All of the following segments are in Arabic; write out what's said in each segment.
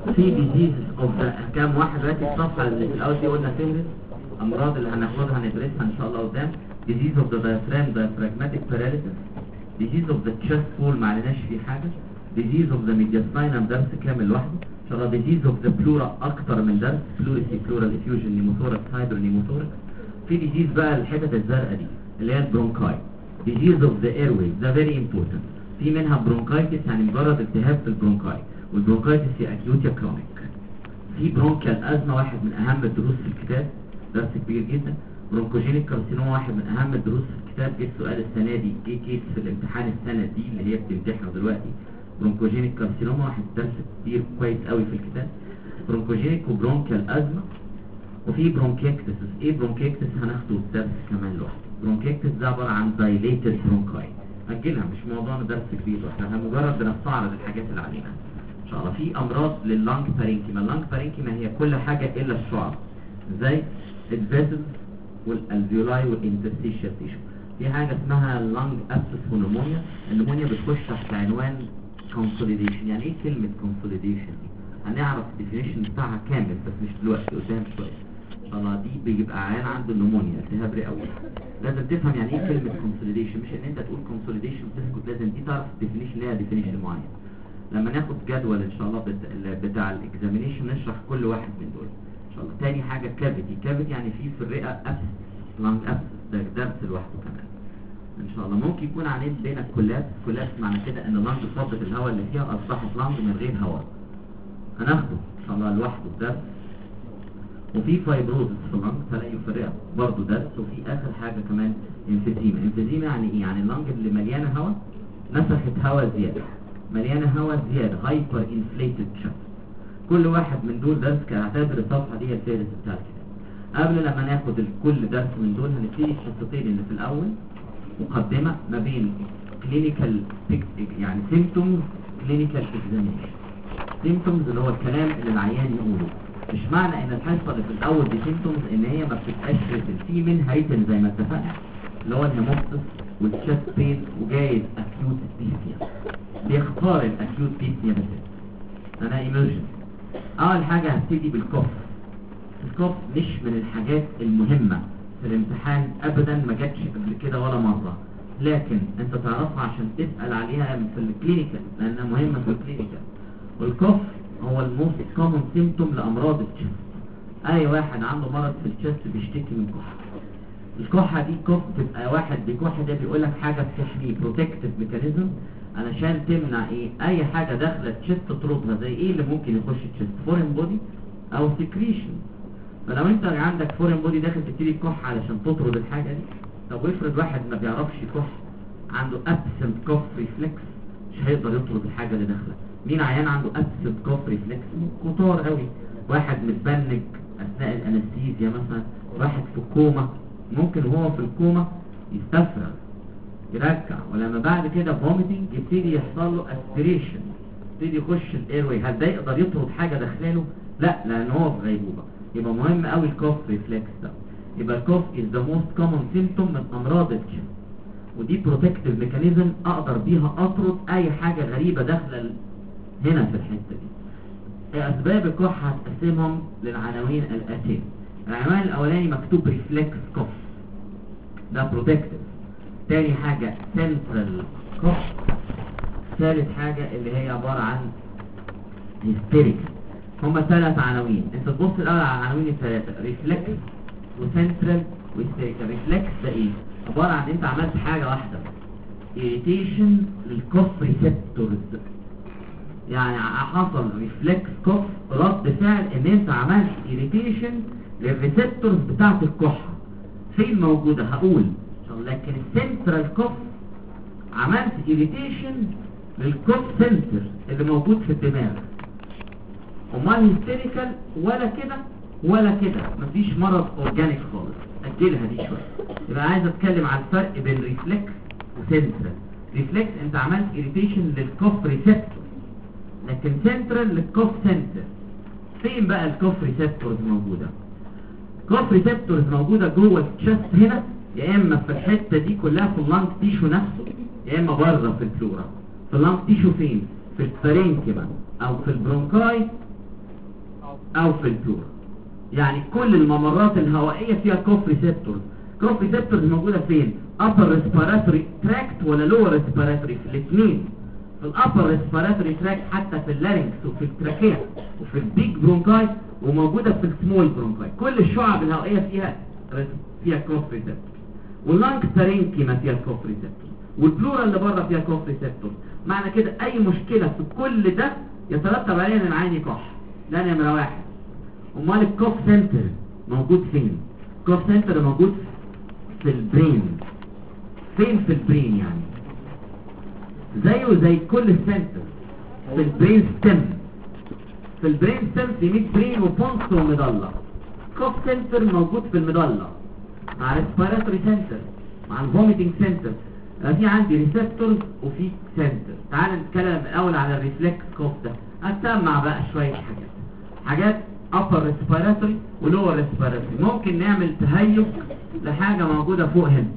في ديزيز اوف كام واحد دلوقتي الصفحه اللي في الاول دي قلنا فهرس امراض اللي هناخدها هندرسها ان شاء الله قدام. disease of the diaphragm diaphragmatic paralysis, disease of the chest wall ما عليناش فيه حاجه، disease of the mediastinum درس كامل لوحده ان شاء الله. disease of the pleura اكتر من درس، pleurisy pleural effusion pneumothorax hydropneumothorax. في disease بقى الحتت الزرقاء دي اللي هي البرونكاي، disease of the airways ده very important. في منها برونكايتس يعني مجرد التهاب في البرونكاي، والبرونكايتس هي اكيوت يا كرونيك. في برونكيال ازمه واحد من اهم الدروس في الكتاب، درس كبير جدا. برونكوجينيك كارسينوما واحد من اهم الدروس في الكتاب، جه السؤال السنه دي، جه كيس في الامتحان السنه دي اللي هي بتمتحنه دلوقتي. برونكوجينيك كارسينوما واحد درس كتير كويس قوي في الكتاب. برونكوجينيك وبرونكيال ازمه. وفي برونكيكتس. ايه برونكيكتس هناخده الدرس كمان لوحده. برونكيكتس ده عباره عن دايليتد برونكاي، اجلها مش موضوعنا درس كبير، احنا مجرد بنستعرض الحاجات اللي علينا ان شاء الله. في امراض لللانج بارينكيما. اللانج بارينكيما هي كل حاجه الا الشعب، زي الفيسل والالفيولاي والانترستيشال تيشو. في حاجه اسمها اللانج ابسس ونمونيا. النمونيا بتخش تحت عنوان كونسوليديشن. يعني ايه كلمه كونسوليديشن دي؟ هنعرف الديفينيشن بتاعها كامل بس مش دلوقتي، قدام شويه ان شاء الله. دي بيبقى عيان عنده النمونيا التهاب رئوي، لازم تفهم يعني ايه كلمه كونسوليديشن، مش ان انت تقول كونسوليديشن وتسكت، لازم دي تعرف الديفينيشن، ليها ديفينيشن معين. لما ناخد جدول ان شاء الله بتاع الاكزامينيشن نشرح كل واحد من دول ان شاء الله. تاني حاجه كافيتي. كافيتي يعني في الرئه ابس، لانج ابس، ده درس لوحده كمان ان شاء الله. ممكن يكون عليه بين الكولابس. كولابس معنى كده ان اللانج فضت الهواء اللي فيها اصبحت لانج من غير هواء، هناخده ان شاء الله لوحده درس. وفي فايبروزس في اللانج، تلاقيه في الرئه برضه درس. وفي اخر حاجه كمان انفيزيما. انفيزيما يعني ايه؟ يعني اللانج اللي مليانه هواء نفخت هواء زياده، مليانه هواء زياده، هايبر انفليتد شست. كل واحد من دول درس. هعتبر الصفحه دي الفهرس بتاع الكتاب. قبل لما ناخد كل درس من دول هنبتدي الحصتين اللي في الاول مقدمه ما بين كلينيكال يعني سيمبتومز كلينيكال اكزامينيشن. سيمبتومز اللي هو الكلام اللي العيان يقوله، مش معنى ان الحصه اللي في الاول دي سيمبتومز ان هي ما بتبقاش ريتن. في منها ريتن زي ما اتفقنا اللي هو الهيموبتس والتشست بين وجايز اكيوت بيسنيا. بيختار الاكيوت بيسنيا بس انا ايمرجنسي. اول حاجه هبتدي بالكوف. الكوف مش من الحاجات المهمه في الامتحان ابدا، ما جاتش قبل كده ولا مره، لكن انت تعرفها عشان تسال عليها في الكلينيكال لانها مهمه في الكلينيكال. والكوف هو الموست كومن سيمبتوم لامراض التشست. اي واحد عنده مرض في التشست بيشتكي من كحه. الكحه دي كوف تبقى واحد بيكح، ده بيقول لك حاجه بتحميه، بروتكتيف ميكانيزم علشان تمنع ايه؟ اي حاجه داخله التشست تطردها. زي ايه اللي ممكن يخش التشست؟ فورين بودي او سكريشن. فلو انت عندك فورين بودي داخل تبتدي تكح علشان تطرد الحاجه دي. طب وافرض واحد ما بيعرفش يكح، عنده ابسنت كوف ريفلكس، مش هيقدر يطرد الحاجه اللي داخله. مين عيان عنده ابسنت كوف ريفلكس؟ كتار قوي. واحد متبنج اثناء الانستيزيا مثلا، واحد في كوما، ممكن وهو في الكوما يستفرغ يرجع، ولما بعد كده فوميتنج يبتدي يحصل له اسبريشن، يبتدي يخش الايروي. هل ده يقدر يطرد حاجه داخله؟ لا، لان هو في غيبوبه. يبقى مهم قوي الكوف ريفلكس ده. يبقى الكوف از ذا موست كومن سيمبتوم من امراض التشست، ودي بروتكتيف ميكانيزم اقدر بيها اطرد اي حاجه غريبه داخله هنا في الحته دي. اسباب الكحه هتقسمهم للعناوين الاتيه. العنوان الاولاني مكتوب ريفلكس كوف، ده بروتكتيف. تاني حاجه سنترال كوف. ثالث حاجه اللي هي عباره عن هيستيريك. هما 3 عناوين، انت تبص الاول على العناوين الثلاثه، ريفلكس وسنترال وهيستيريك. ريفلكس ده ايه؟ عباره عن انت عملت حاجه واحده، irritation للكوف ريسبتورز. يعني حصل ريفلكس كوف، رد فعل ان انت عملت irritation للريسبتورز بتاعت الكحه. فين موجوده؟ هقول لكن السنترال كوف عملت irritation للكوف سنتر اللي موجود في الدماغ. امال هيستيريكال ولا كده ولا كده، مفيش مرض اورجانيك خالص. اجلها دي شويه. يبقى عايز اتكلم عن الفرق بين ريفلكس وسنترال. ريفلكس انت عملت irritation للكوف ريسبتور، لكن سنترال للكوف سنتر. فين بقى الكوف ريسبتورز موجوده؟ الكوف ريسبتورز موجوده جوه التشست هنا، يا اما في الحته دي كلها في اللانج تيشو نفسه، يا اما بره في الفلورا. في اللانج تيشو فين؟ في الفارينكيما او في البرونكاي او في البلورا. يعني كل الممرات الهوائيه فيها كوف ريسبتورز. كوف ريسبتورز موجوده فين؟ upper respiratory tract ولا lower respiratory؟ في الاثنين. في الابر ريسبيراتوري تراك، حتى في اللارynx وفي التراكيه وفي البيج برونكاي، وموجوده في السمول برونكاي. كل الشعب الهوائيه فيها كوف ريسبتور. واللانج بارينكيما فيها كوف ريسبتور، والبلورا اللي بره فيها كوف ريسبتور. معنى كده اي مشكله في كل ده يترتب عليها ان العين يكح. ده نمره واحد. امال الكوف سنتر موجود فين؟ الكوف سنتر موجود في البرين. فين في البرين؟ يعني زيه زي كل السنتر في البرين ستيم. في البرين ستيم في ميد برين وبونس ومضلة. كوف سنتر موجود في المضلة مع الريسبيراتوري سنتر مع الفوميتنج سنتر. في عندي ريسبتورز وفي سنتر. تعال نتكلم الاول على الريفلكس كوف ده. هتسمع بقى شويه حاجات upper respiratory و lower respiratory. ممكن نعمل تهيج لحاجه موجوده فوق هنا،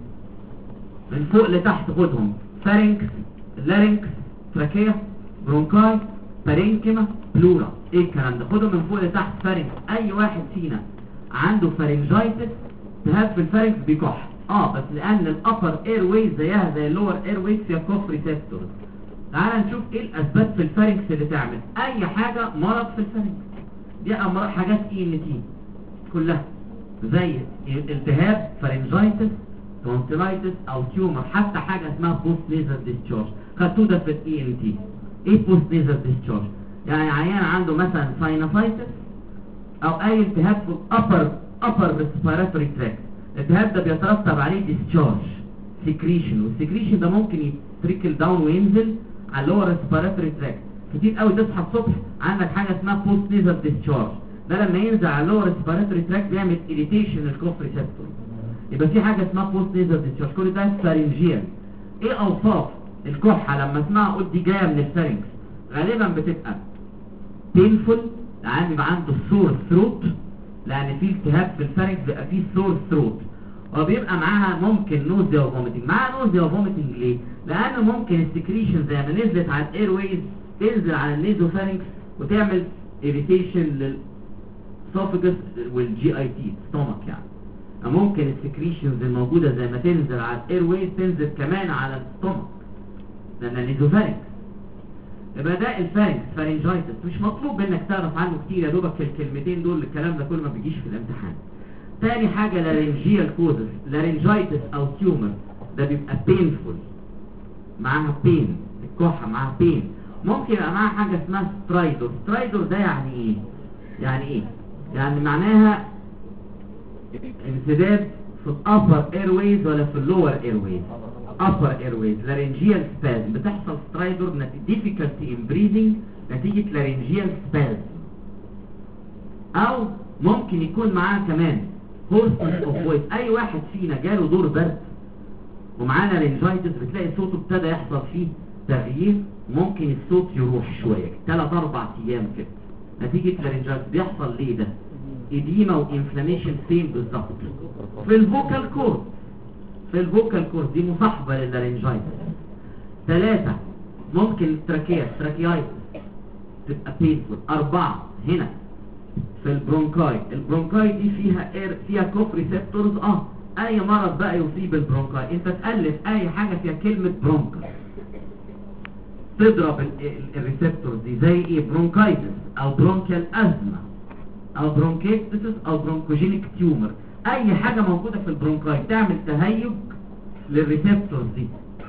من فوق لتحت. خدهم: فارنكس، لارنكس، تراكيه، برونكاي، بارينكيما، بلورا. ايه الكلام ده؟ خدهم من فوق لتحت. فارنكس، اي واحد فينا عنده فارنجايتس التهاب في الفارنكس بيكح. بس لان الابر اير ويز زيها زي اللور اير ويز فيها كوف ريسبتورز. تعال نشوف ايه الاسباب في الفارنكس اللي تعمل اي حاجه مرض في الفارنكس. دي امراض حاجات ENT كلها، زي التهاب، فارنجايتس، تونسيلايتس او تيومر. حتى حاجه اسمها بوست نيزل ديسشارج، خدتوه ده في ENT. ايه بوست نيزل ديسشارج؟ يعني عيان عنده مثلا ساينوسايتس او اي التهاب في upper respiratory tract. الالتهاب ده بيترتب عليه discharge secretion، والسكريشن ده ممكن يتريكل داون وينزل على اللور ريسبيراتوري تراكت. كتير قوي تصحى الصبح عندك حاجه اسمها بوست نيزل ديسشارج. ده لما ينزل على اللور ريسبيراتوري تراكت بيعمل irritation للكوف ريسبتور. يبقى في حاجه اسمها بوست نيزل ديسشارج. كل ده فارنجيال. ايه اوصاف الكحه لما اسمعها اقول دي جايه من الفارنكس؟ غالبا بتبقى painful، يعني بيبقى عنده سور ثروت، لان في التهاب في الفارنكس بيبقى فيه سور ثروت، وبيبقى معاها ممكن نوزيا وفوميتنج. معاها نوزيا وفوميتنج ليه؟ لان ممكن السكريشن زي ما نزلت على الاير ويز تنزل على النيزوفارنكس وتعمل اريتيشن للسوفجس والجي اي تي ستومك. يعني ممكن السكريشنز الموجوده زي ما تنزل على الاير ويز تنزل كمان على الستومك لان النيزوفارنكس. يبقى ده الفارنكس فارنجايتس. مش مطلوب منك تعرف عنه كتير، يا دوبك في الكلمتين دول. الكلام ده كله ما بيجيش في الامتحان. تاني حاجة لارنجيال كوزس، لارنجايتس او تيومر. ده بيبقى بينفول، معاها بين، الكحة معاها بين. ممكن يبقى معاها حاجة اسمها سترايدور. سترايدور ده يعني ايه؟ يعني معناها انسداد في الابر ايرويز ولا في اللور ايرويز؟ upper airways. laryngeal spasm بتحصل سترايدور difficulty in breathing نتيجة laryngeal spasm. او ممكن يكون معاه كمان hoarseness of voice. اي واحد فينا جاله دور برد ومعاه laryngitis بتلاقي صوته ابتدى يحصل فيه تغيير، ممكن الصوت يروح شوية 3-4 ايام كده نتيجة laryngitis. بيحصل ليه ده؟ edema وانفلاميشن فين بالظبط؟ في الفوكال كورد. في الفوكال كورد دي مصاحبة لللارنجايتس. 3 ممكن التراكيايتس تبقى بينفول. 4 هنا في البرونكاي. البرونكاي دي فيها كوف ريسبتورز. اي مرض بقى يصيب البرونكاي انت تألف اي حاجة فيها كلمة برونكا تضرب الريسبتورز دي. زي ايه؟ برونكايتس او برونكيال ازمة او برونكيتس او برونكوجينيك تيومر. اي حاجة موجودة في البرونكاي تعمل تهيج للريسبتورز دي.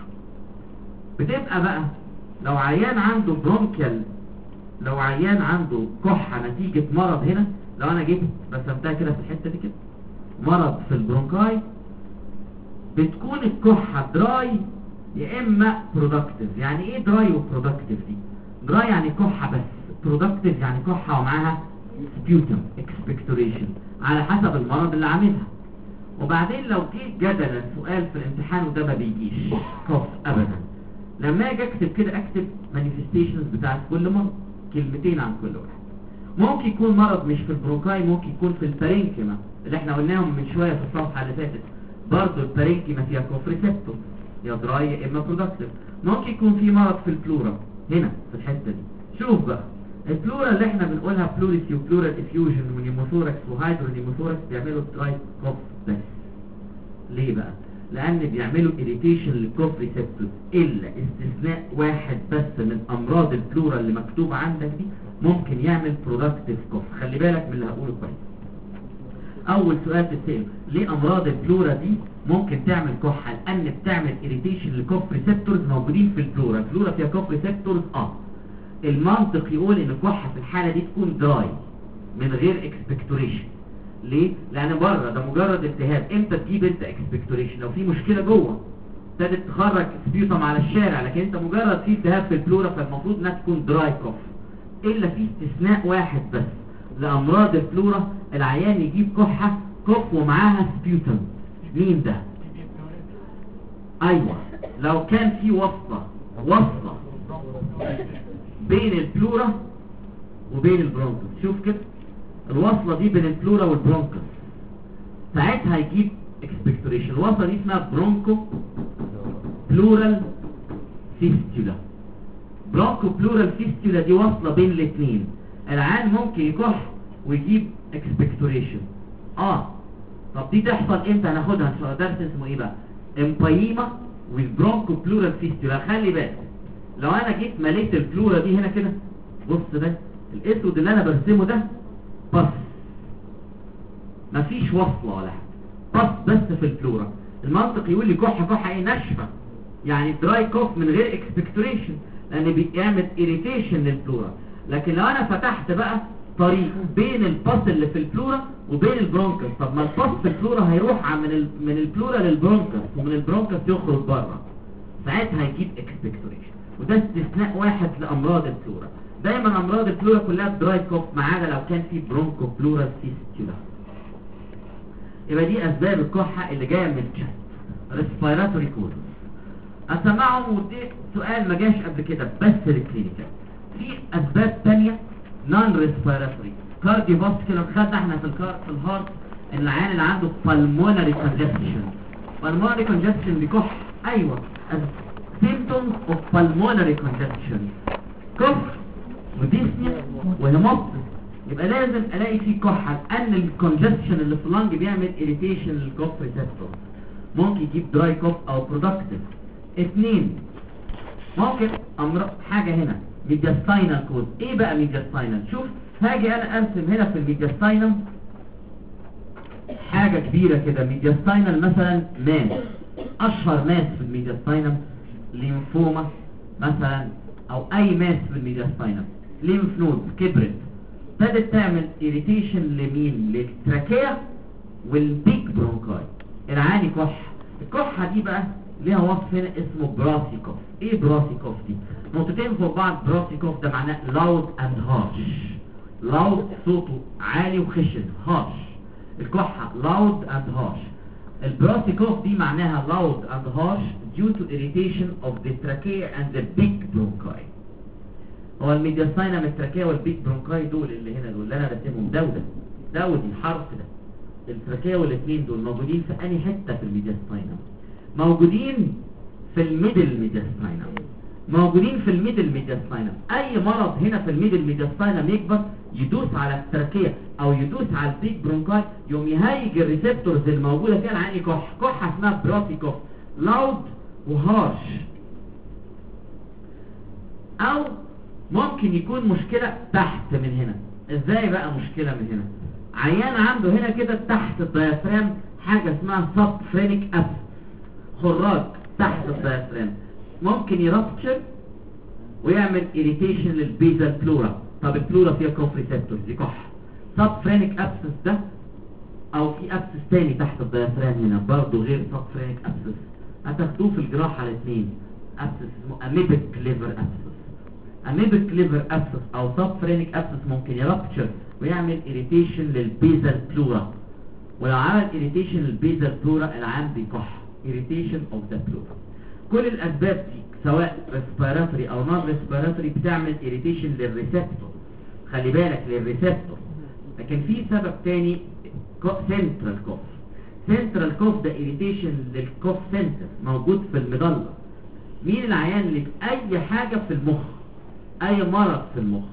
بتبقى بقى لو عيان عنده برونكيال، لو عيان عنده كحة نتيجة مرض هنا، لو انا جيت رسمتها كده في الحتة دي كده مرض في البرونكاي، بتكون الكحة دراي يا اما برودكتيف. يعني ايه دراي وبرودكتيف دي؟ دراي يعني كحة بس، برودكتيف يعني كحة ومعاها سبيوتم اكسبكتوريشن على حسب المرض اللي عاملها. وبعدين لو جه جدلا سؤال في الامتحان وده ما بيجيش كوف ابدا، لما اجي اكتب كده اكتب مانيفستيشنز بتاعت كل مرض، كلمتين عن كل واحد. ممكن يكون مرض مش في البرونكاي، ممكن يكون في البارينكيما اللي احنا قلناهم من شويه في الصفحه اللي فاتت. برضه البارينكيما فيها كوف ريسبتور يا دراي يا اما برودكتيف. ممكن يكون في مرض في البلورا هنا في الحته دي. شوف بقى البلورال اللي احنا بنقولها بلوريسي وبلورال افيوجن ونيموثوركس وهايدرونيموثوركس بيعملوا دراي كوف بس. ليه بقى؟ لان بيعملوا اريتيشن للكوف ريسبتورز، الا استثناء واحد بس من امراض البلورال اللي مكتوب عندك دي ممكن يعمل برودكتيف كوف. خلي بالك من اللي هقوله كويس. اول سؤال تتسأل ليه امراض البلورا دي ممكن تعمل كحه؟ لان بتعمل اريتيشن لكوف ريسبتورز موجودين في البلورا. البلورا فيها كوف ريسبتورز. المنطق يقول ان الكحه في الحاله دي تكون دراي من غير اكسبكتوريشن. ليه؟ لان بره ده مجرد التهاب. امتى تجيب انت اكسبكتوريشن؟ لو في مشكله جوه ابتدت تخرج سبيوتم على الشارع، لكن انت مجرد في التهاب في البلورا فالمفروض انها تكون دراي كوف. الا في استثناء واحد بس لامراض البلورا العيان يجيب كحه كوف ومعاها سبيوتم. مين ده؟ ايوه، لو كان في وصله بين البلورا وبين البرونكوس. شوف كده الوصله دي بين البلورا والبرونكوس ساعتها هيجيب اكسبكتوريشن. الوصله دي اسمها برونكو بلورال فيستولا. برونكو بلورال فيستولا دي وصله بين الاثنين. العيان ممكن يكح ويجيب اكسبكتوريشن. طب دي تحصل امتى؟ هناخدها ان شاء الله درس اسمه ايه بقى؟ امبايما والبرونكو بلورال فيستولا. خلي بالك لو انا جيت مليت البلورا دي هنا كده، بص ده الاسود اللي انا برسمه ده بس مفيش وصله ولا حاجه، بس في البلورا. المنطق يقول لي كحه ايه؟ ناشفه، يعني دراي كوف من غير اكسبكتوريشن، لان بيعمل اريتيشن للبلورا. لكن لو انا فتحت بقى طريق بين الباس اللي في البلورا وبين البرونكس، طب ما الباس في البلورا هيروح من البلورا للبرونكس ومن البرونكس يخرج بره، ساعتها هيجيب اكسبكتوريشن. وده استثناء واحد لامراض البلورا. دايما امراض البلورا كلها دراي كوف ما عدا لو كان في برونكو بلورال فيستولا. يبقى دي اسباب الكحه اللي جايه من الشست. ريسبيراتوري كوز اسمعهم، ودي سؤال ما جاش قبل كده بس للكلينيكال. في اسباب ثانيه نون ريسبيراتوري كارديو فاسكولار. خدنا احنا في الهارت ان العيان اللي عنده بالمونري كونجستشن. بالمونري كونجستشن بيكح. ايوه، symptoms of pulmonary congestion كف وديسنيا وهيموبتس. يبقى لازم الاقي فيه كحه، لان الكونجستشن اللي في اللنج بيعمل اريتيشن للكوف ريسبتور، ممكن يجيب دراي كوف او برودكتيف. 2 ممكن حاجه هنا ميدياستاينال كوز. ايه بقى ميدياستاينال؟ شوف هاجي انا ارسم هنا في الميدياستاينم حاجه كبيره كده. ميدياستاينال مثلا ماس، اشهر ماس في الميدياستاينم ليمفوما مثلا، او اي ماس في الميدياستاينم، ليمف نود كبرت ابتدت تعمل اريتيشن لمين؟ للتراكيه والبيك برونكاي. العاني كح. الكحه دي بقى ليها وصف هنا اسمه براسيكوف. ايه براسيكوف دي؟ نقطتين فوق بعض. براسيكوف ده معناه loud and harsh. loud صوته عالي وخشن، harsh الكحه loud and harsh. البراسيكوف دي معناها loud and harsh due to irritation of the trachea and the big bronchi. هو الميدياستاينم التراكيه والبيك برونكاي دول اللي هنا دول اللي انا رسمهم دودي الحرف ده. التراكيه والاثنين دول موجودين في انهي حته في الميدياستاينم؟ موجودين في الميدل ميدياستاينم. موجودين في الميدل ميدياستاينم. اي مرض هنا في الميدل ميدياستاينم يكبر يدوس على التراكيه او يدوس على البيك برونكاي، يوم يهيج الريسبتورز الموجوده فيها العين كحه اسمها براسيكوف لاود وهارش. او ممكن يكون مشكله تحت من هنا. ازاي بقى مشكله من هنا؟ عيان عنده هنا كده تحت الديافرام حاجه اسمها سب فرينيك ابس، خراج تحت الديافرام، ممكن يرابتشر ويعمل اريتيشن للبيزال بلورا. طب البلورا فيها كوف ريسبتورز دي كح. سب فرينيك ابسس ده، او في ابسس تاني تحت الديافرام هنا برضه غير سب فرينيك ابسس، هتاخدوه في الجراحه الاثنين. ابسس اسمه اميبك ليفر ابسس. اميبك ليفر ابسس او سب فرينيك ابسس ممكن يرابتشر ويعمل اريتيشن للبيزال بلورا. ولو عمل اريتيشن للبيزال بلورا العام بيكح. irritation of the pleural. كل الاسباب دي سواء ريسبيراتوري او نون ريسبيراتوري بتعمل irritation للريسبتور. خلي بالك للريسبتور. لكن في سبب تاني سنترال كوف. سنترال كوف ده irritation للكوف سنتر موجود في المظله. مين العيان اللي اي حاجه في المخ، اي مرض في المخ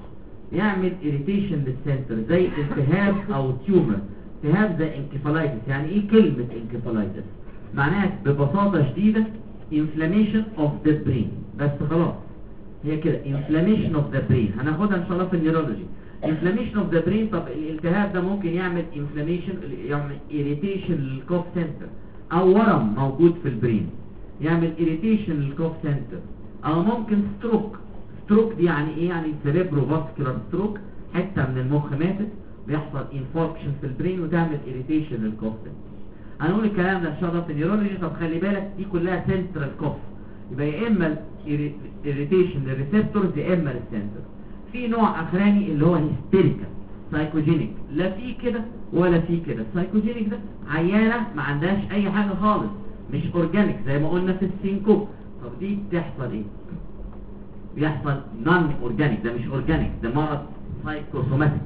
يعمل irritation للسنتر زي التهاب او تيومر. التهاب زي انكفالايتس. يعني ايه كلمة انكفالايتس؟ معناها ببساطة شديدة inflammation of the brain. بس خلاص هي كده inflammation of the brain. هناخدها ان شاء الله في النيرولوجي. inflammation of the brain. طب الالتهاب ده ممكن يعمل inflammation، يعمل irritation للكوف سنتر، او ورم موجود في البرين يعمل irritation للكوف سنتر، او ممكن ستروك. ستروك دي يعني ايه؟ يعني سيريبرو فاسكولار ستروك، حته من المخ ماتت بيحصل انفاركشن في البرين وتعمل irritation للكوف سنتر. هنقول الكلام ده ان شاء الله في النيورولوجي. طب خلي بالك دي كلها سنترال كوف، يبقى يا اما irritation للريسبتورز يا اما للسنتر. في نوع اخراني اللي هو هيستيريكال سايكوجينيك، لا في كده ولا في كده. السايكوجينيك ده عيانه ما عندهاش اي حاجه خالص، مش اورجانيك زي ما قلنا في السينكوب. طب دي بتحصل ايه؟ بيحصل نون اورجانيك. ده مش اورجانيك، ده مرض سايكوسوماتيك.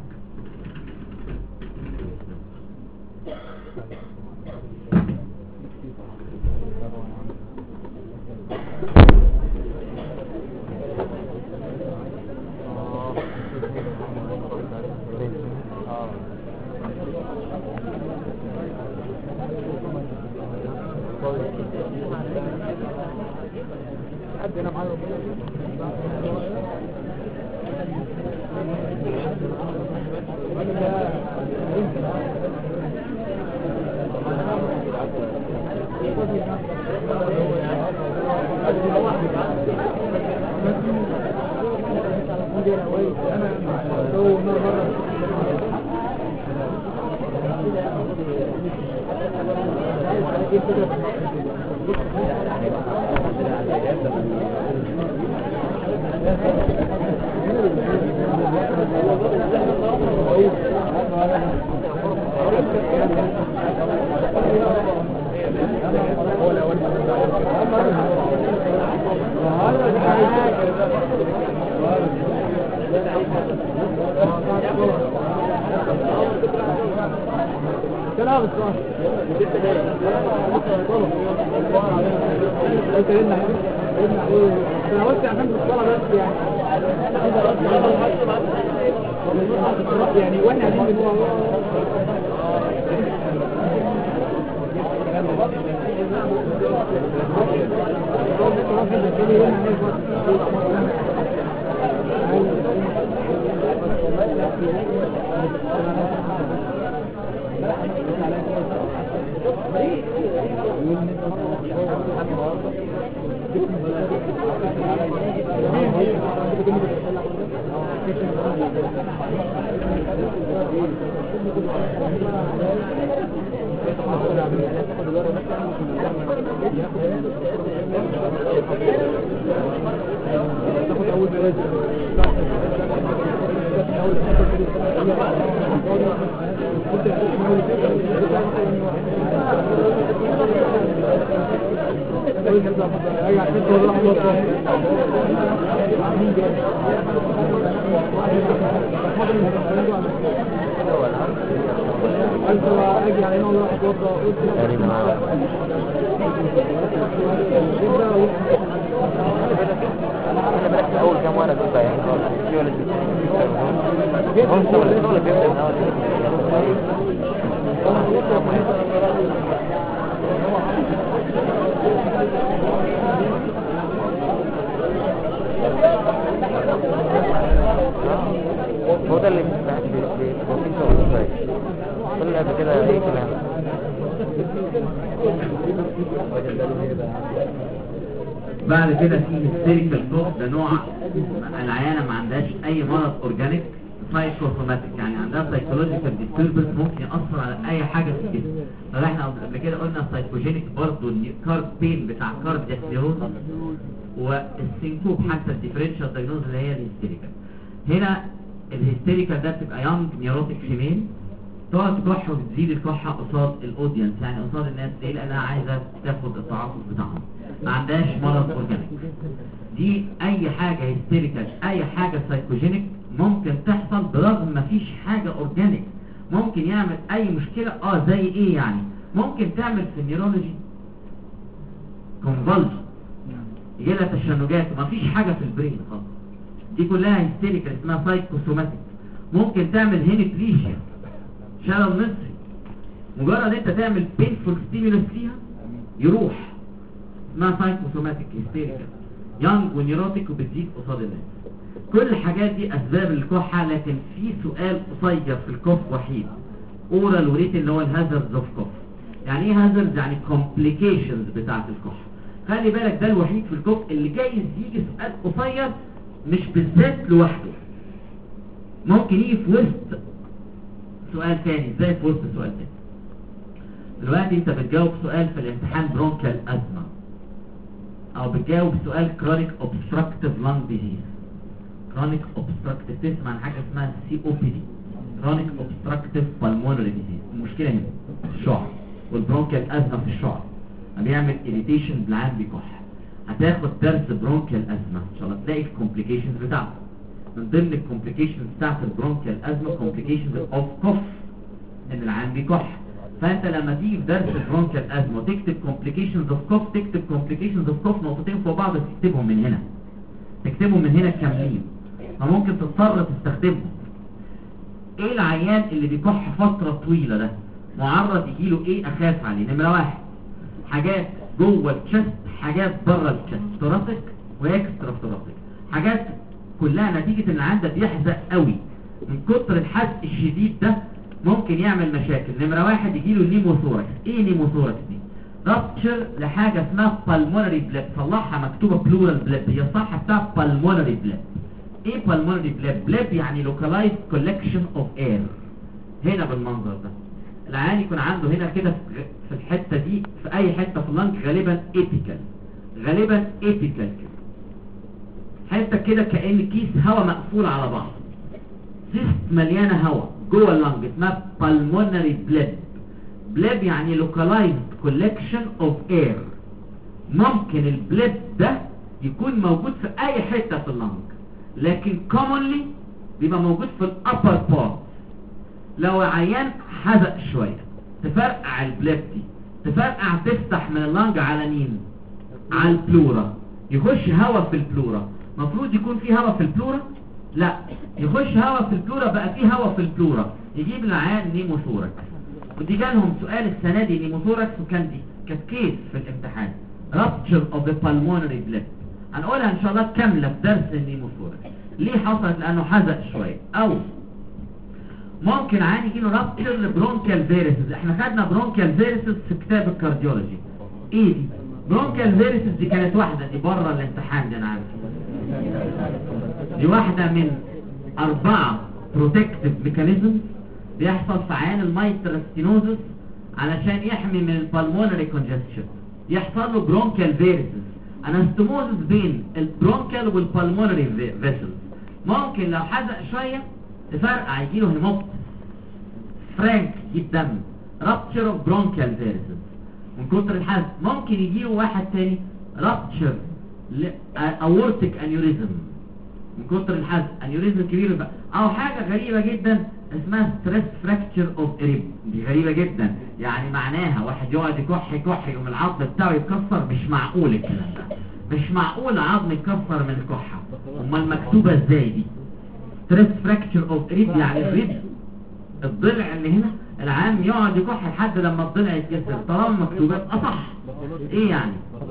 يعني واحنا عايزين اول كام ورقه كده يعني في ولا الشغل بيبدا من اول هو ده اللي بيبقى فيه شغل شويه كل قبل كده اي كلام. بعد كده في هيستيريكال كوف. ده نوع العيانه ما عندهاش اي مرض اورجانيك، سايكوسوماتيك، يعني عندها سايكولوجيكال ديستربنس ممكن ياثر على اي حاجه في الجسم. فاحنا قبل كده قلنا سايكوجينيك برضه الكارد بين بتاع كاردياك نيروز، والسينكوب حتى الديفرنشال دايجنوز اللي هي الهيستيريكال. هنا الهيستيريكال ده بتبقى يونج نيوروتيك فيميل تقعد تكح وتزيد الكحه قصاد الاودينس، يعني قصاد الناس ليه؟ لانها عايزه تاخد التعاطف بتاعهم، ما عندهاش مرض اورجانيك. دي اي حاجه هيستيريكال اي حاجه سايكوجينيك ممكن تحصل برغم ما فيش حاجه اورجانيك. ممكن يعمل اي مشكله زي ايه؟ يعني ممكن تعمل في النيورولوجي كونفولجن، يجي لها تشنجات وما فيش حاجه في البرين خالص، دي كلها هيستيريكال اسمها سايكوسوماتيك. ممكن تعمل هيميبليجيا شلل نصفي، مجرد انت تعمل بينفول ستيمولس فيها يروح، اسمها سايكوسوماتيك هيستيريكال. يانج ونيوروتيك وبتزيد قصاد الناس. كل الحاجات دي اسباب الكحه، لكن في سؤال قصير في الكف وحيد، اورال وريت اللي هو الهازردز اوف كف. يعني ايه هازردز؟ يعني كومبليكيشنز بتاعه الكح. خلي بالك ده الوحيد في الكف اللي جايز يجي سؤال قصير مش بالذات لوحده، ممكن يجي في وسط سؤال تاني. ازاي في وسط سؤال تاني؟ دلوقتي انت بتجاوب سؤال في الامتحان برونكال ازمه، او بتجاوب سؤال كرونيك اوبستراكتيف لانج ديزيز. كرونيك اوبستراكتيف تسمع عن حاجه اسمها سي او بي دي، كرونيك اوبستراكتيف بالمونري ديزيز. المشكله هنا في الشعر، والبرونكال ازمه في الشعر بيعمل اريتيشن بالعام بيكح. هتاخد درس برونكال ازمه ان شاء الله، تلاقي الكومبليكيشنز بتاعته. من ضمن الكومبليكيشنز بتاعت البرونكال ازمه كومبليكيشنز اوف كوف، ان العام بيكح. فانت لما تيجي في درس البرونكال ازمه وتكتب كومبليكيشنز اوف كوف، تكتب كومبليكيشنز اوف كوف نقطتين فوق بعض، تكتبهم من هنا، تكتبهم من هنا كاملين، فممكن تضطر تستخدمهم. ايه العيان اللي بيكح فتره طويله ده معرض يجيله ايه؟ اخاف عليه. نمره واحد، حاجات جوه الشست، حاجات بره الشست، ثوراسيك واكسترا ثوراسيك. حاجات كلها نتيجه ان العيان ده بيحزق قوي من كتر الحزق الشديد ده ممكن يعمل مشاكل. نمره واحد يجيله نيموثوركس. ايه نيموثوركس دي؟ رابتشر لحاجه اسمها بالمونري بلاب، صلحها مكتوبه بلورال بلاب، هي الصح بتاع بالمونري بلاب. ايه بالمونري بلاب؟ بلاب يعني لوكالايز كولكشن اوف اير. هنا بالمنظر ده العيان يكون عنده هنا كده في الحته دي، في اي حته في اللنج، غالبا ايبيكال، غالبا ايبيكال كده، حته كده كأن كيس هواء مقفول على بعض، سيست مليانه هواء جوه اللنج، اسمها بالمونري بلاب. بلاب يعني localized collection of air. ممكن البلاب ده يكون موجود في اي حته في اللنج، لكن commonly بيبقى موجود في الابر بارت. لو عيان حزق شويه تفرقع البلاب دي، تفرقع تفتح من اللنج على مين؟ على البلورا، يخش هواء في البلورا. مفروض يكون في هواء في البلورا؟ لا، يخش هواء في البلورا، بقى في هواء في البلورا، يجيب العيان نيموثوركس. ودي جالهم سؤال السنه دي نيموثوركس، وكان دي كانت كيس في الامتحان، rupture of the pulmonary blood. هنقولها ان شاء الله كامله في درس النيموثوركس. ليه حصلت؟ لانه حزق شويه. او ممكن عادي يجيله رابتشر برونكال فيروسز. احنا خدنا برونكال فيروسز في كتاب الكارديولوجي. ايه دي؟ برونكال فيروسز دي كانت واحده، دي بره الامتحان دي انا عارف، دي واحده من 4 بروتكتيف ميكانيزم بيحصل في عيان المايترال ستينوزس علشان يحمي من البالمونري كونجستشن. يحصل له برونكال فيروسز، انستموزس بين البرونكال والبالمونري فيسلز. ممكن لو حزق شويه تفرقع يجيله هيموبتس، فرانك يجيب دم، رابتشر اوف برونكال فيروسز من كتر الحزق. ممكن يجيله واحد تاني رابتشر اورتيك انيوريزم من كتر الحزق، انيوريزم كبير بقى. او حاجه غريبه جدا اسمها ستريس فراكتشر اوف اريب. دي غريبه جدا، يعني معناها واحد يقعد يكح يكح يقوم العظم بتاعه يتكسر. مش معقول الكلام ده، مش معقول عظم يتكسر من الكحه. امال مكتوبه ازاي دي؟ ستريس فراكتشر اوف اريب، يعني الريب الضلع اللي هنا العام يقعد يكح لحد لما الضلع يتكسر. طالما مكتوبه اصح. ايه يعني؟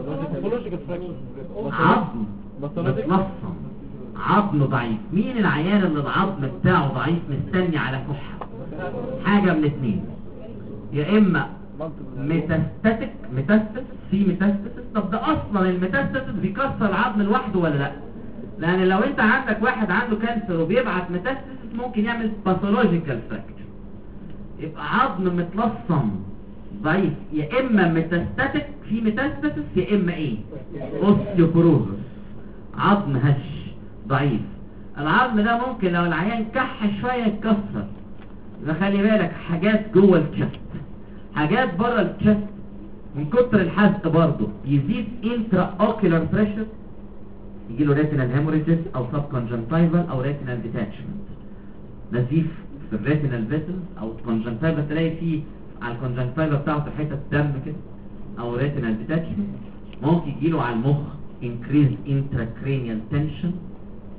عظم متلصم، عظم ضعيف. مين العيان اللي العظم بتاعه ضعيف مستني على كحه؟ حاجه من اتنين، يا اما ميتاستاتيك، ميتاستاسيس، في ميتاستاسيس. طب ده اصلا الميتاستاسيس بيكسر العظم لوحده ولا لا؟ لان لو انت عندك واحد عنده كانسر وبيبعت ميتاستاسيس ممكن يعمل باثولوجيكال فراكتشر، يبقى عظم متلصم ضعيف. يا اما ميتاستاتيك في ميتاستاسيس، يا اما ايه؟ اوستيوبروزس، عظم هش ضعيف. العظم ده ممكن لو العيان كح شويه يتكسر. يبقى خلي بالك، حاجات جوه الشست، حاجات بره الشست. من كتر الحزق برضه يزيد انترا اوكيولار بريشر، يجي له ريتينال هيموريجز او سب كونجنتايفال او ريتينال ديتاتشمنت، نزيف في الريتينال فيسلز او كونجنتايفال، تلاقي فيه على الكونجنتايفال بتاعته حته دم كده، او ريتينال ديتاتشمنت. ممكن يجي له على المخ increased intracranial tension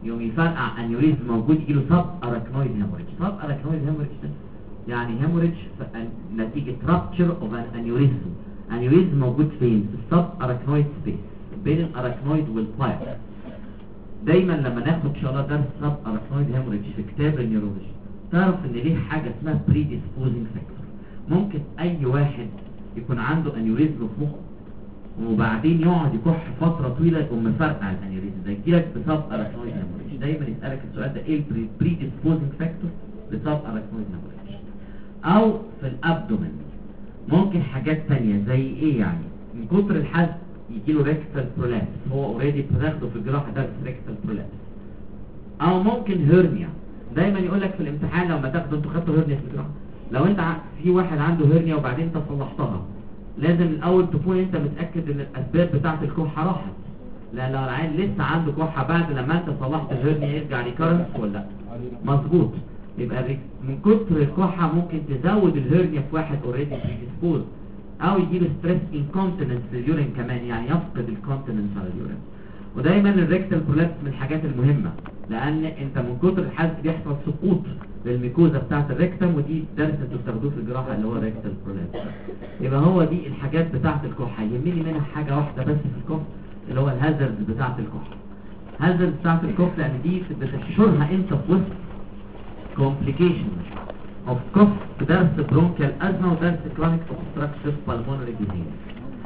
يوم يفرقع انيوريزم موجود يجيله سب اراكنويد هيموريج. سب اراكنويد هيموريج يعني هيموريج نتيجة رابتشر اوف ان انيوريزم. انيوريزم موجود فين؟ في السب اراكنويد سبيس بين الاراكنويد والباير. دايما لما ناخد ان شاء الله درس سب اراكنويد هيموريج في كتاب النيورولوجي تعرف ان ليه حاجة اسمها predisposing factor. ممكن اي واحد يكون عنده انيوريزم في مخه وبعدين يقعد يكح فترة طويلة يقوم مفرقع الانيوريزم ده يجيلك بسب اراكنويد هيموريج. دايما يسألك السؤال ده ايه predisposing factor بسب اراكنويد هيموريج. او في الابدومين ممكن حاجات تانية زي ايه يعني؟ من كتر الحزق يجيله ريكتال برولابس. هو اوريدي بتاخده في الجراحة ده ريكتال برولابس. او ممكن هيرنيا. دايما يقولك في الامتحان لو ما تاخده انتوا خدتوا هيرنيا في الجراحة، لو انت في واحد عنده هيرنيا وبعدين انت صلحتها لازم الاول تكون انت متأكد ان الاسباب بتاعت الكحة راحت. لان لو العين لسه عنده كحة بعد لما انت صلحت الهيرنيا يرجع ريكارنس ولا لا؟ مظبوط. يبقى من كتر الكحة ممكن تزود الهيرنيا في واحد اوريدي بريديسبوز، او يجيله ستريس انكونتيننس اليورين كمان، يعني يفقد الكونتيننس على اليورين. ودايما الريكتال برولابس من الحاجات المهمة لان انت من كتر الحزق بيحصل سقوط للميكوزا بتاعت الريكتم، ودي درس انتوا بتاخدوه في الجراحة اللي هو الريكتال برولابس. يبقى هو دي الحاجات بتاعت الكحة. يهمني منها حاجة واحدة بس في الكح اللي هو الهازرد بتاعت الكحة. هازرد بتاعت الكح لان دي بتشهرها انت في وسط complications of cough في درس bronchial asthma ودرس chronic obstructive pulmonary disease.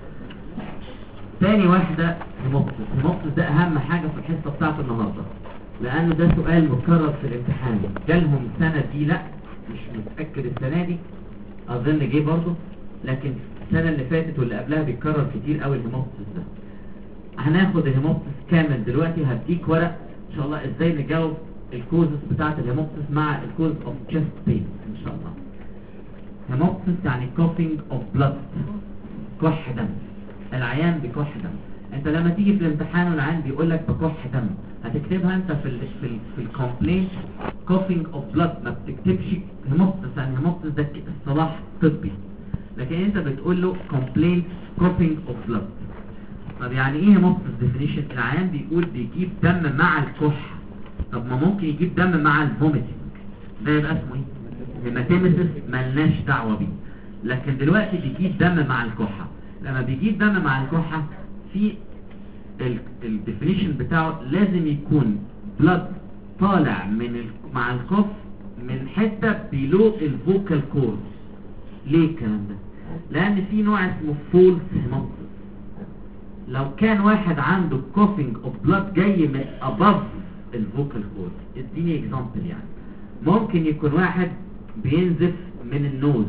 تاني واحدة هيموبتس. هيموبتس ده اهم حاجة في الحصة بتاعت النهاردة لانه ده سؤال مكرر في الامتحان. جالهم السنة دي، لا مش متأكد السنة دي، اظن جه برضه، لكن السنة اللي فاتت واللي قبلها بيتكرر كتير قوي الهيموبتس ده. هناخد الهيموبتس كامل دلوقتي. هديك ورق ان شاء الله ازاي نجاوب الكوزس بتاعت الهيموبتس مع الكوز اوف تشست بين ان شاء الله. هيموبتس يعني coughing of blood، كح دم. العيان بكح دم. انت لما تيجي في الامتحان والعيان بيقول لك بكح دم هتكتبها انت في الكومبلينت coughing of blood، ما بتكتبش هيموبتس لان هيموبتس ده اصطلاح طبي، لكن انت بتقول له complaint coughing of blood. طب يعني ايه هيموبتس ديفينيشن؟ العيان بيقول بيجيب دم مع الكح. طب ما ممكن يجيب دم مع الفوميتنج، ده يبقى اسمه ايه؟ هيماتيمسيس، مالناش دعوه بيه. لكن دلوقتي بيجيب دم مع الكحه. لما بيجيب دم مع الكحه في الديفينيشن بتاعه لازم يكون بلاد طالع مع الكف من حته بيلو الفوكال كورد. ليه الكلام ده؟ لان في نوع اسمه فولس هيموبتس. لو كان واحد عنده coughing of blood جاي من above الفوكال كورد، اديني اكزامبل. يعني ممكن يكون واحد بينزف من النوز،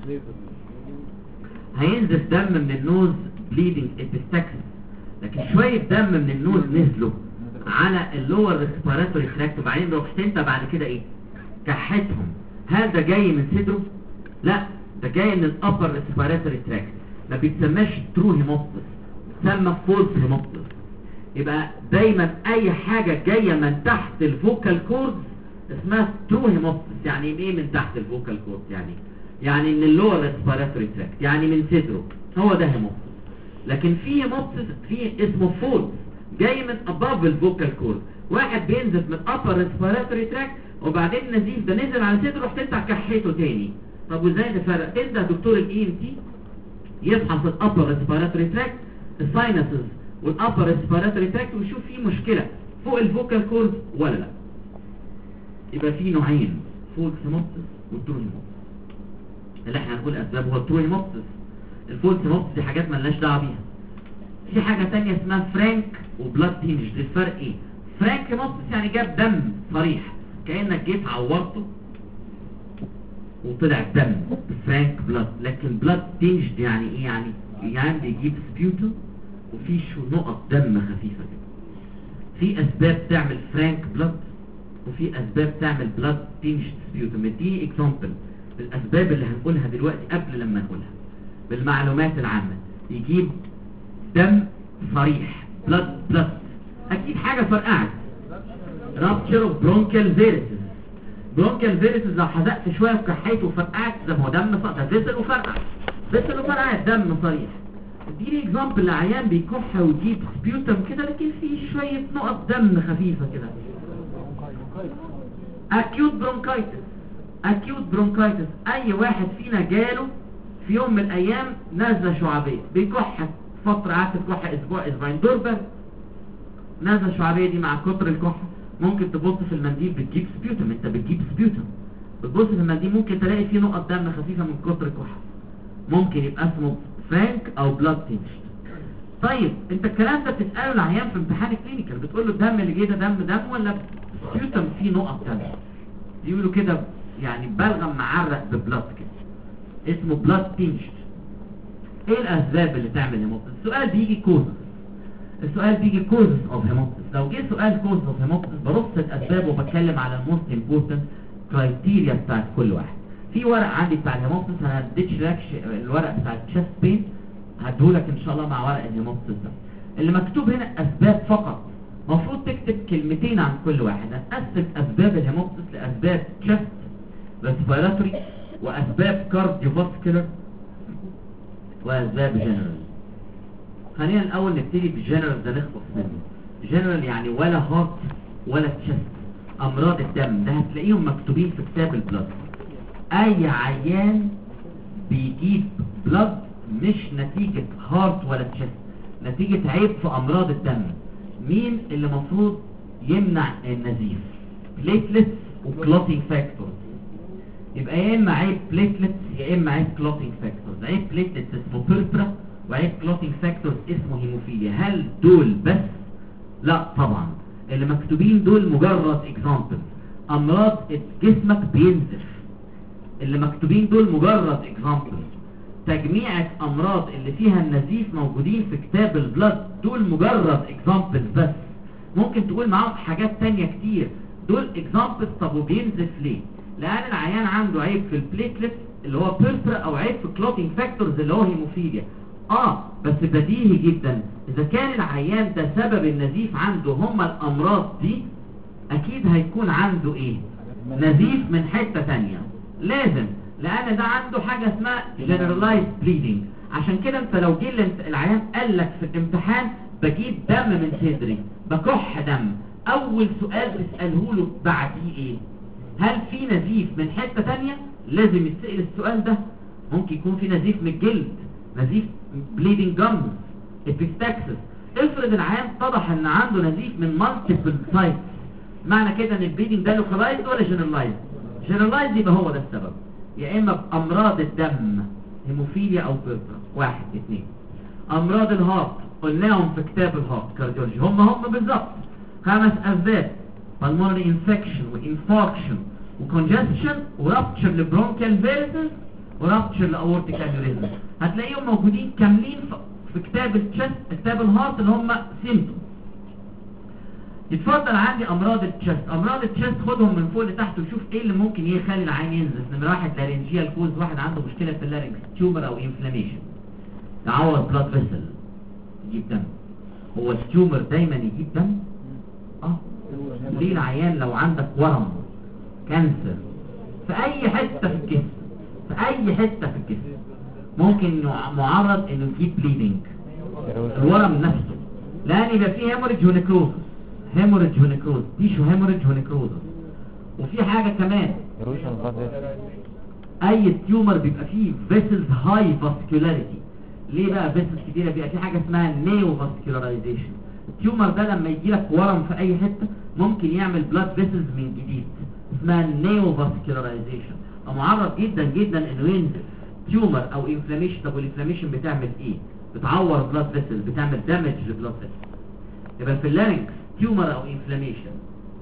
هينزف دم من النوز bleeding epistaxis، لكن شوية دم من النوز نزلوا على اللور ريسبيراتوري تراكت وبعدين رحت انت بعد كده ايه؟ كحتهم. هل ده جاي من صدره؟ لا، ده جاي من الابر ريسبيراتوري تراكت. ما بيتسماش ترو هيموبتس، بيتسمى فولس هيموبتس. يبقى دايما اي حاجة جاية من تحت الفوكال كورد اسمها ترو هيموبتس. يعني ايه من تحت الفوكال كورد؟ يعني من اللور ريسبيراتوري تراكت، يعني من صدره، هو ده هيموبتس. لكن في هيموبتس في اسمه فولس جاي من above الفوكال كورد. واحد بينزف من upper respiratory tract وبعدين النزيف ده نزل على صدره رحت انت كحيته تاني. طب وازاي نفرق؟ تبدا دكتور الاي ام تي يفحص الابر ريسبيراتوري تراكت، الساينسز والابر ريسبيراتوري تراكت ويشوف فيه مشكله فوق الفوكال كورد ولا لا. يبقى في نوعين، فولس هيموبتس والترو هيموبتس. اللي احنا هنقول اسبابه هو الترو هيموبتس. الفولس هيموبتس دي حاجات مالناش دعوه بيها. في حاجه ثانيه اسمها فرانك وبلاد تينج. الفرق ايه؟ فرانك هيموبتس يعني جاب دم صريح كانك جيت عورته وطلع دم، فرانك بلاد. لكن بلاد تينج يعني ايه؟ يعني بيجيب سبيوتو وفي نقط دم خفيفه كده. في اسباب تعمل فرانك بلاد وفي اسباب تعمل بلاد تينج سبيوتو. مديني اكزامبل الاسباب اللي هنقولها دلوقتي قبل لما نقولها بالمعلومات العامه. يجيب دم صريح، بلاد، اكيد حاجه فرقعت، رابتشر اوف برونكيال فيريسز. برونكيال فيريسز لو حزقت شويه في كحيته وفرقعت ده هو دم ده فيسل وفرقعت دم صريح. اديني اكزامبل لعيان بيكح ويجيب سبيوتم كده لكن فيه شويه نقط دم خفيفه كده، اكيوت برونكايتس اي واحد فينا جاله في يوم من الايام نزله شعبيه، بيكح فتره، قعدت تكح اسبوع اسبوعين، دور برد. نزله شعبيه دي مع كتر الكحه ممكن تبص في المنديل بتجيب سبيوتم، انت بتجيب سبيوتم، بتبص في المنديل ممكن تلاقي فيه نقط دم خفيفه من كتر الكحه، ممكن يبقى اسمه فرانك او بلاد تينشد. طيب انت الكلام ده بتساله العيان في امتحان الكلينيكال، بتقول له الدم اللي جه ده دم ولا سبيوتم فيه نقط دم؟ يقولوا كده يعني بلغم معرق ببلاد كده، اسمه بلاد تينشد. ايه الاسباب اللي تعمل هيموبتس؟ السؤال بيجي كوزز اوف هيموبتس. لو جه سؤال كوزز اوف هيموبتس برص الاسباب وبتكلم على الموست امبورتنت كرايتيريا بتاعت كل واحد. في ورق عندي بتاع الهيموبتس، انا اديتش لك الورق بتاع التشست بين، هديهولك ان شاء الله مع ورق الهيموبتس ده. اللي مكتوب هنا اسباب فقط، المفروض تكتب كلمتين عن كل واحد. هنقسم اسباب الهيموبتس لاسباب تشست ريسبيراتوري، واسباب كارديوفاسكولار، واسباب جنرال. خلينا الاول نبتدي بالجنرال ده نخلص منه. جنرال يعني ولا هارت ولا تشست، امراض الدم ده هتلاقيهم مكتوبين في كتاب البلاد. اي عيان بيجيب بلاد مش نتيجة هارت ولا تشست، نتيجة عيب في امراض الدم. مين اللي مفروض يمنع النزيف؟ بليتلتس وكلوتينج فاكتورز. يبقى يا اما عيب بليتلتس يا اما عيب كلوتينج فاكتورز. عيب بليتلتس اسمه بيربرا، وعيب كلوتينج فاكتورز اسمه هيموفيليا. هل دول بس؟ لا طبعا، اللي مكتوبين دول مجرد اكزامبل. امراض جسمك بينزف، اللي مكتوبين دول مجرد اكزامبل. تجميعة امراض اللي فيها النزيف موجودين في كتاب البلاد دول مجرد اكزامبل بس. ممكن تقول معاهم حاجات تانية كتير، دول اكزامبل. طب وبينزف ليه؟ لان العيان عنده عيب في البليتلت اللي هو بيربرا، او عيب في كلوتينج فاكتورز اللي هو هيموفيليا. بس بديهي جدا اذا كان العيان ده سبب النزيف عنده هما الامراض دي، اكيد هيكون عنده ايه؟ نزيف من حتة تانية لازم، لان ده عنده حاجة اسمها generalized bleeding. عشان كده انت لو جه العيان قال لك في الامتحان بجيب دم من صدري، بكح دم، اول سؤال تسأله له بعديه ايه؟ هل في نزيف من حتة تانية؟ لازم يتسأل السؤال ده. ممكن يكون في نزيف من الجلد، نزيف bleeding gums، epistaxis. افرض العيان اتضح ان عنده نزيف من multiple sites، معنى كده ان البليدنج ده localized ولا generalized؟ generalized يبقى هو ده السبب. يا اما بامراض الدم هيموفيليا او بيربرا. 1 2. امراض الهارت قلناهم في كتاب الهارت كارديولوجي، هم بالظبط 5 اسباب: pulmonary infection وinfarction وcongestion ورابتشر لبرونكيال فيرسز ورابتشر لاورتيك انيوريزم. هتلاقيهم موجودين كاملين في كتاب التشست، كتاب الهارت، اللي هم سيمتوم. يتفضل عندي امراض التشست. امراض التشست خدهم من فوق لتحت وشوف ايه اللي ممكن يخلي العين ينزف. نمره 1 لارنجيال كوز، واحد عنده مشكله في اللارنكس، تيومر او انفلاميشن، تعور بلاد فيسل يجيب دم. هو التيومر دايما يجيب دم؟ ليه العيان لو عندك ورم كانسر في اي حته في الجسم، في اي حته في الجسم ممكن معرض انه يجيب بليدنج، الورم نفسه، لان يبقى فيه هيموريدج ونكروز، هيموريدج ونكروز، تيشو هيموريدج ونكروز. وفي حاجه كمان، اي تيومر بيبقى فيه فيسلز هاي فاسكولاريتي. ليه بقى فيسلز كتيره؟ بيبقى في حاجه اسمها نيو فاسكولارايزيشن. التيومر ده لما يجي لك ورم في اي حته ممكن يعمل بلاد فيسلز من جديد، اسمها نيو فاسكولارايزيشن، ومعرض جدا جدا انه ينزل تيومر او انفلاميشن. طب والانفلاميشن بتعمل ايه؟ بتعور بلاد فيسل، بتعمل دامج للبلاد فيسل. يبقى في اللارنكس تيومر او انفلاميشن،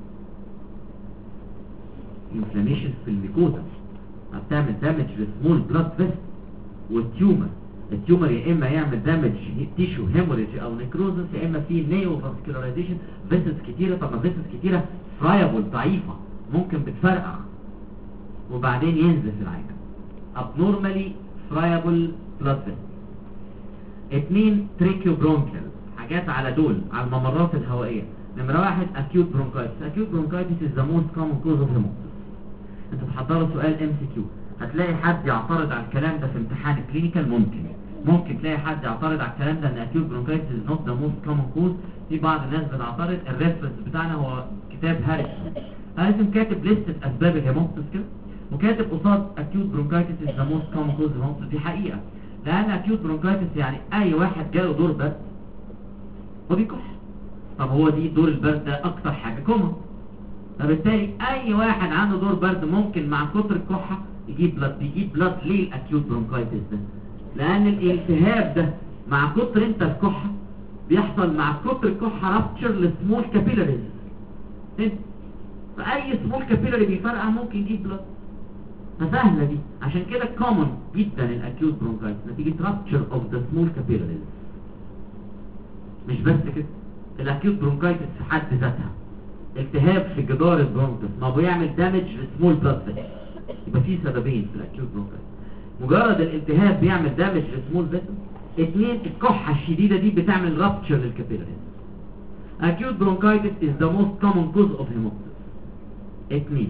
انفلاميشن في الميكوزا هتعمل دامج لسمول بلاد فيسل. والتيومر، التيومر يا اما يعمل دامج تيشو هيموريدج او نيكروزس، يا اما فيه نيو فاسكولارايزيشن، فيسلز كتيره. طب فيسلز كتيره فرايبل ضعيفه ممكن بتفرقع وبعدين ينزل في العين. abnormally friable blood vessels. 2 tracheobronchial، حاجات على دول على الممرات الهوائيه. نمره 1 acute bronchitis. acute bronchitis is the most common cause of hemoptysis. انتوا بتحضروا سؤال MCQ، هتلاقي حد يعترض على الكلام ده في امتحان الكلينيكال. ممكن تلاقي حد يعترض على الكلام ده ان acute bronchitis is not the most common cause. في بعض الناس بتعترض. الريفرنس بتاعنا هو كتاب هاريسون لازم كاتب لستة اسباب الهيموبتس كده، وكاتب قصاد اكيوت برونكايتس از ذا موست كومن كوز هيموبتس. دي حقيقه، لان اكيوت برونكايتس يعني اي واحد جاله دور برد وبيكح. طب هو دي دور البرد ده اكتر حاجه كومن، فبالتالي اي واحد عنده دور برد ممكن مع كتر الكحه يجيب بلاد. بيجيب بلاد ليه الاكيوت برونكايتس ده؟ لان الالتهاب ده مع كتر انت الكحه بيحصل مع كتر الكحه رابتشر لسمول كابيلاريز، فاي سمول كابيلاري بيفرقع ممكن يجيب بلاد. فسهله دي، عشان كده كومن جدا الاكيوت برونكايتس نتيجه رابتشر اوف ذا سمول كابيلاريز. مش بس كده، الاكيوت برونكايتس في حد ذاتها التهاب في جدار البرونكس ما بيعمل دامج للسمول بلاد فيسل. يبقى في سببين في الاكيوت برونكايتس، مجرد الالتهاب بيعمل دامج للسمول فيسل، اثنين الكحه الشديده دي بتعمل رابتشر للكابيلاريز. acute bronchitis is the most common cause of hemoptysis. اثنين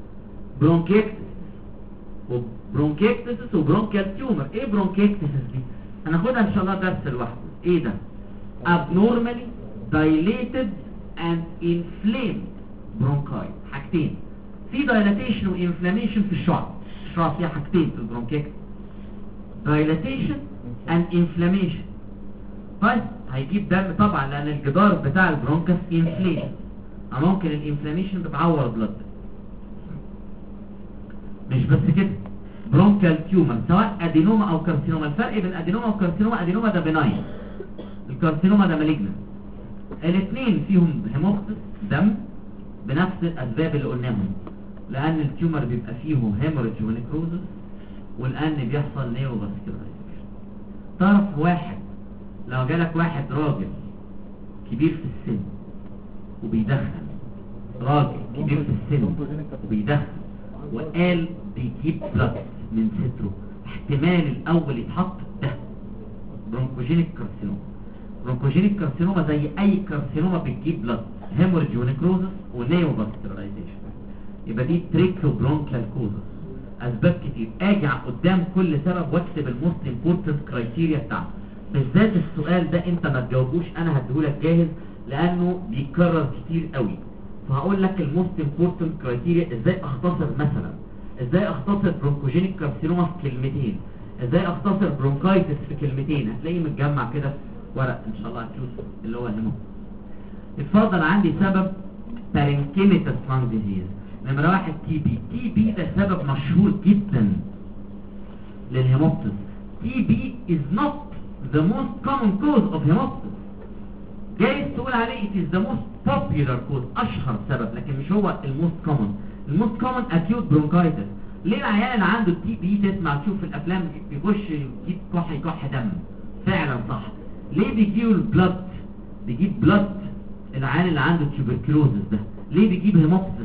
برونكيكتسس وبرونكيال تيومر. ايه برونكيكتسس دي؟ هناخدها ان شاء الله درس لوحده. ايه ده؟ abnormally dilated and inflamed bronchi. حاجتين، في dilatation و inflammation في الشعب فيها حاجتين في البرونكيكتس، dilatation and inflammation. طيب هيجيب دم طبعا لان الجدار بتاع البرونكس inflamed، ممكن الانفلاميشن بتعور بلد. مش بس كده، برونكال تيومر سواء ادينوما او كارسينوما. الفرق بين ادينوما وكارسينوما، ادينوما ده بناين، الكارسينوما ده مالجنان. الاثنين فيهم هيموبتس دم بنفس الاسباب اللي قلناهم، لان التيومر بيبقى فيه هيموريدج ونيكروزس، والان بيحصل نيوفاسكولارايزيشن. طرف واحد، لو جالك واحد راجل كبير في السن وبيدخن، راجل كبير في السن وبيدخن وقال بيجيب بلاد من ستره، احتمال الاول يتحط ده برونكوجينيك كارسينوما. برونكوجينيك كارسينوما زي اي كارسينوما بتجيب بلاد، هيموريدج ونيكروزس ونيوفاسكولارايزيشن. يبقى دي تريكو برونكال كوزس، اسباب كتير. اجي قدام كل سبب واكتب الموست امبورتنت كرايتيريا بتاعته. بالذات السؤال ده انت ما تجاوبوش، انا هديهولك جاهز لانه بيتكرر كتير قوي. فهقول لك الموست امبورتنت كرايتيريا. ازاي اختصر مثلا، ازاي اختصر برونكوجينيك كارسينوما في كلمتين، ازاي اختصر برونكايتس في كلمتين. هتلاقيه متجمع كده في ورق ان شاء الله هتشوف اللي هو الهيمو. اتفضل. عندي سبب بارينكيميتاس لانج ديزيز. نمرة واحد تي بي. تي بي ده سبب مشهور جدا للهيموبتس. تي بي is not the most common cause of hemoptysis. جايز تقول عليه it is the most popular cause، اشهر سبب، لكن مش هو الموست كومن. الموست كومن acute bronchitis. ليه العيال اللي عنده التي بي تسمع تشوف في الافلام بيخش يجيب كح دم؟ فعلا صح. ليه بيجيبوا البلد؟ بيجيب بلد العيال اللي عنده تيوبركلوزس ده. ليه بيجيب هيموبتس؟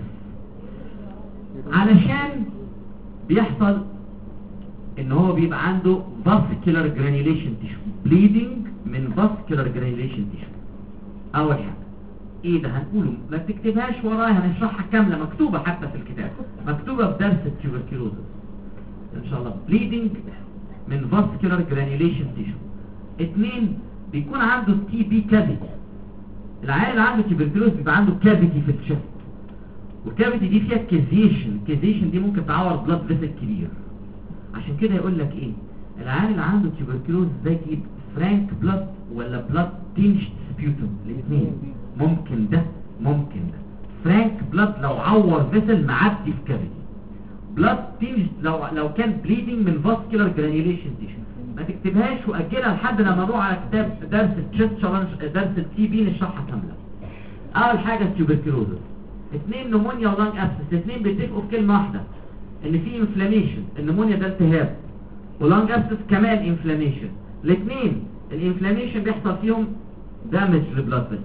علشان بيحصل ان هو بيبقى عنده vascular granulation tissue، bleeding من vascular granulation tissue. اول حاجه ايه ده؟ هنقوله، ما تكتبهاش ورايا، هنشرحها كامله، مكتوبه حتى في الكتاب، مكتوبه في درس التيوبركلوزس ان شاء الله. bleeding من vascular granulation tissue. اثنين، بيكون عنده تي بي كافيتي. العيال اللي عنده تيوبركلوز بيبقى عنده كافيتي في الشست، والكافيتي دي فيها كيزيشن. الكيزيشن دي ممكن تعور بلاد فيسل كبير. عشان كده يقول لك ايه، العيال اللي عنده تيوبركلوز ده يجيب فرانك بلاد ولا بلاد تينشد سبيوتوم؟ الاثنين ممكن ده ممكن ده. فرانك بلاد لو عور فيسل معدي في كافيتي، بلاد تينشد لو كان بليدنج من فاسكولار جرانيوليشن تيشو. ما تكتبهاش واجلها لحد لما نروح على كتاب درس التشست شالنج، درس التي بي نشرحها كامله. اول حاجه التيوبركلوزس. اثنين، نمونيا ولانج ابسس. اثنين بيتفقوا في كلمه واحده، ان في انفلاميشن. النمونيا ده التهاب، ولانج ابسس كمان انفلاميشن. الاثنين الانفلاميشن بيحصل فيهم دامج للبلاد فيسل.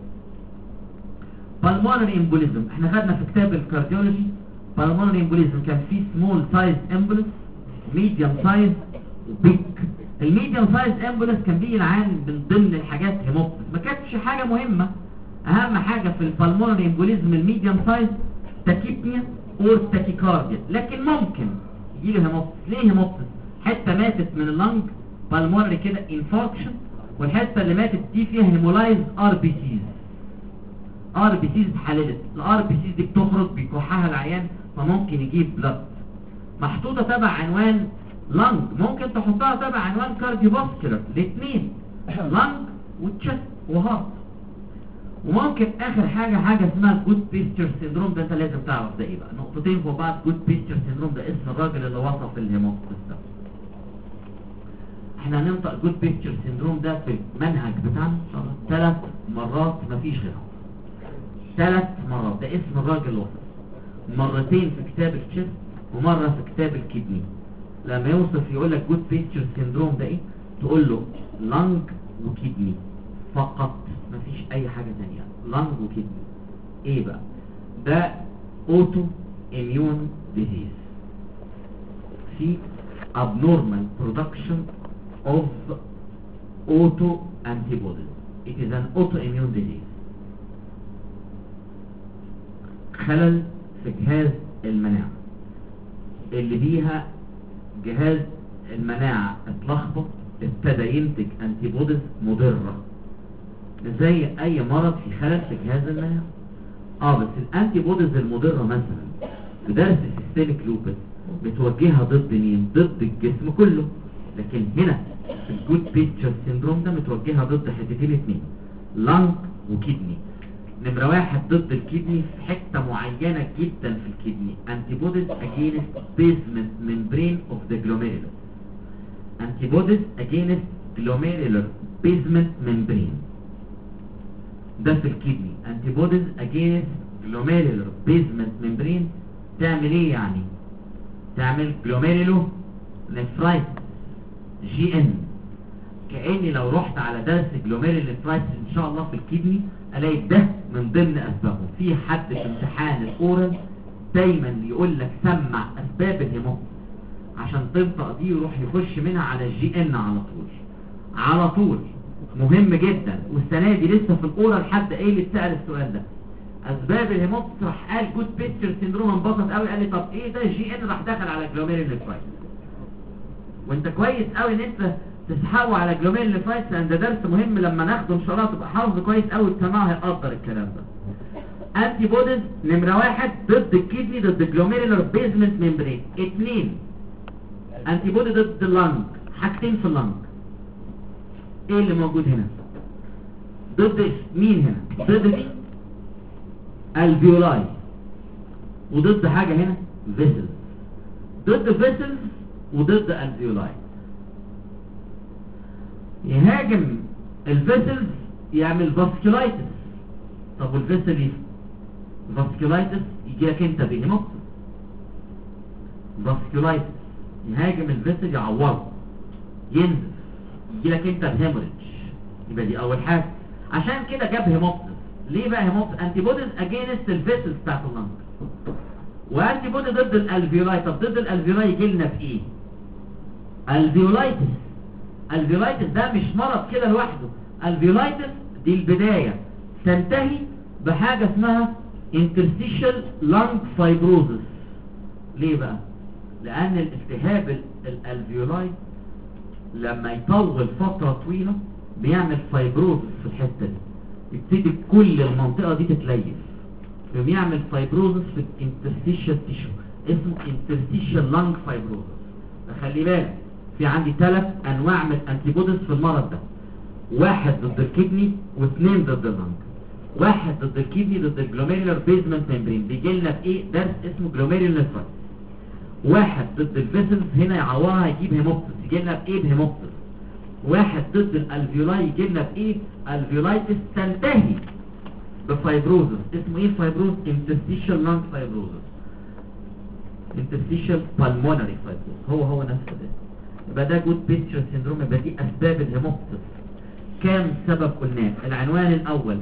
بالمونري امبوليزم، احنا خدنا في كتاب الكارديولوجي بالمونري امبوليزم كان فيه سمول سايز امبوليس، ميديوم سايز، وبيج. الميديوم سايز امبوليس كان بيجي العيان من ضمن الحاجات هيموبتس، ما كانتش حاجه مهمه. اهم حاجه في البالمونري امبوليزم الميديوم سايز تاكيبنيا اور تاكيكارديا، لكن ممكن يجي له هيموبتس. ليه هيموبتس؟ حته ماتت من اللنج بالمونري كده انفاركشن، والحته اللي ماتت دي فيها هيمولايز ار بي سيز. ار بي سيز اتحللت، الار بي سيز دي بتخرج بيكحها العيان فممكن يجيب بلاد. محطوطه تبع عنوان لانج، ممكن تحطها تبع عنوان كارديوفاسكولار، الاثنين لانج وتشست وهارت. وممكن اخر حاجه اسمها جود بيستشر سيندروم، ده انت لازم تعرف ده ايه بقى، نقطتين فوق بعض. جود بيستشر سيندروم ده اسم الراجل اللي وصف الهيموبتس ده. احنا هننطق جود بيستشر سيندروم ده في المنهج بتاعنا 3 مرات مفيش غيرهم، 3 مرات، ده اسم الراجل اللي وصف. مرتين في كتاب الشيست ومره في كتاب الكدني. لما يوصف يقول لك جود بيستشر سيندروم ده ايه، تقول له لانج وكدني فقط، مفيش اي حاجة تانية، لانج وكدني. ايه بقى ده؟ اوتو اميون ديزيز، في abnormal production of auto antibodies. It is an autoimmune disease. خلل في جهاز المناعة اللي بيها جهاز المناعة اتلخبط، ابتدى ينتج انتيبوديز مضرة زي اي مرض في خلل في جهاز المناعة. بس الانتيبوديز المضرة مثلا في درس السيستميك لوبس متوجهة ضد مين؟ ضد الجسم كله. لكن هنا في الجود بيستشر سيندروم ده متوجهة ضد حتتين اتنين، لانج وكدني. نمرة 1 ضد الكدني في حتة معينة جدا في الكدني، antibodies against basement membrane of the glomerulus. antibodies against glomerular basement membrane، ده في الكدني. antibodies against glomerular basement membrane تعمل ايه يعني؟ تعمل glomerulo nephritis GN. كأني لو رحت على درس glomerular nephritis ان شاء الله في الكدني الاقي ده من ضمن اسبابه. في حد في امتحان الاورال دايما يقول لك سمع اسباب الهيموبتس عشان تنطق دي يروح يخش منها على GN على طول مهم جدا. والسنه دي لسه في الاورال حد ايه اللي اتسال السؤال ده، اسباب الهيموبتس، راح قال جود بيستشر سيندروم، انبسط قوي قال لي طب ايه ده GN، راح دخل على جلوميريل نيفرايتس. وانت كويس قوي ان انت تسحبه على جلوميريل نيفرايتس، لان ده درس مهم لما ناخده ان شاء الله تبقى حافظ كويس قوي وتسمعه هيقدر الكلام ده. انتي بوديز نمره 1 ضد الكدني ضد الجلوميريلر بيزمنت ممبرين. 2 انتي بودي ضد اللنج، حاجتين في اللنج. ايه اللي موجود هنا؟ ضد مين هنا؟ ضد دي الفيولاي، وضد حاجة هنا فيسل، ضد فيسل وضد الفيولاي. يهاجم الفيسل يعمل فاسكولايتس. طب والفيسل فاسكولايتس يجي لك انت بهيموبتس. فاسكولايتس يهاجم الفيسل يعوره ينزل يجي لك انت بهيموريدج. يبقى دي اول حاجه. عشان كده جاب هيموبتس. ليه بقى هيموبتس؟ انتي بوديز اجينست الفيسلز بتاعت اللنج، وانتي بودي ضد الالفيولاي. طب ضد الالفيولاي يجي لنا في ايه؟ الفيولايتس. الفيولايتس ده مش مرض كده لوحده، الفيولايتس دي البدايه تنتهي بحاجه اسمها interstitial lung fibrosis. ليه بقى؟ لان الالتهاب الالفيولاي لما يطول فترة طويلة بيعمل فايبروزس في الحتة دي، يبتدي كل المنطقة دي تتليف، بيعمل فايبروزس في الانترستيشال تيشو اسمه انترستيشال لانج فايبروزس. فخلي بالك في عندي 3 انواع من الانتيبوديز في المرض ده، 1 ضد الكدني و2 ضد اللنج. 1 ضد الكدني ضد الجلوميرولار بيزمنت ممبرين، بيجي لنا في ايه؟ درس اسمه جلوميرولار نيفرايتس. 1 ضد الفيسلز هنا يعورها يجيب هيموبتس، يجي لنا بايه؟ بهيموبتس. 1 ضد الالفيولاي يجي لنا بايه؟ الفيولايتس تنتهي بفايبروزس. اسمه ايه الفايبروز؟ انترستيشال لانج فايبروزس، انترستيشال بالمونري فايبروز، هو نفس ده. يبقى ده جود بيستشر سيندروم. يبقى دي اسباب الهيموبتس. كام سبب قلناه؟ العنوان الاول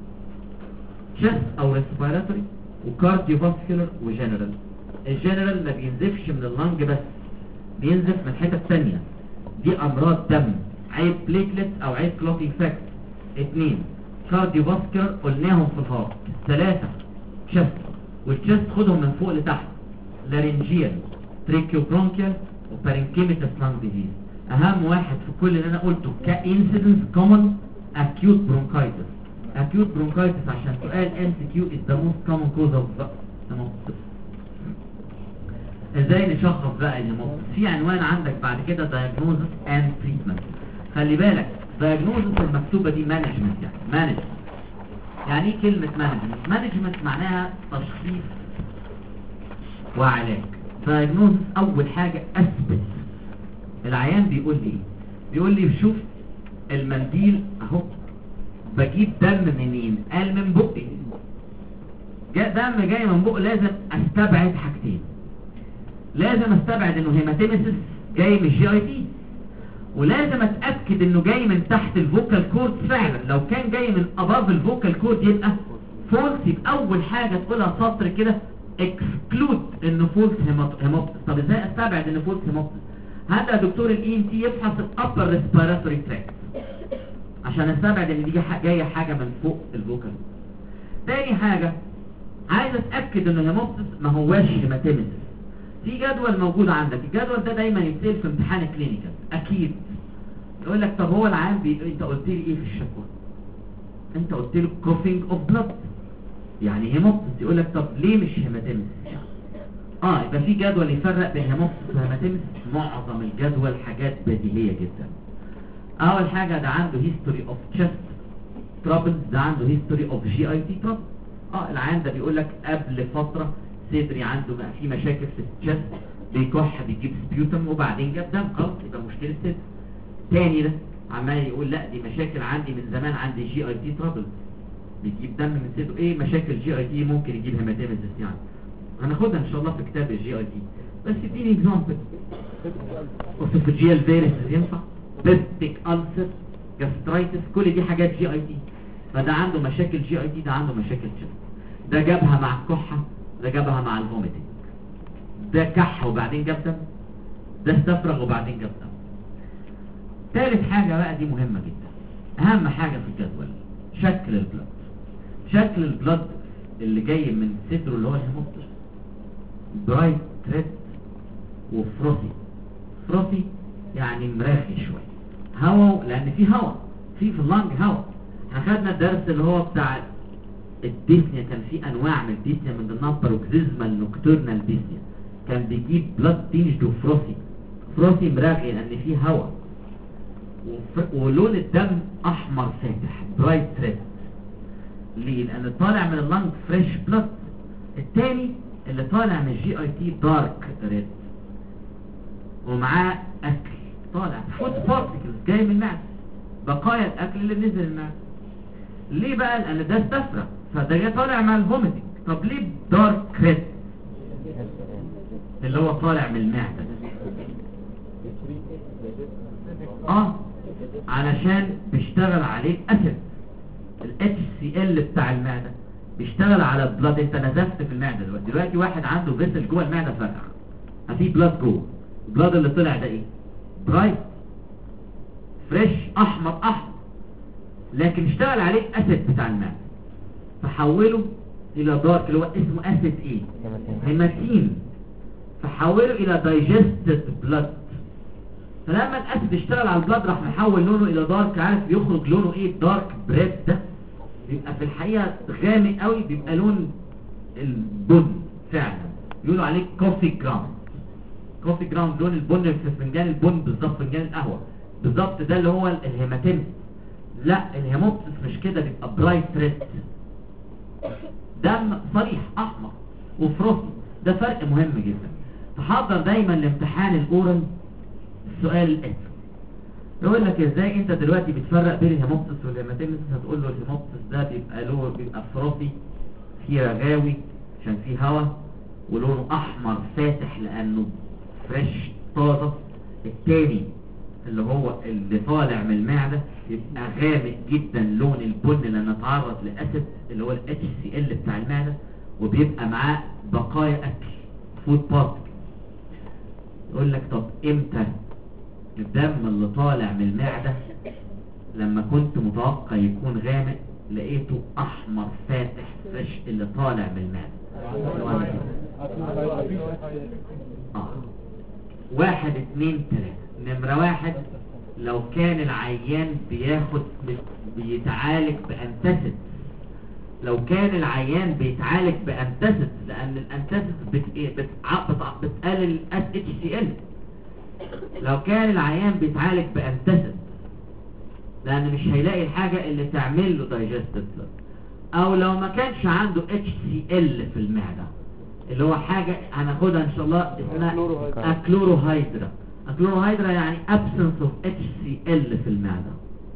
تشست او ريسبيراتوري وكارديوفاسكولار وجنرال. الجنرال ما بينزفش من اللنج بس، بينزف من حتة تانية، دي امراض دم، عيب بليتلت او عيب كلوتينج فاكتور. 2 كارديوفاسكولار قلناهم في الهارت. 3 تشست، والتشست خدهم من فوق لتحت، لارنجيال تريكيوبرونكيال وبارنكيميتاس لانج ديزيز. اهم واحد في كل اللي انا قلته كانسيدنس كومن اكيوت برونكايتس، acute bronchitis عشان سؤال MCQ is the most common cause of hemoptysis. ازاي نشخص بقى الهيموبتس؟ في عنوان عندك بعد كده diagnosis and treatment. خلي بالك diagnosis المكتوبة دي management، يعني management. يعني ايه كلمة management؟ management معناها تشخيص وعلاج. diagnosis اول حاجة اثبت. العيان بيقول لي ايه؟ بيقول لي شوف المنديل اهو، بجيب دم منين؟ قال من بقي. دم جاي من بقي، لازم استبعد حاجتين. لازم استبعد انه هيماتيمسيس جاي من الجي اي تي، ولازم اتاكد انه جاي من تحت الفوكال كورد فعلا. لو كان جاي من اباف الفوكال كورد يبقى فولس. يبقى اول حاجه تقولها سطر كده اكسكلود انه فولس هيموبتس. طب ازاي استبعد انه فولس هيموبتس؟ هذا دكتور الاي ان تي يفحص الابر ريسبيراتوري تراكت عشان استبعد ان دي جايه حاجه من فوق الفوكال. تاني حاجه عايز اتاكد انه هيموبتس ما هواش هيماتيمسيس. في جدول موجود عندك، الجدول ده دايما يتسال في امتحان كلينيكال اكيد. يقول لك طب هو العام انت قلت لي ايه في الشكوى؟ انت قلت لي كوفينج اوف بلاد، يعني هيموبتس. يقول لك طب ليه مش هيماتيمسيس؟ يبقى في جدول يفرق بين هيموبتس وهيماتيمسيس. معظم الجدول حاجات بديهيه جدا. اول حاجه ده عنده هيستوري اوف تشست ترابلز، ده عنده هيستوري اوف جي اي تي ترابلز. العيان ده بيقول لك قبل فتره صدري عنده بقى في مشاكل في التشست، بيكح بيجيب سبيوتم وبعدين جاب دم، خلاص يبقى مشكله صدر. تاني ده عمال يقول لا دي مشاكل عندي من زمان، عندي جي اي تي ترابلز، بيجيب دم من صدره. ايه مشاكل جي اي تي ممكن يجيب هيماتيمسيس؟ يعني هناخدها ان شاء الله في كتاب الجي اي تي، بس اديني اكزامبل. اوسوفاجيال فيروس ينفع، بيبتيك ألسر، جاسترايتس، كل دي حاجات جي اي تي. فده عنده مشاكل جي اي تي، ده عنده مشاكل تشست. ده جابها مع الكحه، ده جابها مع الفوميتنج. ده كح وبعدين جاب دم، ده استفرغ وبعدين جاب دم. ثالث حاجه بقى دي مهمه جدا، اهم حاجه في الجدول، شكل البلد. شكل البلد اللي جاي من صدره اللي هو الهيموبتس برايت ريد وفروسي. فروسي يعني مرخي شويه، هواء، لان في هواء في اللنج هواء. احنا خدنا الدرس اللي هو بتاع الديسنيا، كان في انواع من الديسنيا من ضمنها باروكسيزمال نوكتورنال ديسنيا، كان بيجيب بلاد تينجد وفروسي. فروسي مرغي لان فيه هواء، ولون الدم احمر فاتح برايت ريد. ليه؟ لان طالع من اللنج فريش بلاد. الثاني اللي طالع من الجي اي تي دارك ريد، ومعاه اكل طالع فود بارتيكلز جاي من المعده، بقايا الاكل اللي نزل المعده. ليه بقى؟ لان ده استفرغ، فده جاي طالع مع الفوميتنج. طب ليه دارك ريد اللي هو طالع من المعده؟ علشان بيشتغل عليه اسيد، ال HCl بتاع المعده بيشتغل على البلاد. انت نزفت في المعده دلوقتي واحد عنده فيسل جوه المعده فرقع، في بلاد جوه. البلاد اللي طلع ده ايه؟ برايت فريش احمر، لكن اشتغل عليه اسيد بتاع المعده فحوله الى دارك اللي هو اسمه اسيد ايه؟ هيماتين. فحوله الى دايجستد بلاد. فلما الاسيد اشتغل على البلاد راح محول لونه الى دارك. عارف بيخرج لونه ايه؟ دارك بريد. ده بيبقى في الحقيقه غامق قوي، بيبقى لون البن فعلا، بيقولوا عليه كوفي جراوند. كوفي جراوند لون البن في فنجان البن بالظبط، فنجان القهوه بالظبط، ده اللي هو الهيماتيمس. لا الهيموبتس مش كده، بيبقى برايت ريد، دم صريح احمر وفروسي. ده فرق مهم جدا. تحضر دايما لامتحان الاورال السؤال الاتي، يقول لك ازاي انت دلوقتي بتفرق بين الهيموبتس والهيماتيمس. هتقول له الهيموبتس ده بيبقى فروسي، فيه رغاوي عشان فيه هواء، ولونه احمر فاتح لانه فريش طازه. التاني اللي هو اللي طالع من المعده يبقى غامق جدا لون البن لان اتعرض لاسيد اللي هو ال HCl بتاع المعده، وبيبقى معاه بقايا اكل فود بارتيكل. يقول لك طب امتى الدم اللي طالع من المعده لما كنت متوقع يكون غامق لقيته احمر فاتح فريش اللي طالع من المعده؟ 1 2 3. نمرة 1 لو كان العيان بيتعالج بأنتاسيد. لو كان العيان بيتعالج بأنتاسيد، لأن الأنتاسيد بتقلل HCl. لو كان العيان بيتعالج بأنتاسيد لأن مش هيلاقي الحاجة اللي تعمل له دايجستيف، أو لو ما كانش عنده HCl في المعدة، اللي هو حاجة هناخدها إن شاء الله اسمها أكلوروهيدرا. أكلوروهيدرا يعني absence of HCl في المعدة.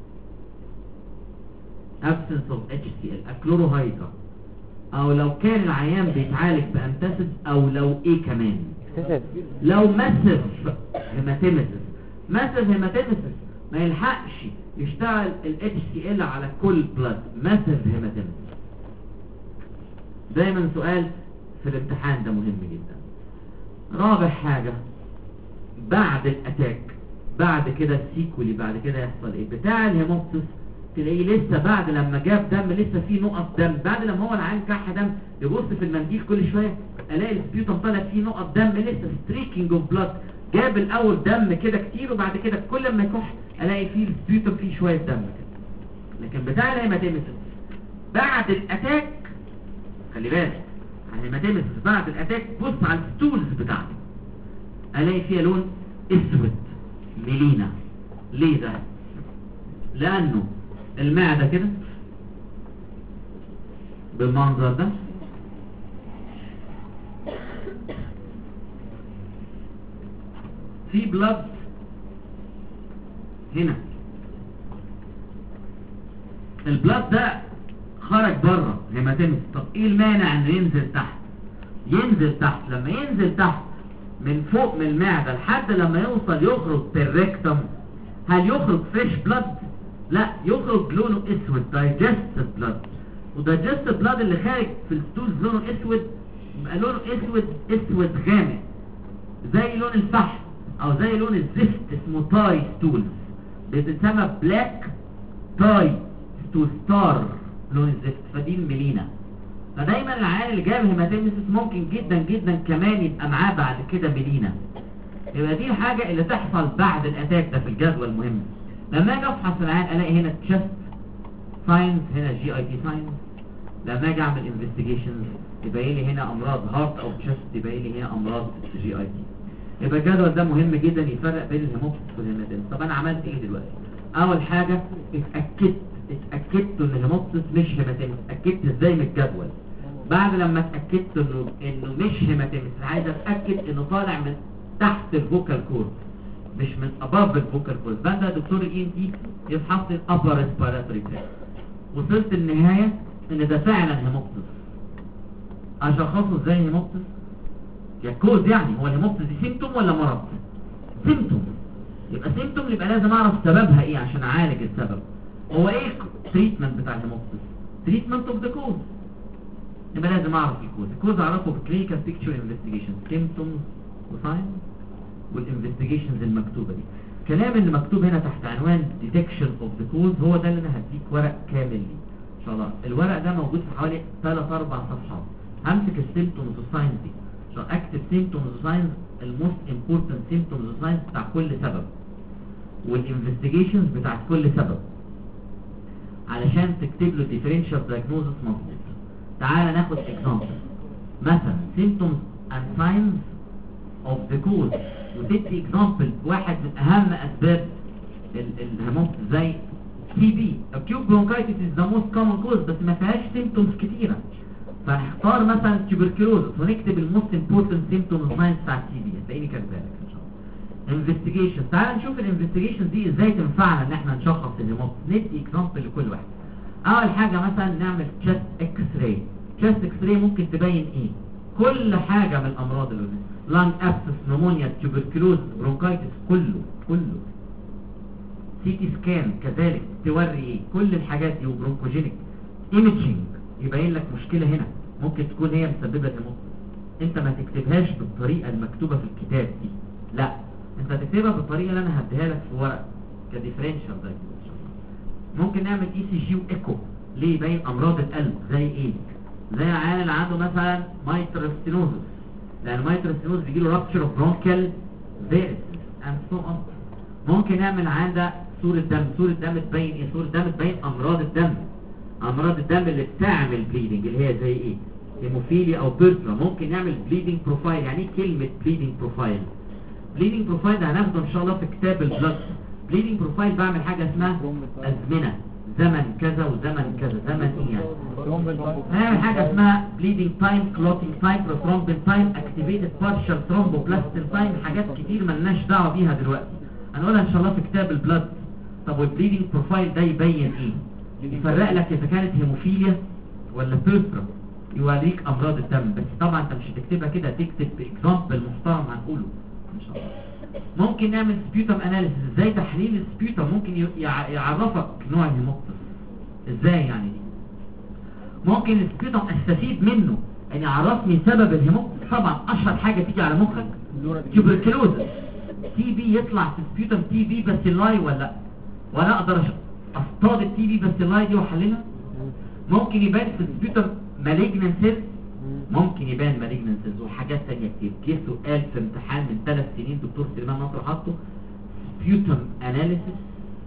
absence of HCl أكلوروهيدرا. أو لو كان العيان بيتعالج بأنتاسيد، أو لو إيه كمان، لو ماسيف هيماتيمسيس ما يلحقش يشتغل ال HCl على كل بلاد. ماسيف هيماتيمسيس دايما سؤال في الامتحان ده مهم جدا. رابع حاجة بعد الاتاك، بعد كده السيكولي، بعد كده يحصل ايه بتاع الهيموبسيس؟ تلاقيه لسه بعد لما جاب دم لسه في نقط دم، بعد لما هو العين كح دم يبص في المنديل كل شويه الاقي السبيوتم طالع فيه نقط دم، لسه ستريكينج اوف بلاد. جاب الاول دم كده كتير، وبعد كده كل ما يكح الاقي فيه السبيوتم فيه شويه دم كده. لكن بتاع الهيماتيمسيس بعد الاتاك، خلي بالك الهيماتيمسيس بعد الاتاك، بص على الستولز بتاعته الاقي فيها لون اسود ميلينا. ليه ده؟ لانه المعدة كده بالمنظر ده، في بلاد هنا، البلاد ده خرج بره هيماتيمس. طب ايه المانع انه ينزل تحت؟ ينزل تحت. لما ينزل تحت من فوق من المعدة لحد لما يوصل يخرج بالريكتم، هل يخرج فريش بلاد؟ لا، يخرج لونه اسود دايجستيف بلاد. ودايجستيف بلاد اللي خارج في الستولز لونه اسود، يبقى لونه اسود غامق زي لون الفحم او زي لون الزفت، اسمه تاي ستولز، بتتسمى بلاك تاي ستول ستار لون الزفت، فدي الميلينا. فدايما العيان اللي جاب هيماتيمسيس ممكن جدا جدا كمان يبقى معاه بعد كده ميلينا. يبقى دي الحاجة اللي تحصل بعد الاتاك ده في الجدول المهم. لما اجي افحص العيان الاقي هنا تشست ساينز، هنا GIT ساينز. لما اجي اعمل انفستيجيشنز يبين لي هنا امراض هارت او تشست، يبين لي هنا امراض GIT. يبقى الجدول ده مهم جدا يفرق بين الهيموبسيس والهيماتيمسيس. طب انا عملت ايه دلوقتي؟ اول حاجة اتأكدت ان الهيموبسيس مش هيماتيمسيس. اتأكدت ازاي من الجدول؟ بعد لما اتأكدت انه مش هيماتيمسيس، عايز اتأكد انه طالع من تحت الفوكال كورد مش من above الفوكال كورد. بقى دكتور ENT يفحص الابر ريسبيراتوري تراكت. وصلت النهاية ان ده فعلا هيموبسيس. اشخصه ازاي هيموبسيس؟ ككوز يعني. هو الهيموبسيس دي سيمتوم ولا مرض؟ سيمتوم. يبقى سيمتوم، يبقى لازم اعرف سببها ايه عشان اعالج السبب. هو ايه التريتمنت بتاع الهيموبسيس؟ تريتمنت اوف ذا كوز. يبقى لازم اعرف الكوز. الكوز اعرفه بالكلينيكال بيكتشر انفستيجيشن، سيمتومز وساينز والانفستيجيشنز المكتوبه دي. الكلام اللي مكتوب هنا تحت عنوان ديتكشن اوف ذا كوز هو ده اللي انا هديك ورق كامل ليه ان شاء الله. الورق ده موجود في حوالي 3-4 صفحات. همسك السيمتومز والساينز دي عشان اكتب سيمتومز وساينز، الموست امبورتنت سيمتومز وساينز بتاع كل سبب، والانفستيجيشنز بتاعت كل سبب، علشان تكتب له ديفرنشال دايجنوزس مظبوط. تعال ناخد اكزامبل مثلا symptoms and signs of the cause، وتدي اكزامبل واحد من اهم اسباب الهيموبسيس زي TB. acute bronchitis is the most common cause، بس ما فيهاش symptoms كتيرة، فنختار مثلا tuberculosis ونكتب الموست important symptoms signs بتاع TB. هتلاقيني كاتبها لك ان شاء الله. انفستيجيشن، تعال نشوف الانفستيجيشن دي ازاي تنفعنا ان احنا نشخص الهيموبسيس. ندي اكزامبل لكل واحد. اول حاجة مثلا نعمل chest x-ray. chest x-ray ممكن تبين ايه؟ كل حاجة من الامراض اللي قلنا، لانج ابسس، نمونيا، تيوبركلوز، برونكايتس، كله. CT سكان كذلك توري ايه؟ كل الحاجات دي. وبرونكوجينيك ايميجينج يبين لك مشكلة هنا ممكن تكون هي مسببة الهيموبسيس. انت ما تكتبهاش بالطريقة المكتوبة في الكتاب دي، لا، انت تكتبها بالطريقة اللي انا هديها لك في ورق كديفرنشال دايجنوستس. ممكن نعمل ECG وايكو ليه يبين امراض القلب زي ايه؟ زي العيان اللي عنده مثلا مايترال ستينوزس، لان مايترال ستينوزس بيجي له رابتشر اوف برونكال فيرس اند سو اون. ممكن نعمل عندها صورة دم. صورة دم تبين ايه؟ صورة دم تبين امراض الدم. امراض الدم اللي بتعمل بليدنج اللي هي زي ايه؟ هيموفيليا او بيرترا. ممكن نعمل بليدنج بروفايل. يعني ايه كلمة بليدنج بروفايل؟ بليدنج بروفايل ده هناخده ان شاء الله في كتاب البلد. بليدنج بروفايل بعمل حاجة اسمها ازمنة، زمن كذا وزمن كذا. زمن ايه يعني؟ هنعمل حاجة اسمها بليدنج تايم، كلوتينج تايم، بروثرومبين تايم، اكتيفيتد بارشال ثرومبوبلاستين تايم. حاجات كتير ملناش دعوة بيها دلوقتي، هنقولها ان شاء الله في كتاب البلد. طب والبليدنج بروفايل ده يبين ايه؟ يفرق لك اذا كانت هيموفيليا ولا بيرترا، يوريك امراض الدم. بس طبعا انت مش هتكتبها كده، تكتب اكزامبل محترم هنقوله ان شاء الله. ممكن نعمل سبيوتم اناليسيس. ازاي تحليل السبيوتم ممكن يعرفك نوع الهيموبتس؟ ازاي يعني دي؟ ممكن السبيوتم استفيد منه ان يعرفني سبب الهيموبتس. طبعا اشهر حاجه تيجي على مخك تيوبركلوزس. تي بي يطلع في السبيوتم تي بي باسيلاي ولا اقدر اصطاد التي بي باسيلاي دي واحللها؟ ممكن يبان في السبيوتم مالجنسيز، ممكن يبان مالجنسيز وحاجات ثانيه كتير. جه سؤال في امتحان من 3 سنين دكتور سليمان نصر حطه سبيوتم اناليسيس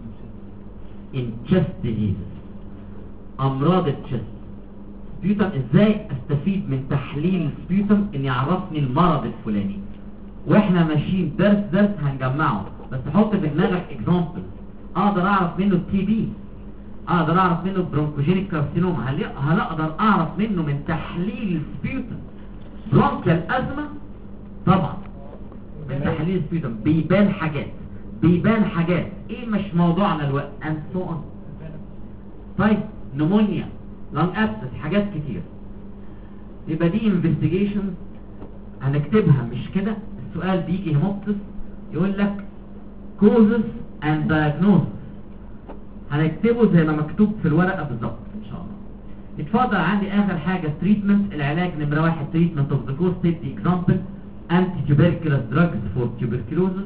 ان تشست ديزيز، امراض التشست. سبيوتم ازاي استفيد من تحليل السبيوتم ان يعرفني المرض الفلاني؟ واحنا ماشيين درس هنجمعه. بس حط في دماغك اكزامبل. اقدر اعرف منه التي بي، اقدر اعرف منه برونكوجينيك كارسينوما. هل اقدر اعرف منه من تحليل السبيوتم برونكيال ازمه؟ طبعا من تحليل السبيوتم بيبان حاجات ايه مش موضوعنا الوقت and so on. طيب نمونيا، لانج ابسس، حاجات كتير. يبقى دي انفستيجيشن هنكتبها مش كده. السؤال بيجي هيموبتس يقول لك causes and diagnosis، هنكتبه زي ما مكتوب في الورقة بالظبط ان شاء الله. اتفضل عندي اخر حاجة تريتمنت. العلاج نمرة 1 تريتمنت اوف ذا كوز. تدي اكزامبل انتي تيوبركلوز دراجز فور تيوبركلوزس.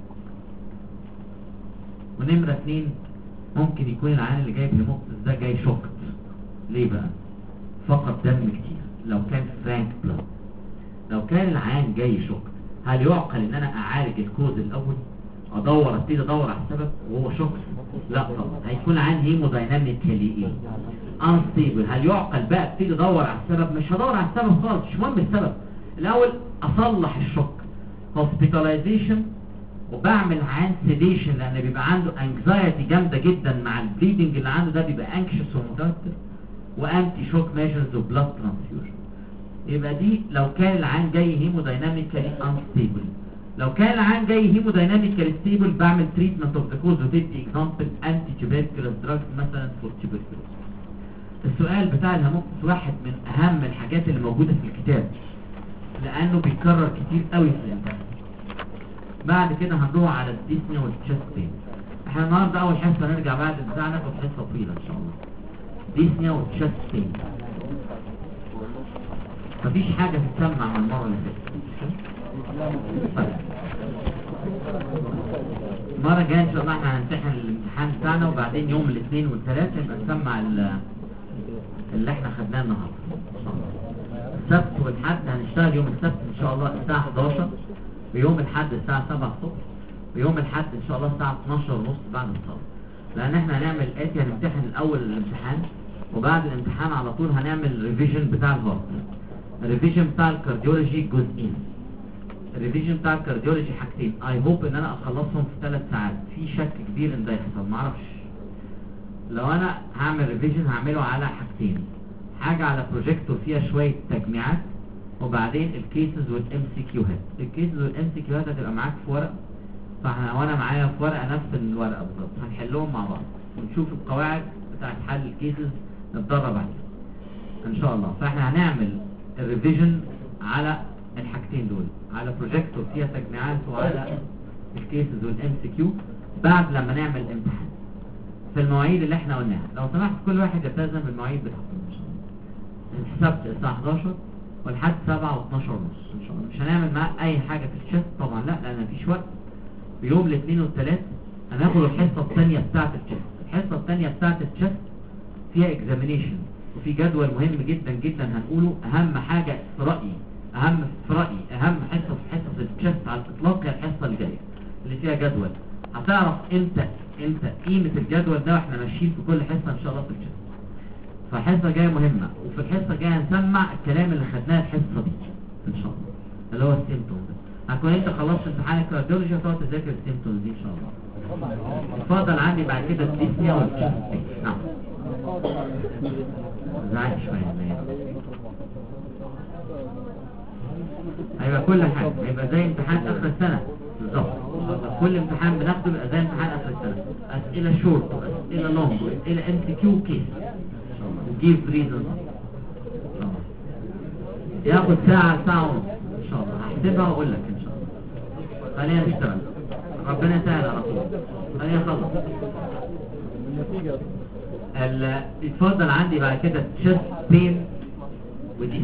ونمرة 2 ممكن يكون العيان اللي جايب هيموبتس ده جاي شوكت. ليه بقى؟ فقط دم كتير. لو كان فرانك بلاد، لو كان العيان جاي شوكت، هل يعقل ان انا اعالج الكوز الاول؟ ابتدي ادور على السبب وهو شوكت؟ لا طبعا. هيكون عندي هيمودايناميكالي ايه؟ انستيبل. هل يعقل بقى ابتدي ادور على السبب؟ مش هدور على السبب خالص، مش مهم السبب. الاول اصلح الشوك، هوسبيتاليزيشن، وبعمل عن سيديشن لان بيبقى عنده انكزايتي جامده جدا مع البليدنج اللي عنده ده، بيبقى انكشس ومتوتر، وانتي شوك ميجرز وبلاد ترانسفيوجن. يبقى دي لو كان العين جاي هيمودايناميكالي انستيبل. لو كان العين جاي هيمودايناميكالي ستيبل بعمل تريتمنت اوف ذا كوز وتدي اكزامبل انتي تيوبركلوز دراجز مثلا فور تيوبركلوز. السؤال بتاع الهيموبتس واحد من اهم الحاجات اللي موجوده في الكتاب لانه بيتكرر كتير قوي في الامتحان. بعد كده هنروح على الديسنيا والتشست بين. احنا النهارده اول حصه نرجع بعد البتاع ناخد حصه طويله ان شاء الله. ديسنيا والتشست بين مفيش حاجه تتسمع من المره اللي فاتت. المره الجايه ان شاء الله احنا هنمتحن الامتحان بتاعنا، وبعدين يوم الاثنين والثلاث يبقى نسمع اللي احنا خدناه النهارده. السبت والحد هنشتغل يوم السبت ان شاء الله الساعه 11، ويوم الحد الساعه 7 الصبح، ويوم الحد ان شاء الله الساعه 12:30 بعد الصلاه. لان احنا هنعمل اتي هنمتحن الاول الامتحان، وبعد الامتحان على طول هنعمل ريفيجن بتاع الهارت. الريفيجن بتاع الكارديولوجي جزئين. الريفيجن بتاع الكارديولوجي حاجتين. اي هوب ان انا اخلصهم في 3 ساعات. في شك كبير ان ده يحصل، معرفش. لو انا هعمل ريفيجن هعمله على حاجتين، حاجه على بروجيكتور فيها شويه تجميعات، وبعدين الكيسز والام سي كيوهات. الكيسز والام سي كيوهات هتبقى معاك في ورق، وانا معايا في ورقه نفس الورقه بالظبط، هنحلهم مع بعض ونشوف القواعد بتاعت حل الكيسز نتدرب عليها ان شاء الله. فاحنا هنعمل الريفيجن على الحاجتين دول، على بروجيكتور فيها تجميعات وعلى الكيسز والام سي كيو بعد لما نعمل الامتحان في المواعيد اللي احنا قلناها. لو سمحت كل واحد يلتزم بالمواعيد بتاعته ان شاء الله. السبت الساعه 11 والحد 7 و12:30 ان شاء الله. مش هنعمل معاه اي حاجه في الشيست طبعا، لا لان مفيش وقت. بيوم الاثنين والثلاث هناخد الحصه الثانيه بتاعه الشيست. الحصه الثانيه بتاعه الشيست فيها اكزامينيشن وفي جدول مهم جدا جدا هنقوله. اهم حاجه في رايي، اهم حصه في حصه الشيست على الاطلاق هي الحصه الجايه اللي فيها جدول هتعرف امتى قيمة الجدول ده واحنا ماشيين في كل حصة ان شاء الله في الجدول. فالحصة جاية مهمة، وفي الحصة جاية هنسمع الكلام اللي خدناه الحصة دي ان شاء الله اللي هو السيمتومز ده. هتكون انت خلصت امتحان الكارديولوجي وتقعد تذاكر السيمتومز دي ان شاء الله. اتفضل عندي بعد كده الديسنيا والتشست. نعم زعلت شوية. هيبقى كل حاجة هيبقى زي امتحان اخر السنة بالظبط. كل امتحان بناخده بيبقى زي امتحان اخر السنة، اسئلة شورت واسئلة لونج واسئلة MCQ كيس وجيف ريزون. ياخد ساعة ونص ان شاء الله. هحسبها واقول لك ان شاء الله. خلينا نشتغل، ربنا يسهل على طول. خلينا نخلص. اتفضل عندي بعد كده تشست بين ودي.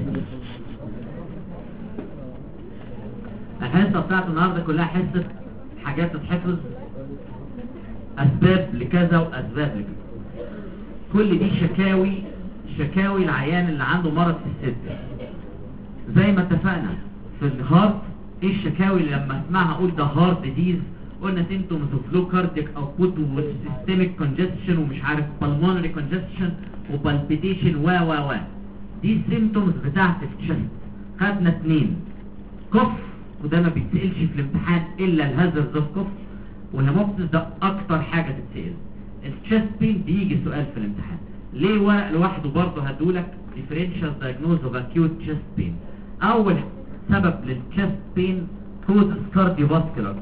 الحصة بتاعت النهاردة كلها حصة حاجات تتحفظ، أسباب لكذا وأسباب لكذا. كل دي شكاوي العيان اللي عنده مرض في الصدر. زي ما اتفقنا في الهارت، ايه الشكاوي اللي لما اسمعها اقول ده هارت ديزيز؟ قلنا سيمتومز اوف لو كاردياك اوتبوت وسيستميك كونجستشن ومش عارف بالمونري كونجستشن وبالبيتيشن و دي السيمتومز بتاعت التشست. خدنا 2 كف، وده ما بيتسألش في الامتحان الا الهازرز اوف كف، والهيموبسيس ده اكتر حاجة تتسأل. التشست بين بيجي سؤال في الامتحان. ليه ورق لوحده برضه هدولك differential diagnosis of acute chest pain. اول سبب للتشست بين causes cardiovascular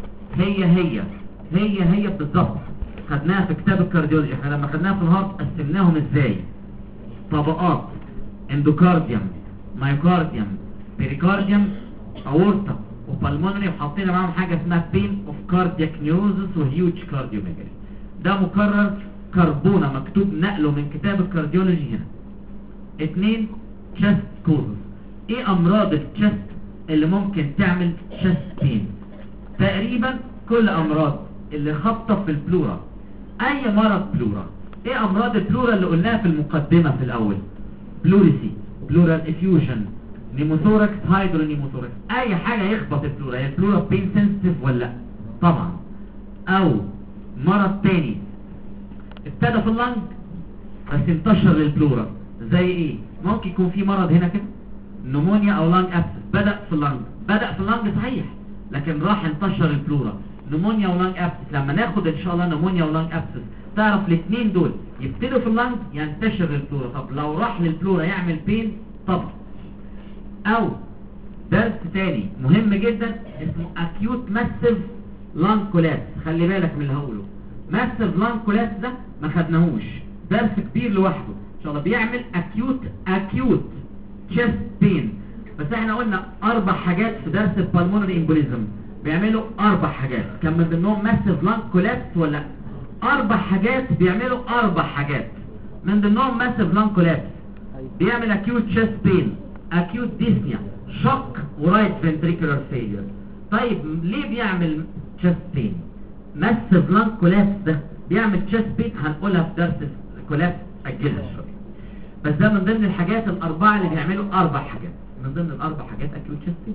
هي بالظبط خدناها في كتاب الكارديولوجي. احنا لما خدناها في الهارت قسمناهم ازاي؟ طبقات: اندوكارديوم، مايوكارديوم، بيريكارديوم، اورتا وبالمونري، وحطينا معاهم حاجه اسمها بين اوف كاردياك نيوروزس وهيوج كارديوميجالي. ده مكرر كربونه مكتوب نقله من كتاب الكارديولوجي هنا. 2 تشست كوزز. ايه امراض التشست اللي ممكن تعمل تشست بين؟ تقريبا كل امراض اللي خبطه في البلورا. اي مرض بلورا. ايه امراض البلورا اللي قلناها في المقدمه في الاول؟ بلوريسي، بلورال افيوجن، نيموثوركس، هايدرونيموثوركس. اي حاجه يخبط البلورا. هي البلورا بين سنسيتيف ولا لا؟ طبعا. او مرض تاني ابتدى في اللنج بس انتشر للبلورا. زي ايه؟ ممكن يكون في مرض هنا كده نمونيا او لانج ابسس، بدأ في اللنج صحيح، لكن راح انتشر البلورا. نمونيا ولانج ابسس، لما ناخد ان شاء الله نمونيا ولانج ابسس تعرف الاثنين دول يبتدوا في اللنج ينتشر للبلورا. طب لو راح للبلورا يعمل بين طبعا. او درس تاني مهم جدا اسمه acute massive lung collapse. خلي بالك من اللي هقوله. massive lung collapse ده ما خدناهوش، درس كبير لوحده ان شاء الله. بيعمل acute chest pain. بس احنا قلنا 4 حاجات في درس البالمونري امبوليزم بيعملوا 4 حاجات. كان من ضمنهم massive lung collapse ولا 4 حاجات؟ بيعملوا 4 حاجات من ضمنهم massive lung collapse. بيعمل acute chest pain، acute dyspnea، shock ورايت ventricular failure. طيب ليه بيعمل chest pain؟ massive lung collapse ده بيعمل chest pain، هنقولها في درس collapse اجلها شويه. بس ده من ضمن الحاجات ال4 اللي بيعملوا 4 حاجات. من ضمن ال4 حاجات acute chest pain.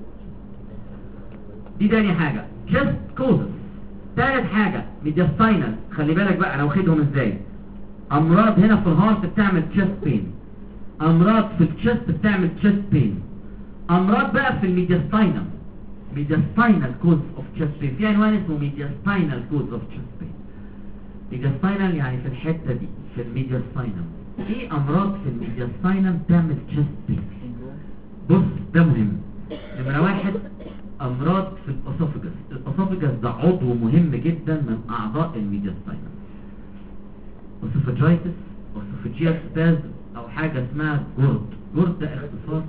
دي تاني حاجه chest causes. تالت حاجه mediastinal. خلي بالك بقى انا واخدهم ازاي. امراض هنا في الهارت بتعمل chest pain، امراض في التشست بتعمل chest pain، امراض بقى في الميدياستاينم mediastinal cause of chest pain. في عنوان اسمه mediastinal cause of chest pain. mediastinal يعني في الحته دي في الميدياستاينم. ايه امراض في الميدياستاينم تعمل chest pain؟ بص ده مهم. نمره 1 امراض في الاسوفجس. الاسوفجس ده عضو مهم جدا من اعضاء الميدياستاينم. اسوفجايتس، اسوفجيال سبازم، او حاجه اسمها جرد ده اختصار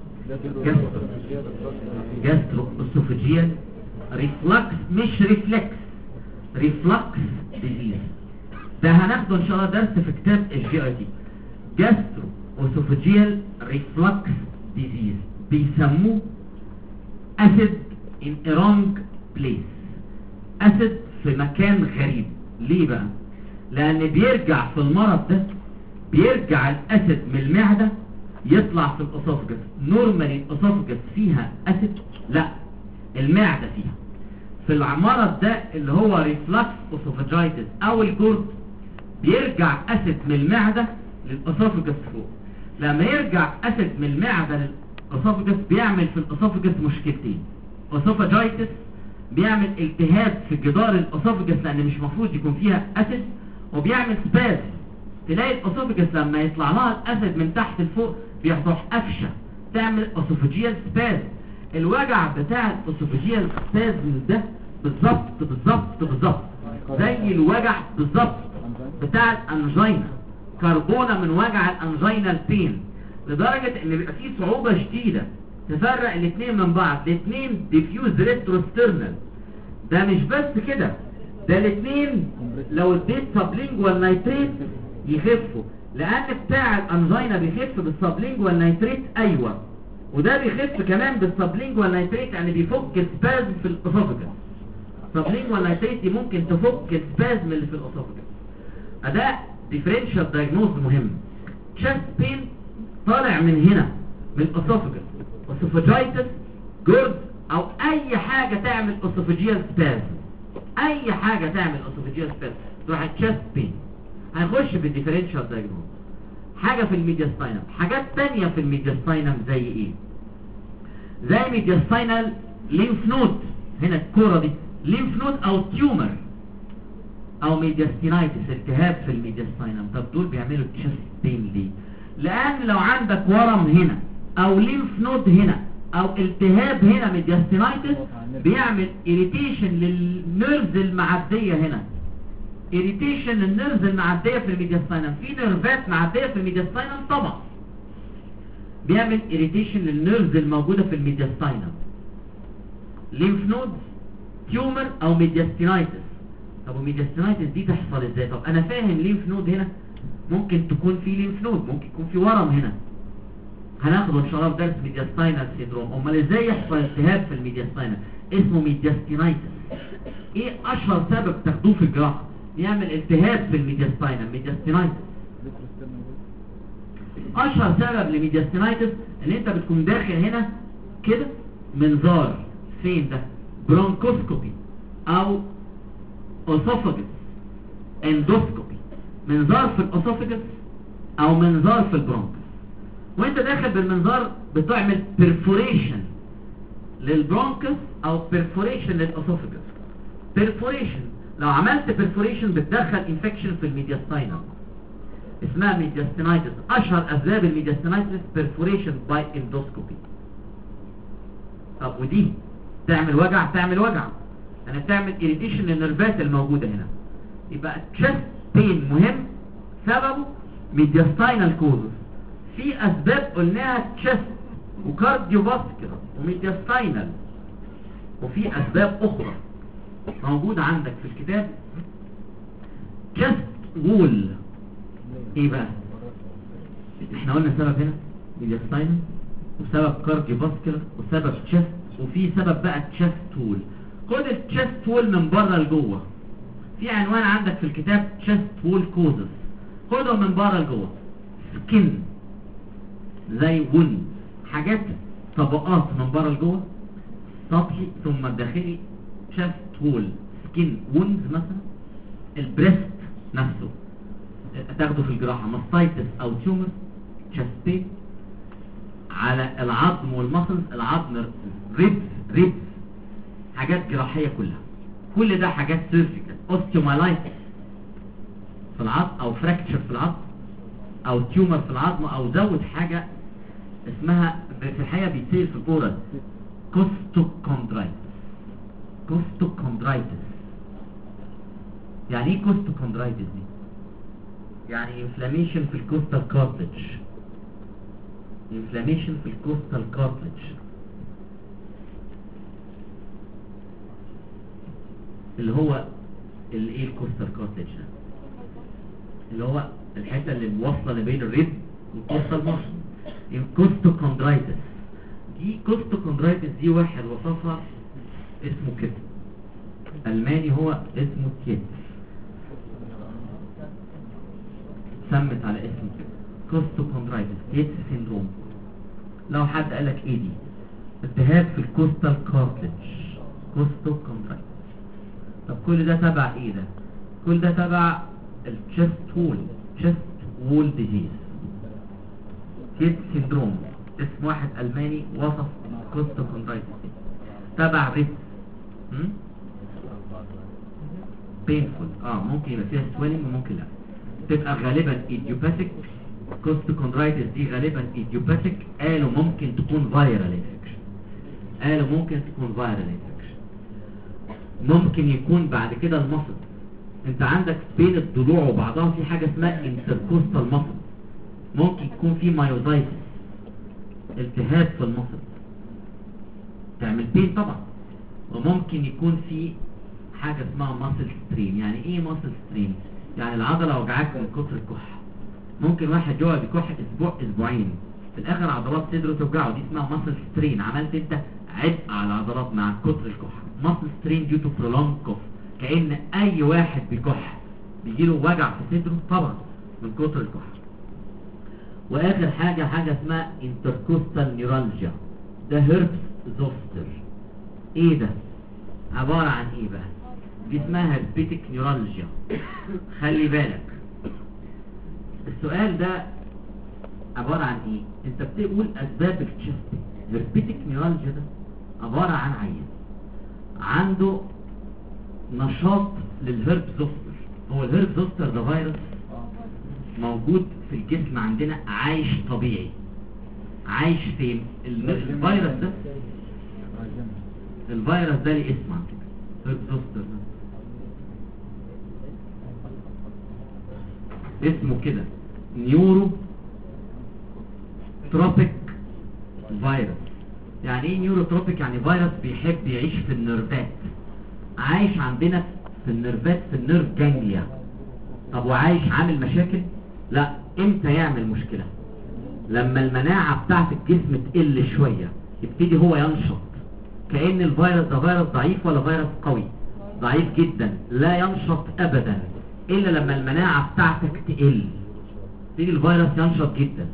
جاسترو اسوفجيال ريفلكس، مش ريفلكس، ريفلكس ديزيز. ده هناخده ان شاء الله درس في كتاب الGIT. جاسترو اسوفجيال ريفلكس ديزيز. بيسموه اسيد ان رونج بليس. اسيد في مكان غريب. ليه بقى؟ لان بيرجع في المرض ده بيرجع الاسيد من المعده يطلع في الاسوفجس. نورمالي الاسوفجس فيها اسيد؟ لا، المعده فيها. في المرض ده اللي هو ريفلكس اوسوفاجايتس او الجرد، بيرجع اسيد من المعده للاسوفجس فوق. لما يرجع اسيد من المعده للاسوفجس بيعمل في الاسوفجس مشكلتين. اوسوفاجايتس بيعمل التهاب في جدار الاسوفجس لان مش مفروض يكون فيها اسيد، وبيعمل سباز. تلاقي الاسوفجس لما يطلع لها الاسيد من تحت لفوق بيحصل قفشه تعمل اسوفجيال سباز. الوجع بتاع الاسوفجيال سباز ده بالظبط زي الوجع بالظبط بتاع الانجينا، كربونه من وجع الانجينا البين، لدرجه ان بيبقى فيه صعوبه شديده تفرق الاثنين من بعض. الاثنين ديفيوز ريتروسترنال. ده مش بس كده، ده الاثنين لو اديت سبلينجوال نايتريت يخفوا، لان بتاع الانجينا بيخف بالسبلينجوال نايتريت، ايوه، وده بيخف كمان بالسبلينجوال نايتريت، يعني بيفك السبازم في الاسوفجس. سبلينجوال نايتريت دي ممكن تفك السبازم اللي في الاسوفجس. ده ديفرنشال دايجنوز مهم. تشست بين طالع من هنا من الاسوفجس، اسوفاجايتس، جرد، او اي حاجه تعمل اسوفاجيال سبازم، اي حاجه تعمل اسوفاجيال سبازم تروح تشست بين. هنخش في الديفرنشال دايجنوز. حاجه في الميدياستاينم، حاجات تانية في الميدياستاينم زي ايه؟ زي ميدياستاينال ليمف نود، هنا الكوره دي ليمف نود او تيومر او ميدياستينايتس، التهاب في الميدياستاينم. طب دول بيعملوا تشست بين ليه؟ لان لو عندك ورم هنا او ليمف نود هنا او التهاب هنا ميدياستينايتس بيعمل اريتيشن للنيرفز المعديه هنا. اريتيشن للنيرفز المعديه في الميدياستاينم، في نيرفات معديه في الميدياستاينم طبعا، بيعمل اريتيشن للنيرفز الموجوده في الميدياستاينم، ليمف نود، تيومر او ميدياستينايتس. طب الميدياستينايتس دي تحصل ازاي؟ طب انا فاهم ليمف نود هنا ممكن تكون في ليمف نود، ممكن يكون في ورم هنا، هناخده ان شاء الله في درس ميدياستاينال سيندروم. امال ازاي يحصل التهاب في الميدياستاينال؟ اسمه ميدياستينايتس. ايه اشهر سبب تاخدوه في الجراحه يعمل التهاب في الميدياستاينال؟ ميدياستينايتس. اشهر سبب لميدياستينايتس ان انت بتكون داخل هنا كده منظار، فين ده؟ برونكوسكوبي او اسوفاجس اندوسكوبي، منظار في الاسوفاجس او منظار في البرونكس. وانت داخل بالمنظار بتعمل بيرفوريشن للبرونكس او بيرفوريشن للاسوفاجس. بيرفوريشن، لو عملت بيرفوريشن بتدخل انفكشن في الميدياستاينم اسمها ميدياستينايتس. اشهر اسباب الميدياستينايتس بيرفوريشن باي اندوسكوبي. طب ودي تعمل وجع؟ تعمل وجع يعني بتعمل اريتيشن للنرفات الموجوده هنا. يبقى تشست بين مهم سببه ميدياستاينال كوزز. في اسباب قلناها تشست وكارديوفاسكولار وميدياستاينال، وفي اسباب اخرى موجوده عندك في الكتاب. تشست وول ايه بقى؟ احنا قلنا سبب هنا ميدياستاينال، وسبب كارديوفاسكولار، وسبب تشست، وفي سبب بقى تشست وول. خد التشست وول من بره لجوه. في عنوان عندك في الكتاب تشست وول كوزز، خدهم من بره لجوه. سكين زي وند، حاجات طبقات من بره لجوه، سطحي ثم داخلي. تشست وول، سكين، وند مثلا. البريست نفسه تاخده في الجراحه ماستايتس او تيومر، تشست بين. على العظم والمسلز، العظم، ريبس، حاجات جراحيه كلها. كل ده حاجات سيرجيكال. اوستيومالايتس في العظم او فراكتشر في العظم او تيومر في العظم، او زود حاجه اسمها في الحقيقه بيصير في الاورال كوستوكوندرايتس. كوستوكوندرايتس يعني ايه كوستوكوندرايتس دي؟ يعني انفلاميشن في الكوستال كارتلج. انفلاميشن في الكوستال كارتلج اللي هو ايه الكوستال كارتلج ده؟ اللي هو الحته اللي موصله بين الريب والكوستال ماسل. الكوستوكوندرايتس دي، كوستوكوندرايتس دي واحد وصفها اسمه كده الماني، هو اسمه كيتس، سمت على اسمه كده كوستوكوندرايتس، كيتس سيندروم. لو حد قالك ايه دي؟ التهاب في الكوستال كارتلج، كوستوكوندرايتس. طب كل ده تبع ايه ده؟ كل ده تبع التشست وول ديزيز، كيد سيندروم. اسم واحد ألماني وصف كوستوكوندرايتس تبع ريت بينفول. ممكن يبقى فيها سويلنج وممكن لا. تبقى غالبا ايديوباثيك. كوستوكوندرايتس دي غالبا ايديوباثيك. قالوا ممكن تكون فايرال انفكشن، ممكن يكون بعد كده المصل. انت عندك بين الضلوع وبعضها في حاجه اسمها انتركوستال مصل، ممكن يكون في مايوزايتس، التهاب في المصل تعمل بين طبعا. وممكن يكون في حاجه اسمها ماسل سترين. يعني ايه ماسل سترين؟ يعني العضله وجعاك من كتر الكحه. ممكن واحد يقعد يكح اسبوع اسبوعين، في الاخر عضلات صدره توجعه، دي اسمها ماسل سترين. عملت انت عبء على العضلات مع كتر الكحه. ماسل سترين ديو تو برولونج كوف، كأن اي واحد بيكح بيجيله وجع في صدره طبعا من كتر الكحه. واخر حاجه اسمها انتركوستال نيورالجيا، ده هيربس زوستر. ايه ده؟ عباره عن ايه بقى؟ دي اسمها هيربيتك نيورالجيا. خلي بالك السؤال ده عباره عن ايه؟ انت بتقول اسباب التشست. هيربيتك نيورالجيا ده عباره عن عيان عنده نشاط للهيرب زوستر. هو الهيرب زوستر ده فيروس موجود في الجسم عندنا، عايش طبيعي. عايش فين؟ الفيروس ده ليه اسم على فكره، هيرب زوستر ده اسمه كده نيورو تروبيك فيروس. يعني ايه نيورو تروبيك؟ يعني فيروس بيحب يعيش في النيرفات، عايش عندنا في النيرفات، في النيرف جانجليا. طب وعايش عامل مشاكل؟ لا. امتى يعمل مشكلة؟ لما المناعة بتاعت الجسم تقل شوية، يبتدي هو ينشط. كأن الفيروس ده فيروس ضعيف ولا فيروس قوي؟ ضعيف جدا، لا ينشط ابدا الا لما المناعة بتاعتك تقل، يبتدي الفيروس ينشط جدا.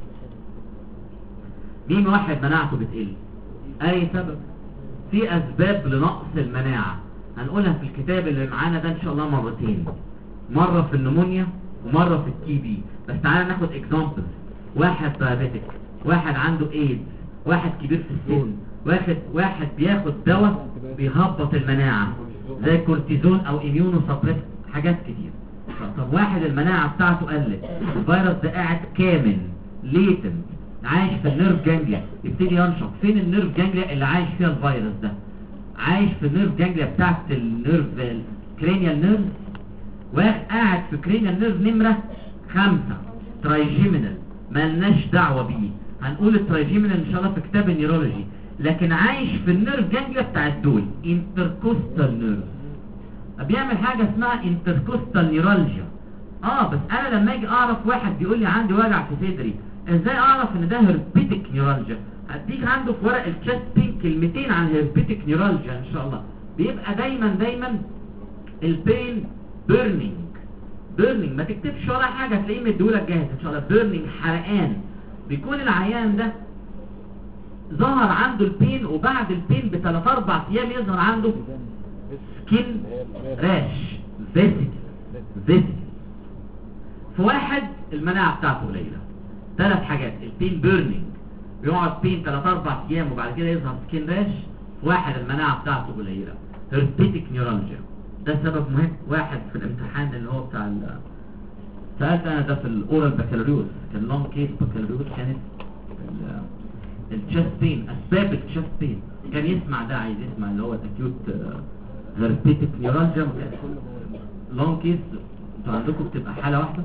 مين واحد مناعته بتقل؟ اي سبب. في اسباب لنقص المناعة هنقولها في الكتاب اللي معانا ده ان شاء الله مرتين، مرة في النمونيا ومرة في التي بي. بس تعالى ناخد اكزامبل. واحد دايابيتك، واحد عنده ايدز، واحد كبير في السن، واحد بياخد دواء بيهبط المناعة زي كورتيزون او اميونو سبريس، حاجات كتير. طب واحد المناعة بتاعته قلت، الفيروس ده قاعد كامل ليتم عايش في النيرف جانجليا، يبتدي ينشط. فين النيرف جانجليا اللي عايش فيها الفيروس ده؟ عايش في النيرف جانجليا بتاعت النيرف الكرينيال نيرف، وقاعد في كرينيال نيرف نمرة 5 ترايجيمينال، مالناش دعوة بيه. هنقول الترايجيمينال ان شاء الله في كتاب النيرولوجي. لكن عايش في النيرف جانجليا بتاعت دول انتركوستال نيرف، بيعمل حاجة اسمها انتركوستال نيرالجيا. بس انا لما اجي اعرف واحد بيقول لي عندي وجع في صدري، ازاي اعرف ان ده هيربيتك نيرالجيا؟ هديك عنده في ورق التشست بين كلمتين عن هيربيتك نيرالجيا ان شاء الله. بيبقى دايما البين بيرنينج، ما تكتبش ولا حاجه، هتلاقيه مديولك جاهز ان شاء الله. بيرنينج، حرقان. بيكون العيان ده ظهر عنده البين، وبعد البين ب3 4 ايام يظهر عنده سكين راش، فيسيكل. في واحد المناعه بتاعته قليله، 3 حاجات: البين بيرنينج، بيقعد بين 3 4 ايام وبعد كده يظهر سكين راش. واحد المناعه بتاعته قليله، هيربيتك نيورالجيا. ده سبب مهم. واحد في الامتحان اللي هو بتاع سألت انا ده في الاورال بكالوريوس، كان لونج كيس بكالوريوس، كانت التشست بين، اسباب التشست بين. كان يسمع ده، عايز يسمع اللي هو الاكيوت هيربيتك نيورالجيا. لونج كيس انتوا عندكم بتبقى حالة واحدة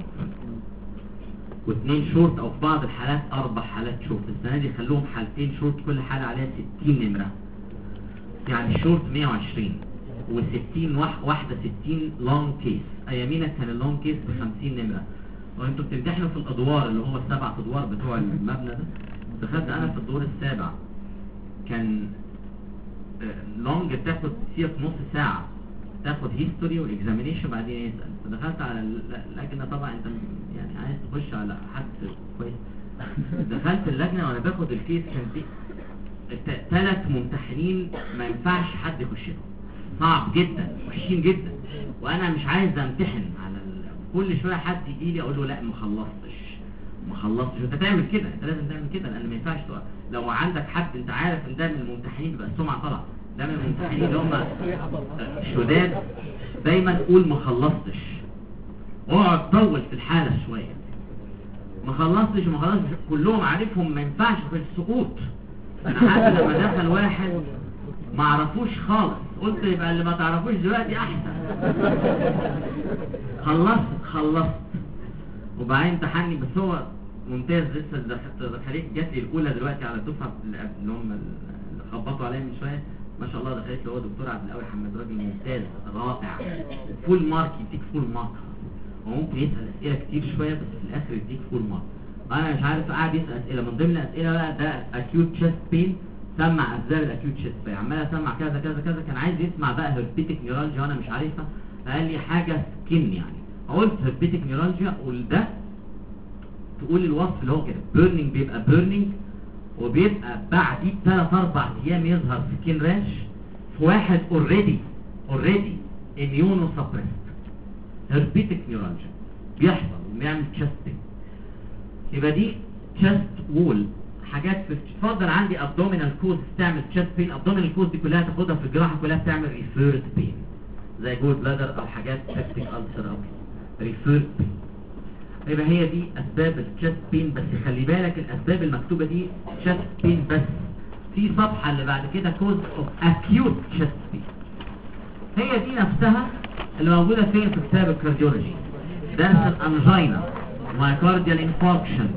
و2 شورت، او في بعض الحالات 4 حالات شورت. السنة دي خلوهم حالتين شورت، كل حالة عليها 60 نمرة، يعني شورت 120 و60 واحدة 60 لونج كيس. ايامينا كان اللونج كيس ب50 نمرة. وانتوا بتمتحنوا في الادوار اللي هو ال7 ادوار بتوع المبنى ده. دخلت انا في الدور السابع، كان لونج بتاخد فيها في نص ساعة، تاخد هيستوري واكزامينيشن بعدين يسأل. فدخلت على اللجنة، طبعا انت يعني عايز تخش على حد كويس. دخلت اللجنة وانا باخد الكيس، كان في 3 ممتحنين ما ينفعش حد يخش لهم. صعب جدا وحشين جدا، وانا مش عايز امتحن على كل شويه حد يجي لي اقول له لا ما خلصتش. انت تعمل كده، انت لازم تعمل كده، لان ما ينفعش لو عندك حد انت عارف ان ده من الممتحنين يبقى السمعه طالعه، ده من الممتحنين اللي هم شداد، دايما قول ما خلصتش، اقعد طول في الحاله شويه. ما خلصتش كلهم عارفهم، ما ينفعش في السقوط. انا حتى لما دخل واحد ما عرفوش خالص قلت يبقى اللي ما تعرفوش دلوقتي احسن. خلصت وبعدين امتحني، بس هو ممتاز لسه خريج، جات لي الاولى دلوقتي على الدفعه اللي هم اللي خبطوا عليا من شويه، ما شاء الله دخلت له هو دكتور عبد القوي حماد، راجل ممتاز رائع، فول مارك، يديك فول مارك. هو ممكن يسال اسئله كتير شويه بس في الاخر يديك فول مارك. انا مش عارف، قاعد يسال اسئله من ضمن الاسئله بقى ده اكيوت تشست بين، سمع اسباب الاكيوت تشست بين، عمال اسمع كذا كذا كذا، كان عايز يسمع بقى هيربيتك نيورالجيا وانا مش عارفها، فقال لي حاجه سكين يعني، قلت هيربيتك نيورالجيا، قول ده تقول الوصف اللي هو كده بيرنينج، بيبقى بيرنينج وبيبقى بعد 3-4 ايام يظهر سكين راش في واحد اوريدي اميونو سبريست. هيربيتك نيورالجيا بيحصل وبيعمل تشست بين، يبقى دي تشست وول. حاجات اتفضل عندي ابدومينال كوز تعمل تشست بين، ابدومينال كوز دي كلها تاخدها في الجراحه، كلها بتعمل ريفيرد بين زي جول بلادر او حاجات سيبتيك ألسر او ريفيرد بين. يبقى هي دي اسباب التشست بين، بس خلي بالك الاسباب المكتوبه دي تشست بين بس، في صفحه اللي بعد كده كوز اوف اكيوت تشست بين، هي دي نفسها اللي موجوده فين في كتاب الكارديولوجي، درس الانجينا مايكارديال انفاركشن،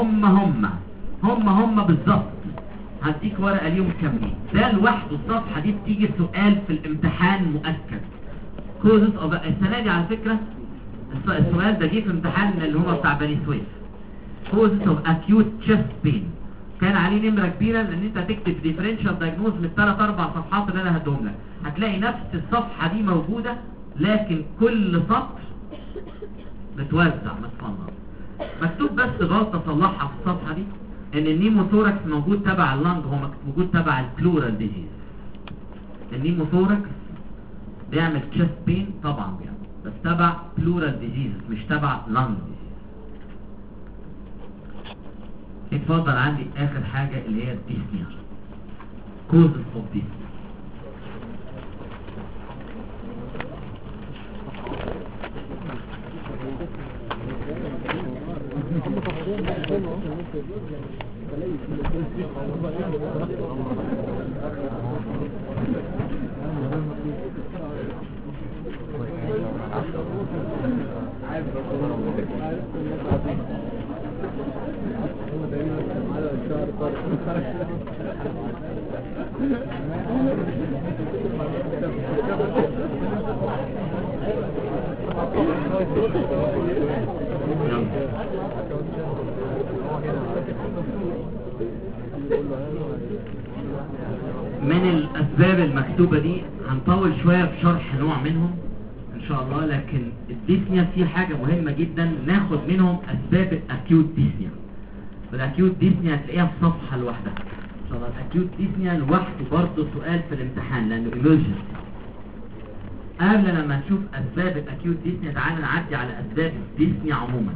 هم بالظبط. هديك ورقه ليهم كاملين، ده لوحده الصفحه دي بتيجي سؤال في الامتحان مؤكد. كوزز اوف السنه دي على فكره السؤال ده جه في امتحان اللي هم بتاع بني سويف، كوزز اوف اكيوت تشست بين، كان عليه نمره كبيره لان انت هتكتب ديفرنشال دايجنوز من 3-4 صفحات اللي انا هديهم لك، هتلاقي نفس الصفحه دي موجوده لكن كل سطر متوزع متصنف. مكتوب بس غلطه صلحها في الصفحه دي، ان النيموثوركس موجود تبع اللنج، هو موجود تبع البلورال ديزيز. النيموثوركس بيعمل تشست بين طبعا بيعمل، بس تبع بلورال ديزيز مش تبع لنج ديزيز. اتفضل عندي اخر حاجه اللي هي الديسنيا، كوزز اوف ديسنيا. من الاسباب المكتوبه دي هنطول شويه في شرح نوع منهم ان شاء الله، لكن الديسنيا في حاجه مهمه جدا ناخد منهم اسباب الاكيوت ديسنيا. والاكيوت ديسنيا هتلاقيها في صفحه لوحدها ان شاء الله. الاكيوت ديسنيا لوحده برضه سؤال في الامتحان لانه ايمرجنسي. قبل لما نشوف اسباب الاكيوت ديسنيا تعالى نعدي على اسباب الديسنيا عموما.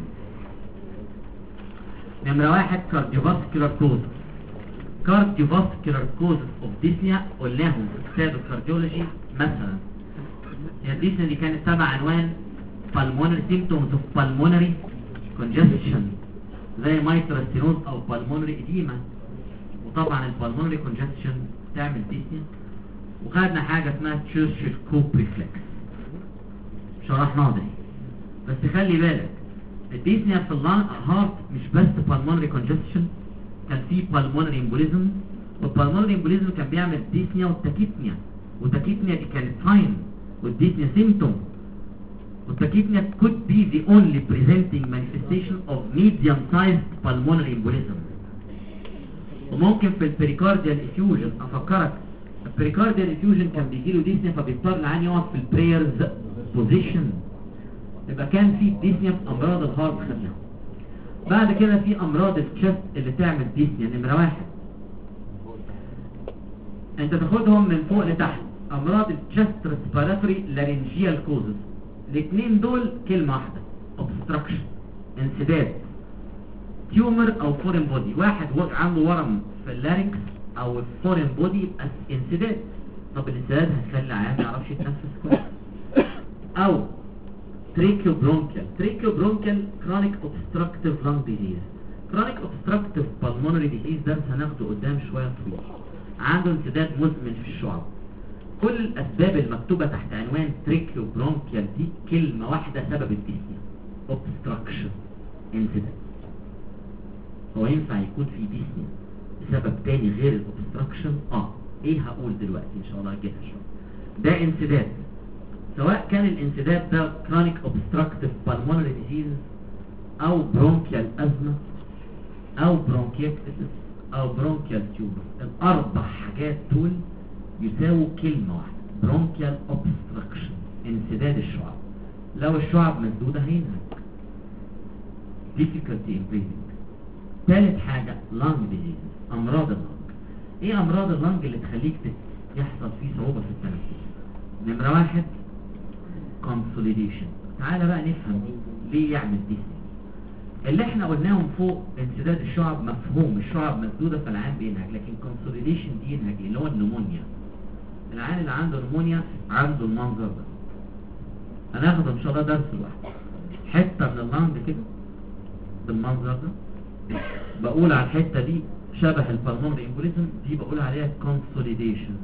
نمره 1 كارديوفاسكولار كوز. كارديوفاسكولار كوز اوف ديسنيا قلناهم في كتاب الكارديولوجي. مثلا هي الديسنيا دي كانت تبع عنوان pulmonary symptoms of pulmonary congestion زي mitral stenosis او pulmonary edema، وطبعا البالمونري congestion تعمل ديسنيا. وخدنا حاجه اسمها تشيرشل كوب ريفلكس شرحناها دي. بس خلي بالك الديسنيا في الهارت مش بس pulmonary congestion، كان في pulmonary embolism، والpulmonary embolism كان بيعمل ديسنيا والتاكيبنيا، والتاكيبنيا دي كانت ساين والديسنيا سيمتوم. والتاكيبنيا could be the only presenting manifestation of medium sized pulmonary embolism. وممكن في البريكارديال افيوجن افكرك البريكارديال افيوجن كان بيجيله ديسنيا فبيضطر العيان يقعد في البريرز بوزيشن، يبقى كان في ديسنيا في امراض الهارت خدناها. بعد كده في امراض الشست اللي تعمل ديسنيا. نمره 1 انت تاخدهم من فوق لتحت، امراض الشست ريسبيراتوري لارنجيال كوزز. الاثنين دول كلمه واحده، اوبستراكشن، انسداد، تيومر او فورين بودي. واحد عنده ورم في اللارنكس او الفورين بودي يبقى انسداد. طب الانسداد هيخلي العيان ما يعرفش يتنفس كويس. او تريكيو برونكيال كرونيك اوبستراكتيف لانج ديزيز. كرونيك اوبستراكتيف بالمونري ديزيز ده هناخده قدام شويه طويل. عنده انسداد مزمن في الشعب. كل الاسباب المكتوبه تحت عنوان تريكيو برونكيال دي كلمه واحده سبب الديسنيا، اوبستراكشن، انسداد. هو ينفع يكون في ديسنيا بسبب تاني غير الاوبستراكشن؟ ايه هقول دلوقتي ان شاء الله هجيبها شويه. ده انسداد، سواء كان الانسداد ده كرونيك اوبستراكتيف بالمونري ديزيز او برونكيال ازمه او برونكيكتس او برونكيال تيومر. الاربع حاجات دول يساووا كلمه واحده، برونكيال اوبستراكشن، انسداد الشعب. لو الشعب مسدوده هينهج، difficulty in breathing. ثالث حاجه lung disease، امراض اللنج. ايه امراض اللنج اللي تخليك يحصل فيه صعوبه في التنفس؟ نمره واحد consolidation. تعالى بقى نفهم ليه يعمل دي. اللي احنا قلناهم فوق انسداد الشعب مفهوم، الشعب مسدوده فالعيان بينهج، لكن consolidation دي ينهج اللي هو النمونيا. العيان اللي عنده نمونيا عنده المنظر ده. هناخد ان شاء الله درس لوحده، حته من اللنج كده بالمنظر ده. بقول على الحته دي شبه البلمونري امبوليزم، دي بقول عليها consolidation.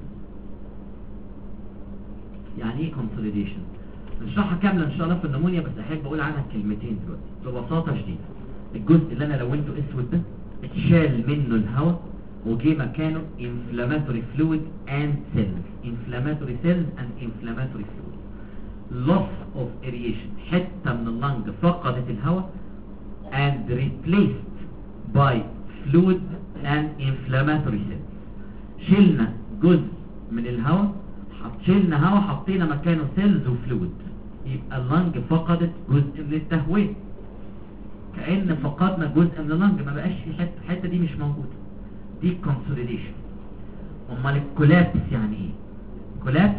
يعني ايه consolidation؟ نشرحها كامله ان شاء الله في النمونيا، بس احب اقول عنها كلمتين دلوقتي ببساطه شديده. الجزء اللي انا لونته اسود ده اتشال منه الهواء وجي مكانه inflammatory fluid and cells. inflammatory cells and inflammatory fluid. loss of aeration، حته من اللنج فقدت الهواء and replaced by fluid and inflammatory cells. شلنا جزء من الهواء، شلنا هواء حطينا مكانه سيلز وفلويد، يبقى اللنج فقدت جزء من التهويه. كأن فقدنا جزء من اللنج، ما بقاش في الحته دي مش موجوده. دي كونسوليديشن. امال الكولابس يعني ايه؟ كولابس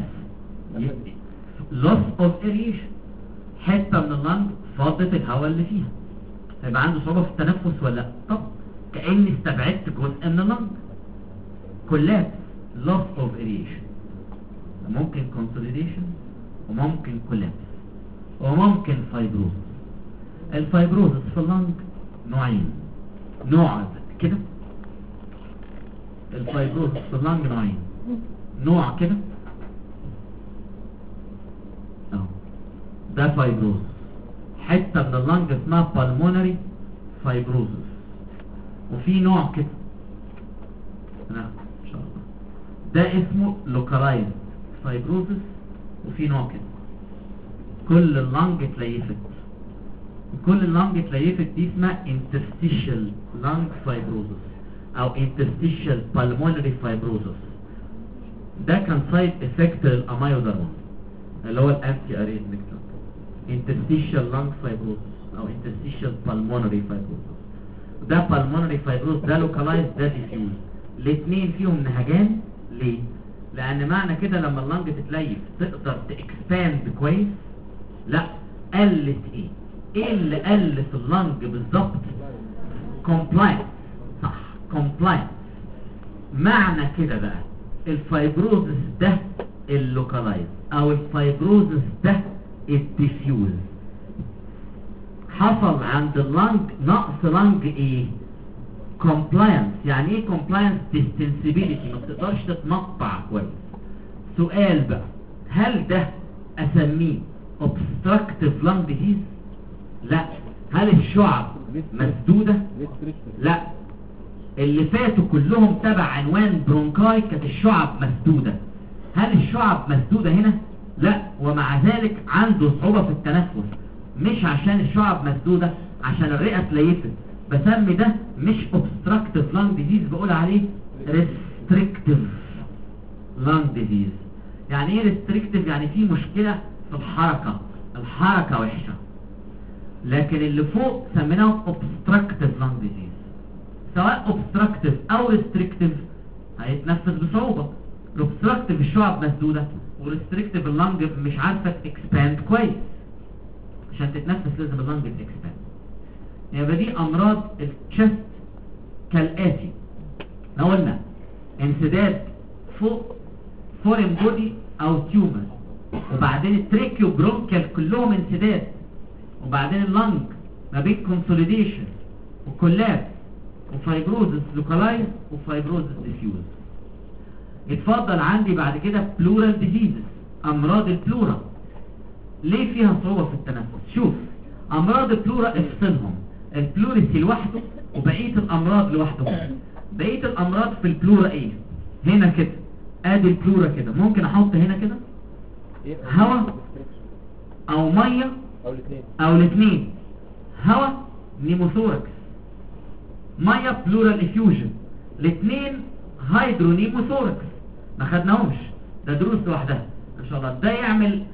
loss of aeration، حته من اللنج فضت الهواء اللي فيها، هيبقى عنده صعوبه في التنفس ولا لا؟ طب كأني استبعدت جزء من اللنج. كولابس loss of aeration. ممكن consolidation وممكن collapse وممكن فايبروز. الفايبروز في اللنج نوعين، نوع كده. الفايبروز في اللنج نوعين، نوع كده اهو، ده فايبروز، حته من اللنج اسمها pulmonary fibrosis. وفي نوع كده هناخده ان شاء الله، ده اسمه localized فايبروزس. وفي نوع كده كل اللنج اتليفت، كل اللنج اتليفت دي اسمها interstitial lung fibrosis او interstitial pulmonary fibrosis. ده كان سايد افكت للاميودارون اللي هو الانتي اريثميك دراج. interstitial lung fibrosis او interstitial pulmonary fibrosis. ده pulmonary fibrosis، ده localized، ده diffuse. الاثنين فيهم نهجان. ليه؟ لان معنى كده لما اللنج تتليف تقدر تاكسباند كويس؟ لا، قلت ايه؟ ايه اللي قل في اللنج بالظبط؟ كومبلاينس. صح، كومبلاينس. معنى كده بقى الفايبروزس ده اللوكالايز او الفايبروزس ده الديفيوز. حصل عند اللنج نقص لنج ايه؟ كومبلاينس. يعني ايه كومبلاينس؟ ديستنسبيليتي، ما بتقدرش تتمقطع كويس. سؤال بقى، هل ده اسميه obstructive lung disease؟ لا. هل الشعب مسدودة؟ لا. اللي فاتوا كلهم تبع عنوان برونكاي كانت الشعب مسدودة. هل الشعب مسدودة هنا؟ لا. ومع ذلك عنده صعوبة في التنفس، مش عشان الشعب مسدودة، عشان الرئة اتليفت. بسمي ده مش obstructive lung disease، بقول عليه restrictive lung disease. يعني ايه restrictive؟ يعني في مشكلة في الحركة، الحركة وحشة. لكن اللي فوق سميناهم obstructive lung disease. سواء obstructive او restrictive هيتنفس بصعوبة. الاوبستراكتيف الشعب مسدوده، والريستريكتيف اللنج مش عارفه تكسباند كويس. عشان تتنفس لازم اللنج تكسباند. يبقى دي امراض التشست كالاتي. احنا قلنا انسداد فوق فورين بودي او تيومر، وبعدين التريكيو برونكال كلهم انسداد، وبعدين اللنج ما بين كونسوليديشن وكولابس وفايبروزس لوكالايز وفايبروزس ديفيوز. يتفضل عندي بعد كده بلورال ديزيزز، امراض البلورا. ليه فيها صعوبة في التنفس؟ شوف امراض البلورا افصلهم، البلوريسي لوحده وبقية الامراض لوحدهم. بقية الامراض في البلورا ايه؟ هنا كده ادي البلورا كده، ممكن احط هنا كده هواء او مية او الاثنين. هواء نيموثوركس، مية بلورال افيوجن، الاثنين هيدرونيموثوركس. ما خدناهمش، ده دروس لوحدها ان شاء الله. ده يعمل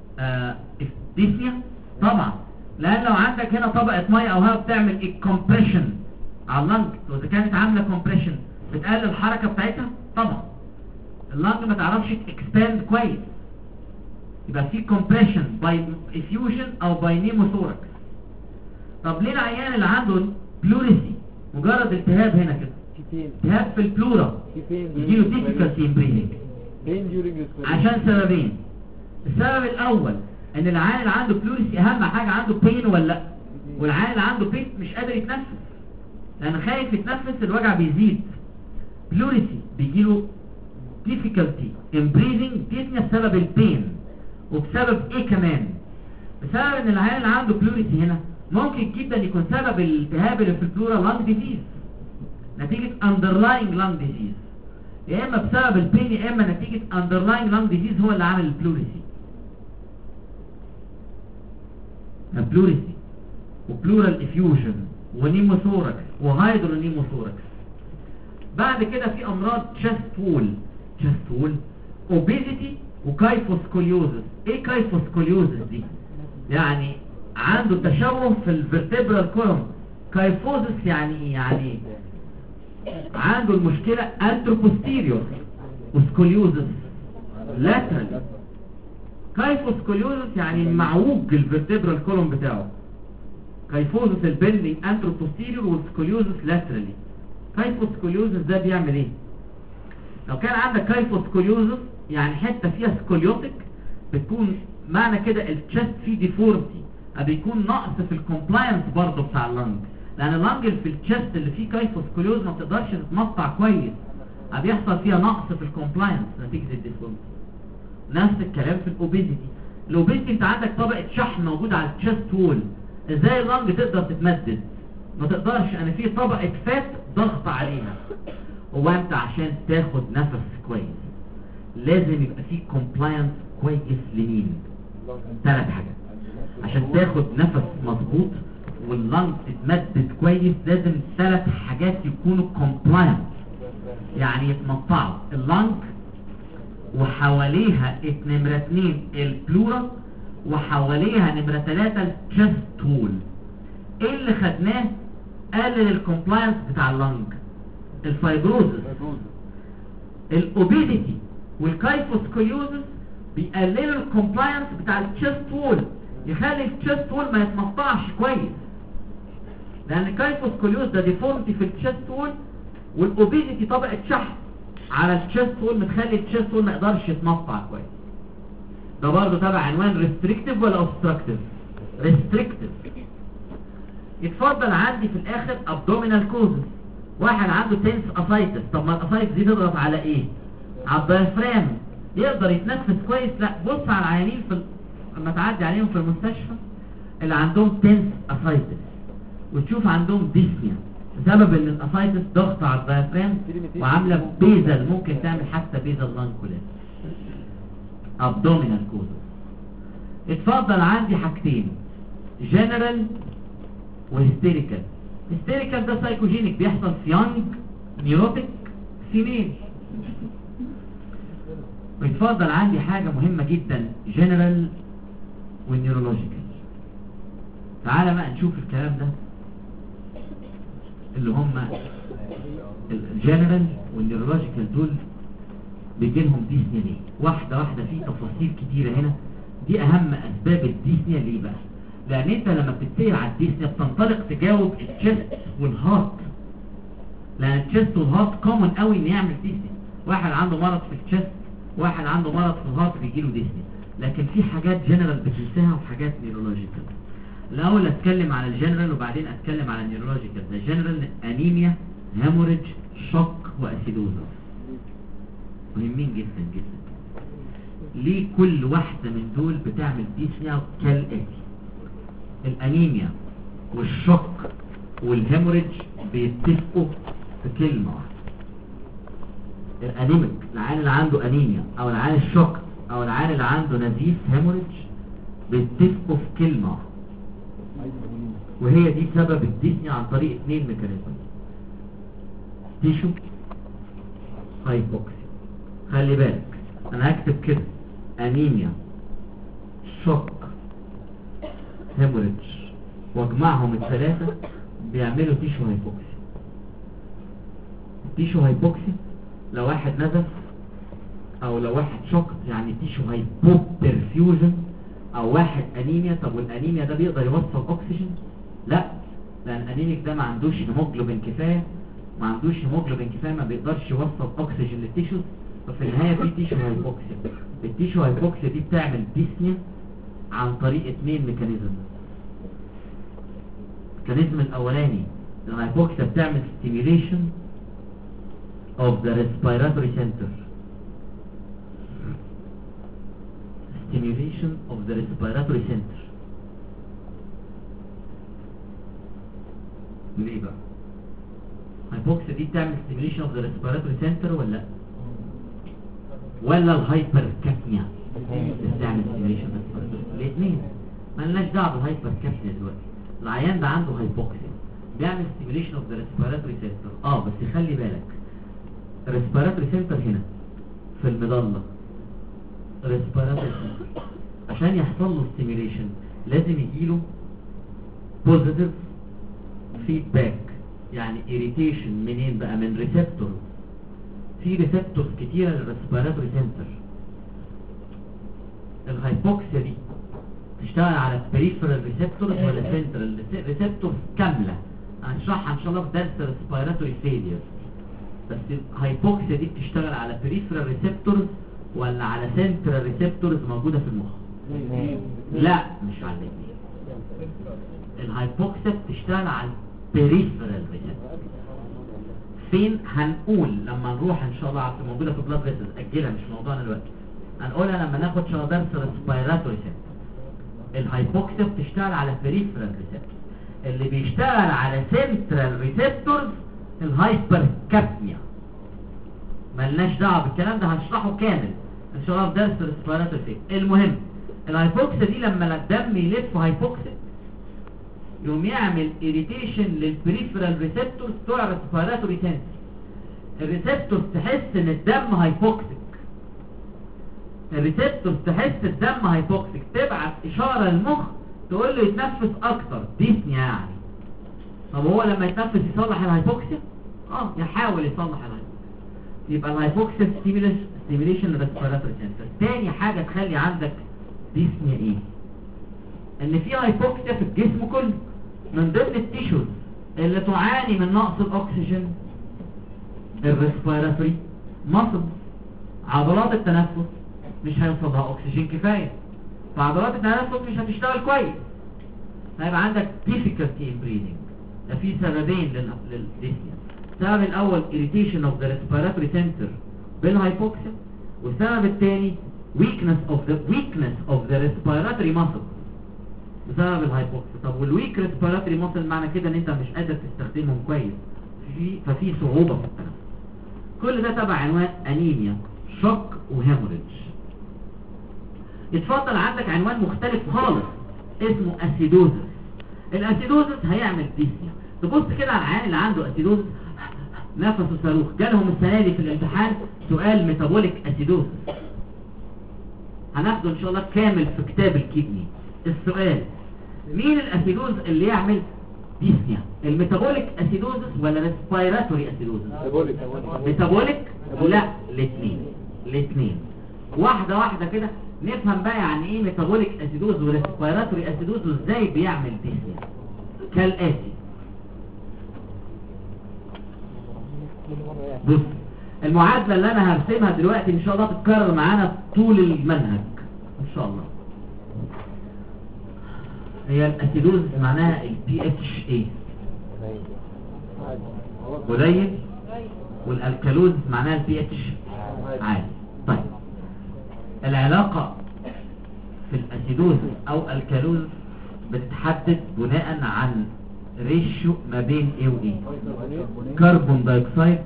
ديسنيا طبعا، لان لو عندك هنا طبقة مية او هواء بتعمل الكمبريشن على اللنج، واذا كانت عاملة كومبريشن بتقلل الحركة بتاعتها طبعا. اللنج ما تعرفش تكسباند كويس، يبقى في كومبريشن باي افيوجن او باي نيموثوركس. طب ليه العيان اللي عنده بلوريسي مجرد التهاب هنا كده، التهاب في البلورا، يجيله ديفيكالتي ان بريثنج؟ عشان سببين. السبب الاول ان العيان اللي عنده بلوريسي اهم حاجه عنده بين ولا لا، والعيان اللي عنده بين مش قادر يتنفس لان خايف يتنفس، الوجع بيزيد. بلوريسي بيجيله ديفيكالتي ان بريثنج، دي بسبب البين. وبسبب ايه كمان؟ بسبب ان العيان اللي عنده بلوريسي هنا ممكن جدا يكون سبب الالتهاب اللي في البلورا لانج ديزيز، نتيجة underlying lung disease، يا اما بسبب البين يا اما نتيجة underlying lung disease هو اللي عامل البلوريسي. البلوريسي وبلورال افيوجن ونيموثوركس وهايدرونيموثوركس. بعد كده في امراض chest wall obesity وكايفوسكوليوزس. ايه كايفوسكوليوزس دي؟ يعني عنده تشوه في الفرتبرال كولوم. كايفوزس يعني ايه؟ يعني عنده المشكلة انتروبوستيريور، وسكوليوزس لاترال. كايفوسكوليوزس يعني معوج الفرتبرال كولوم بتاعه. كايفوزس البندنج انتروبوستيريور والسكوليوزس لاترالي. كايفوسكوليوزس ده بيعمل ايه؟ لو كان عندك كايفوسكوليوزس يعني حتة فيها سكوليوتك، بتكون معنى كده التشست فيه ديفورمتي، بيكون نقص في الكومبلاينس برضه بتاع اللنج، لان اللنج اللي في التشست اللي فيه كايفوسكوليوز ما بتقدرش تتمطع كويس، بيحصل فيها نقص في الكومبلاينس نتيجة الديفورمتي. نفس الكلام في الاوبيزيتي. الاوبيزيتي انت عندك طبقة شحم موجودة على التشست وول، ازاي اللنج تقدر تتمدد؟ ما تقدرش، انا في طبقة فات ضغط عليها. هو انت عشان تاخد نفس كويس لازم يبقى فيه كومبلاينس كويس لمين؟ 3 حاجات. عشان تاخد نفس مظبوط واللنج تتمدد كويس لازم 3 حاجات يكونوا كومبلاينس، يعني يتمطعوا. اللنج وحواليها نمرة 2 البلورا، وحواليها نمرة 3 التشست وول. ايه اللي خدناه قلل الكومبلاينس بتاع اللنج؟ الفايبروزس. الاوبيديتي والكايفوسكوليوزس بيقللوا الكومبلاينس بتاع التشست وول، يخلي التشست وول ما يتمطعش كويس، لان الكايفوسكوليوز ده ديفورمتي في التشست وول، والاوبيديتي طبقه شحم على التشست وول متخلي التشست وول ما يقدرش يتمطع كويس. ده برضه تبع عنوان ريستريكتيف ولا اوبستراكتيف؟ ريستريكتيف. يتفضل عندي في الاخر ابدومينال كوزز. واحد عنده تنس اسايتس، طب ما الاسايتس دي تضغط على ايه؟ على الدايفرام، يقدر يتنفس كويس؟ لا. بص على العيانين لما تعدي عليهم في المستشفى اللي عندهم تنس اسايتس وتشوف عندهم ديسنيا بسبب ان الاسايتس ضغط على الدايفرام وعامله بيزل، ممكن تعمل حتى بيزل لانج كولاس. ابدومينال كوزز. اتفضل عندي حاجتين، جنرال وهيستيريكال. هيستيريكال ده سايكوجينيك، بيحصل في يونج نيوروتيك فيميل. ويتفضل عندي حاجة مهمة جدا، جنرال والنيورولوجيكال. تعالى بقى نشوف الكلام ده اللي هم الجنرال والنيورولوجيكال. دول بيجيلهم ديسنيا ليه؟ واحده واحده، في تفاصيل كتيره هنا. دي اهم اسباب الديسنيا ليه بقى؟ لان انت لما بتتسال على الديسنيا بتنطلق تجاوب التشست والهارت، لان التشست والهارت كومن قوي ان يعمل ديسنيا. واحد عنده مرض في التشست، واحد عنده مرض في الهارت بيجيله ديسنيا. لكن في حاجات جنرال بتنساها وحاجات نيورولوجيكال. الاول اتكلم على الجنرال وبعدين اتكلم على النيورولوجيكال. ده جنرال انيميا، هيموريج، شوك، واسيدوزا، مهمين جدا جدا. ليه كل واحدة من دول بتعمل ديسنيا كالاتي؟ الانيميا والشوك والهيموريج بيتفقوا في كلمة واحدة. الانيميك، العيان اللي عنده انيميا او العيان الشوك او العيان اللي عنده نزيف هيموريج بيتفقوا في كلمة واحدة، وهي دي سبب الديسنيا عن طريق 2 ميكانيزم: تيشو هايبوكسي. خلي بالك انا هكتب كده: انيميا، شوك، هيموريج، واجمعهم الثلاثة بيعملوا تيشو هايبوكسي. تيشو هايبوكسي لو واحد نزف او لو واحد شوك يعني تيشو هايبوبرفيوجن، او واحد انيميا. طب والانيميا ده بيقدر يوصل اكسجين؟ لا، لان الانيميك ده ما عندوش هيموجلوبين كفايه، ما بيقدرش يوصل اكسجين للتيشوز. ففي النهايه في تيشو هايبوكسيا. التيشو هايبوكسيا دي بتعمل ديسنيا عن طريق 2 ميكانيزم. الميكانيزم الاولاني الهايبوكسيا بتعمل stimulation of the respiratory center. stimulation of the respiratory center. ليه بقى؟ الهايبوكسيا دي بتعمل stimulation of the respiratory center ولا الهايبركابنيا بتعمل stimulation of the respiratory center؟ الاثنين. مالناش دعوه بالهايبركابنيا دلوقتي. العيان ده عنده هايبوكسيا بيعمل stimulation of the respiratory center. بس خلي بالك respiratory center هنا في المظله. respiratory center عشان يحصل له stimulation لازم يجيله positive feedback، يعني irritation. منين بقى؟ من ريسبتور. في ريسبتورز كتيره للريسبيراتوري سنتر. الهايبوكسيا دي تشتغل على peripheral ريسبتورز ولا سنترال ريسبتورز كامله؟ هنشرحها ان شاء الله في درس ريسبيراتوري فيلير. بس الهايبوكسيا دي بتشتغل على peripheral ريسبتورز ولا على سنترال ريسبتورز موجوده في المخ؟ لا، مش على الاثنين. الهايبوكسيا بتشتغل على peripheral receptors. فين؟ هنقول لما نروح ان شاء الله موجوده في بلاد فيسلز. اجلها، مش موضوعنا دلوقتي. هنقولها لما ناخد شغل درس ريسبيراتوري سنتر. الهايبوكسيا بتشتغل على peripheral receptors. اللي بيشتغل على central receptors الهايبركابنيا. ملناش دعوه بالكلام ده، هنشرحه كامل ان شاء الله في درس ريسبيراتوري فيلير. المهم الهايبوكسيا دي لما الدم يلف هايبوكسيا يقوم يعمل irritation للبريفرال ريسبتورز بتوع الريسبيراتوري سنتر. الريسبتورز تحس ان الدم هايبوكسيك، تبعت اشاره للمخ تقول له يتنفس اكتر، ديسنيا يعني. طب هو لما يتنفس يصلح الهايبوكسيا؟ يحاول يصلح الهايبوكسيا. يبقى الهايبوكسيا ستيميليشن للريسبيراتوري سنتر. تاني حاجه تخلي عندك ديسنيا ايه؟ ان في هايبوكسيا في الجسم كله. من ضمن التيشوز اللي تعاني من نقص الاكسجين الريسبيراتوري ماسل. عضلات التنفس مش هيوصلها اكسجين كفايه، فعضلات التنفس مش هتشتغل كويس، هيبقى عندك difficulty in breathing. ده في سببين للديسنيا. السبب الاول irritation of the respiratory center بالهايبوكسيا، والسبب الثاني weakness of the respiratory muscle بسبب الهايبوكسيا. طب والويك ريسبيراتوري ماسل معنى كده ان انت مش قادر تستخدمهم كويس، ففي صعوبه في التنفس. كل ده تبع عنوان انيميا، شوك، وهيموريج. اتفضل عندك عنوان مختلف خالص اسمه اسيدوزس. الاسيدوزس هيعمل ديسنيا. تبص كده على العيان اللي عنده اسيدوزس نفسه صاروخ. جالهم السنه دي في الامتحان سؤال ميتابوليك اسيدوزس، هناخده ان شاء الله كامل في كتاب الكدني. السؤال: مين الاسيدوز اللي يعمل ديسنيا؟ الميتابوليك اسيدوزس ولا ريسبيراتوري اسيدوزس؟ ميتابوليك؟ لا، الاثنين. الاثنين. واحده واحده كده نفهم بقى يعني ايه ميتابوليك اسيدوز وريسبيراتوري اسيدوز وازاي بيعمل ديسنيا. كالاتي، بص المعادله اللي انا هرسمها دلوقتي ان شاء الله تتكرر معانا طول المنهج ان شاء الله. هي الاسيدوز معناها البي اتش ايه قليل، والالكالوز معناها البي اتش عالي. طيب العلاقه في الاسيدوز او الكالوز بتتحدد بناء عن ريشيو ما بين ايه وايه. كربون دايوكسيد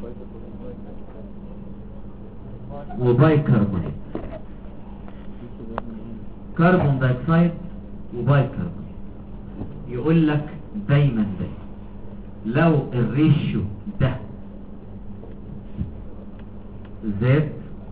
وباي كربونات، كربون دايوكسيد وباي كربونات. يقول لك دايما لو الريشيو ده زاد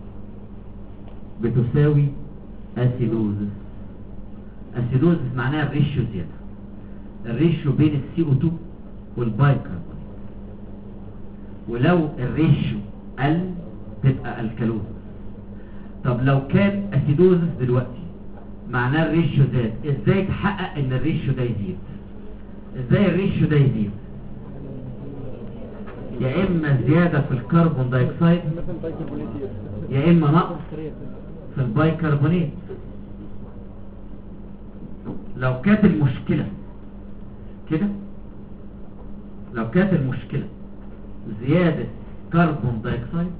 بتساوي اسيدوزس. اسيدوزس معناها الريشيو زياده، الريشيو بين السي او 2 والباي كربونات. ولو الريشيو قل تبقى الكالوز. طب لو كان اسيدوزس دلوقتي معناه الريشيو زاد، ازاي تحقق ان الريشيو ده يزيد؟ ازاي الريشيو ده يزيد؟ يا اما زياده في الكربون دايوكسيد يا اما نقص في الباي كربونات. لو كانت المشكله كده، لو كانت المشكله زياده كربون دايوكسيد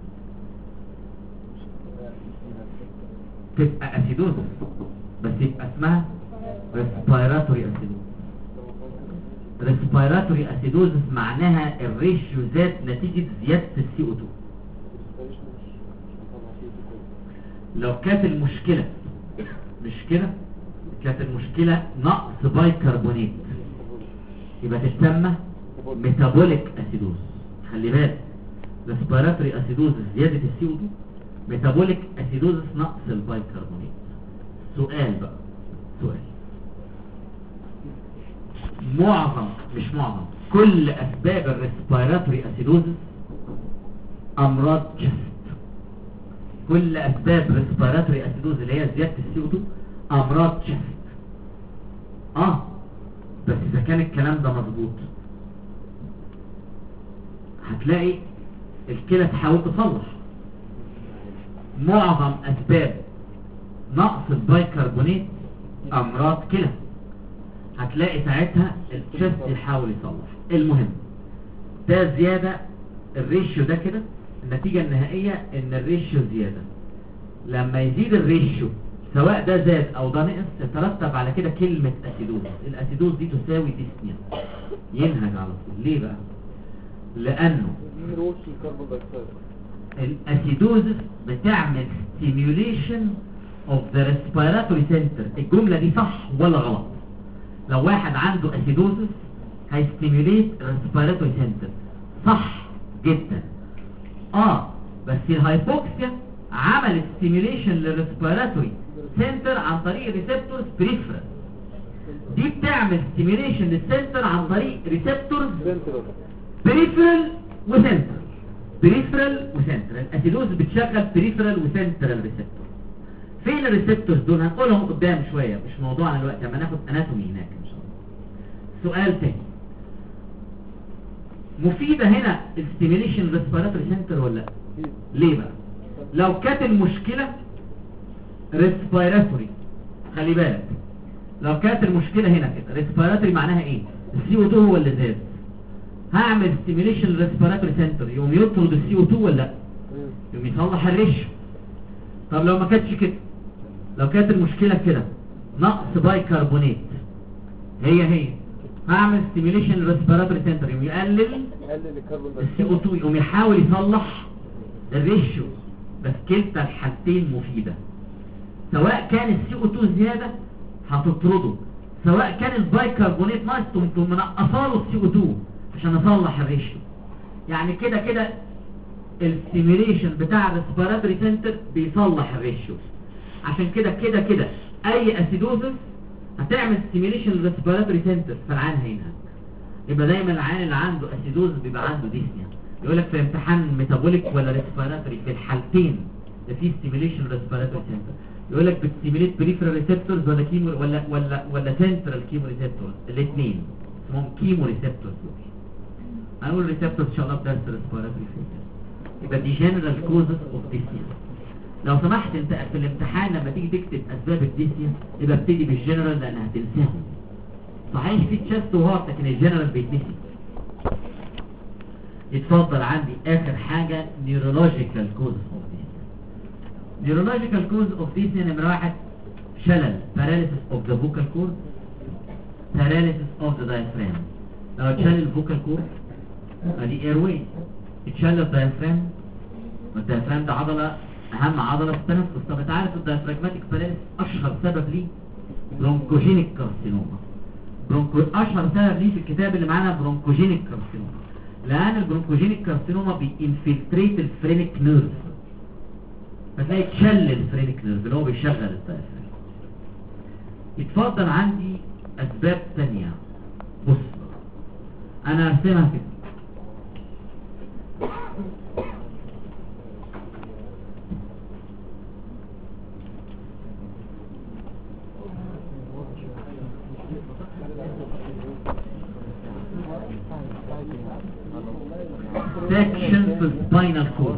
تبقى اسيدوز، بس يبقى اسمها ريسبيراتوري اسيدوز. ريسبيراتوري اسيدوز معناها الريشيو زاد نتيجه زياده السي او 2. لو كانت المشكله مش كده، كانت المشكله نقص باي كربونات، يبقى تسمى ميتابوليك اسيدوز. خلي بالك، ريسبيراتوري اسيدوز زياده السي او 2، ميتابوليك اسيدوز نقص الباي كربونات. سؤال بقى، سؤال، مش معظم كل اسباب الريسبيراتوري اسيدوز امراض جست. كل اسباب ريسبيراتوري اسيدوز اللي هي زياده السي او 2 امراض جست. بس اذا كان الكلام ده مظبوط هتلاقي الكلى تحاول تصلح. معظم اسباب نقص البايكربونات امراض كلى، هتلاقي ساعتها الجسم يحاول يصلح. المهم ده زيادة الريشيو ده كده، النتيجة النهائية ان الريشيو زيادة. لما يزيد الريشيو سواء ده زاد او ده نقص يترتب على كده كلمة اسيدوز. الاسيدوز دي تساوي ديسنيا، ينهج على طول. ليه بقى؟ لانه الاسيدوزس بتعمل stimulation of the respiratory center. الجملة دي صح ولا غلط؟ لو واحد عنده اسيدوزس هيستيميوليت respiratory center، صح جدا. بس الهايبوكسيا عملت stimulation للريسبيراتوري سنتر عن طريق ريسبتورز بريفرال. دي بتعمل stimulation للسنتر عن طريق ريسبتورز بريفرال وسنترال. بريفرال وسنترال، الاسيدوز بتشغل بريفرال وسنترال ريسبتور. فين الريسبتورز دول؟ هنقولهم قدام شويه، مش موضوعنا دلوقتي، اما ناخد اناتومي هناك ان شاء الله. سؤال تاني، مفيده هنا الستيميليشن ريسبيراتوري سنتر ولا لا؟ ليه بقى؟ لو كانت المشكله ريسبيراتوري، خلي بالك، لو كانت المشكله هنا كده ريسبيراتوري معناها ايه؟ السي او 2 هو اللي زاد، هعمل ستيميليشن ريسبيراتوري سنتر يقوم يطرد السي او 2 ولا لا؟ يقوم يصلح الريشيو. طب لو ما كانتش كده، لو كانت المشكله كده نقص باي كربونات، هي هعمل ستيميليشن ريسبيراتوري سنتر يقوم يقلل السي او 2، يقوم يحاول يصلح الريشيو. بس كلتا الحالتين مفيده، سواء كان السي او 2 زياده هتطرده، سواء كان الباي كربونات ناقص تقوم منقصاله السي او 2 عشان اصلح الريشيو. يعني كده الستيميليشن بتاع الريسبيراتوري سنتر بيصلح الريشيو. عشان كده اي اسيدوزس هتعمل ستيميليشن للريسبيراتوري سنتر فالعين هينهج. يبقى دايما العين اللي عنده اسيدوز بيبقى عنده ديسنيا. يقول لك في امتحان ميتابوليك ولا ريسبيراتوري، في الحالتين في ستيميليشن ريسبيراتوري سنتر. يقول لك بتستيميليت بريفرال ريسبتورز ولا كيمو ولا سنترال كيمو ريسبتورز؟ الاثنين اسمهم كيمو ريسبتورز. هنقول ريسبتورز ان شاء الله في درس ريسبيراتوري سنتر. يبقى دي جنرال كوزز اوف ديسنيا. لو سمحت انت في الامتحان لما تيجي تكتب اسباب الديسنيا يبقى ابتدي بالجنرال لان هتنساهم. صحيح في تشست وهارت لكن الجنرال بيتنسي. يتفضل عندي اخر حاجه نيورولوجيكال كوز اوف ديسنيا. نيورولوجيكال كوز اوف ديسنيا نمره 1 شلل paralysis of the vocal cord paralysis of the diaphragm. لو اتشل الفوكال كورد ادي ايروي، اتشل الدايفرام، والدايفرام ده عضله اهم عضله في التنفس. طب انت عارف الدايفراجماتيك paralysis اشهر سبب ليه برونكوجينيك كارسينوما. اشهر سبب ليه في الكتاب اللي معانا برونكوجينيك كارسينوما، لان البرونكوجينيك كارسينوما بينفلتريت الفرينيك نيرف، فتلاقي تشل الفرينيك نيرف اللي هو بيشغل الدايفرام. يتفضل عندي اسباب ثانيه. بص انا هرسمها كده. section في السباينال كورد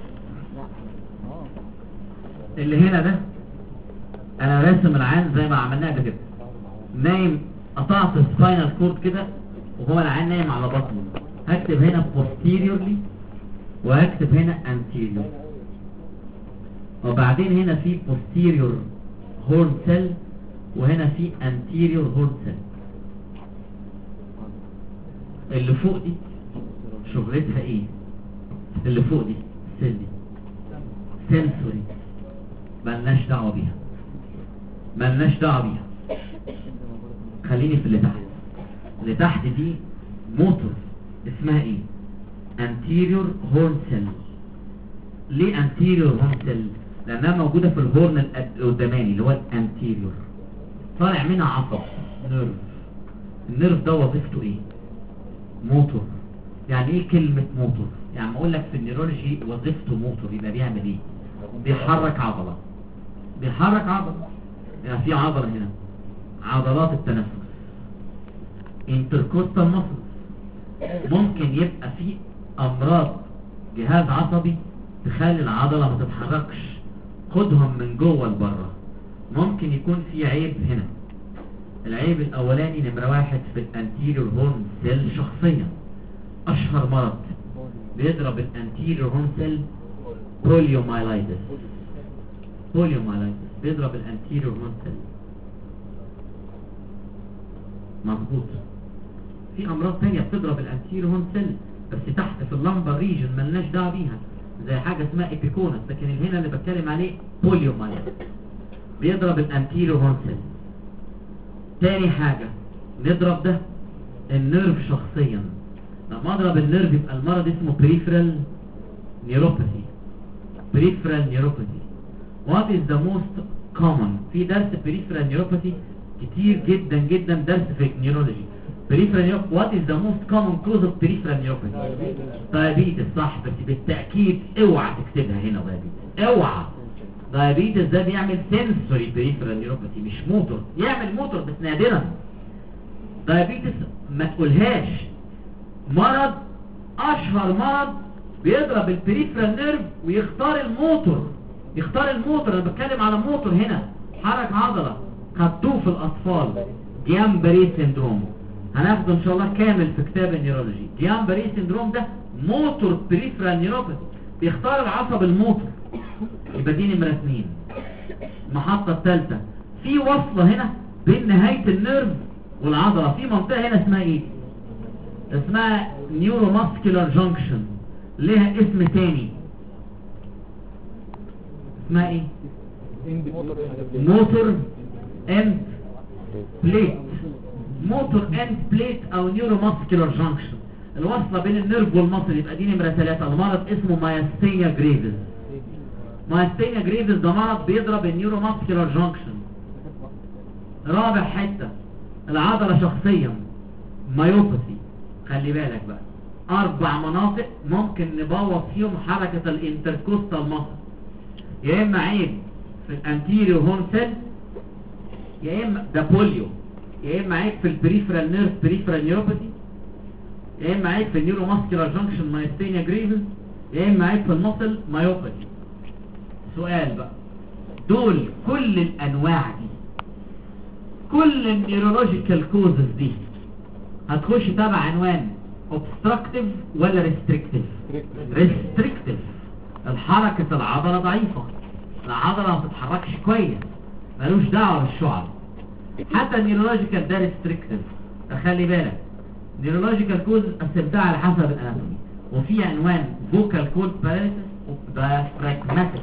اللي هنا ده. انا راسم العين زي ما عملناها قبل كده، نايم قطعت السباينال كورد كده وهو العين نايم على بطنه. هكتب هنا posteriorly وهكتب هنا anterior، وبعدين هنا في posterior horn cell وهنا في anterior horn cell. اللي فوق دي شغلتها ايه؟ اللي فوق دي السيل دي سنسوري، ملناش دعوه بيها، ملناش دعوه بيها. خليني في اللي تحت. اللي تحت دي موتور اسمها ايه؟ anterior horn cell. ليه anterior horn cell؟ لانها موجوده في الهورن القداماني اللي هو الانتيريور، طالع منها عصب نيرف. النيرف ده وظيفته ايه؟ موتور. يعني ايه كلمة موتور؟ يعني ما اقول لك في النيرولوجي وظيفته موتور يبقى بيعمل ايه؟ بيحرك عضلة. بيحرك عضلة. يعني في عضلة هنا عضلات التنفس intercostal muscles. ممكن يبقى في امراض جهاز عصبي تخلي العضلة ما تتحركش، خدهم من جوه لبره. ممكن يكون في عيب هنا. العيب الاولاني نمرة 1 في الانتيريور هورن سيل شخصيا. اشهر مرض بيضرب الانتيريور هورن سيل بوليومايلايتس. بوليومايلايتس بيضرب الانتيريور هورن سيل. مظبوط. في امراض ثانيه بتضرب الانتيريور هورن سيل بس تحت في اللمبر ريجن ملناش دعوه بيها، زي حاجه اسمها ايبيكونس، لكن هنا اللي بتكلم عليه بوليومايلايتس بيضرب الانتيريور هورن سيل. تاني حاجه نضرب ده النيرف شخصيا. لما اضرب النيرف يبقى المرض اسمه بريفرال نيوروباثي. بريفرال نيوروباثي. What is the most common؟ في درس بريفرال نيوروباثي كتير جدا جدا، درس في النيورولوجي. بريفرال نيوروباثي What is the most common cause of peripheral neuropathy؟ دايابيتس. صح، بس بالتأكيد اوعى تكتبها هنا دايابيتس، اوعى. دايابيتس ده بيعمل سنسوري بريفرال نيوروباثي مش موتور. يعمل موتور بس نادرا. دايابيتس ما تقولهاش. مرض اشهر مرض بيضرب البريفرال نيرف ويختار الموتور. يختار الموتور. انا بتكلم على موتور هنا، حرك عضله. خدوه في الاطفال جيامبري سيندروم، هناخده ان شاء الله كامل في كتاب النيورولوجي. جيامبري سيندروم ده موتور بريفرال نيوروباثي، بيختار العصب الموتور. يبقى دي نمره 2. المحطه الثالثه في وصله هنا بين نهايه النيرف والعضله، في منطقه هنا اسمها ايه؟ اسمها نيوروماسكولار جانكشن. ليها اسم تاني اسمها ايه؟ موتور اند بليت. موتور اند بليت او نيوروماسكولار جانكشن، الوصله بين النيرف والمصل. يبقى دي نمره 3. المرض اسمه مايستينيا جريفز. مايستينيا جريفز ده مرض بيضرب النيوروماسكولار جانكشن. رابع حته العضله شخصيا مايوباثي. خلي بالك بقى 4 مناطق ممكن نبوظ فيهم حركة الانتركوستال مصل. يا اما عيب في الانتيريور هورن سيل، يا اما ده بوليو، يا اما عيب في البريفرال نيرف بريفرال نيوروباثي، يا اما عيب في النيوروماسكولار جانكشن مايستينيا جريفنس، يا اما عيب في المصل مايوباثي. سؤال بقى، دول كل الانواع دي، كل النيورولوجيكال كوزز دي هتخش تبع عنوان اوبستراكتيف ولا ريستريكتيف؟ ريستريكتيف. الحركة العضلة ضعيفة، العضلة ما بتتحركش كويس، ملوش دعوة بالشعر. حتى النيورولوجيكال ده ريستريكتيف. خلي بالك نيورولوجيكال كوز قسمتها على حسب الاناتومي، وفي عنوان فوكال كورد باراليسيس وبراجماتيك.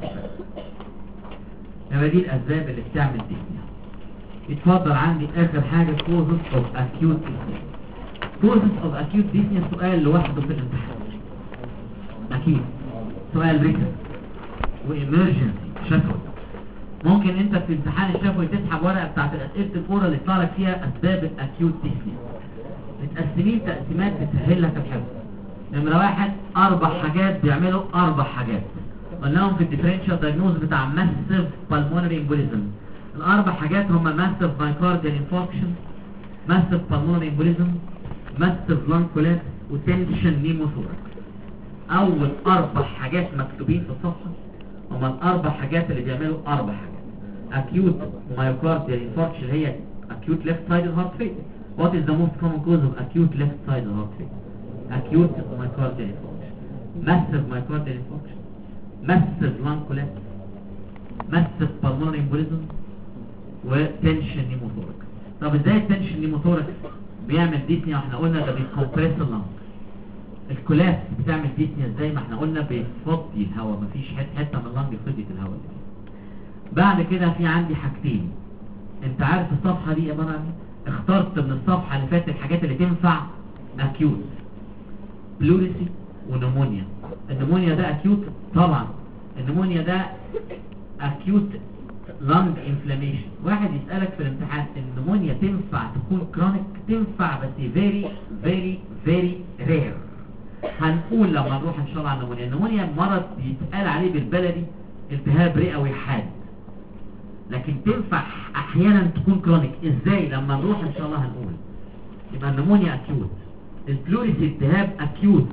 يبقى دي الاسباب اللي بتعمل ديسنيا. اتفضل عندي اخر حاجه كوزز اوف اكيوت ديسنيا. كوزز اوف اكيوت ديسنيا سؤال لوحده في الامتحان اكيد، سؤال ريكن وإمرجنسي شفوي. ممكن انت في امتحان الشفوي تسحب ورقه بتاعت الاسئله الاولى اللي يطلع لك فيها اسباب الاكيوت ديسنيا، متقسمين تقسيمات بتسهل لك الحفظ. نمره واحد 4 حاجات بيعملوا 4 حاجات قلناهم في الديفرنشال دايجنوز بتاع ماسيف بالمونري امبوليزم. الاربع حاجات هم ماسيف مايكارديال انفاركشن، ماسيف بالمونري امبوليزم، ماسيف لانج كولابس، وتنشن نيموثوركس. اول 4 حاجات مكتوبين في الصفحه هم الاربع حاجات اللي بيعملوا 4 حاجات. acute myocardial infarction اللي هي acute left sided heart failure. What is the most common cause of acute left sided heart failure? acute myocardial infarction, massive myocardial infarction, massive lung collapse, massive pulmonary embolism، وتنشن نيموثوركس. طب ازاي التنشن نيموثوركس بيعمل ديسنيا؟ احنا قلنا ده بيكمبريس اللنج. الكولابس بتعمل ديسنيا ازاي؟ ما احنا قلنا بيفضي الهواء، مفيش حته من اللنج فضيت الهواء. بعد كده في عندي حاجتين. انت عارف الصفحه دي عباره عن ايه؟ اخترت من الصفحه اللي فاتت الحاجات اللي تنفع اكيوت، بلوريسي ونمونيا. النمونيا ده اكيوت طبعا، النمونيا ده اكيوت لانج انفلاميشن. واحد يسالك في الامتحان النمونيا تنفع تكون كرونيك؟ تنفع بس فيري فيري فيري رير. هنقول لما نروح ان شاء الله على النمونيا. النمونيا مرض يتقال عليه بالبلدي التهاب رئوي حاد، لكن تنفع احيانا تكون كرونيك. ازاي؟ لما نروح ان شاء الله هنقول. يبقى النمونيا اكيوت، البلوريسي التهاب اكيوت،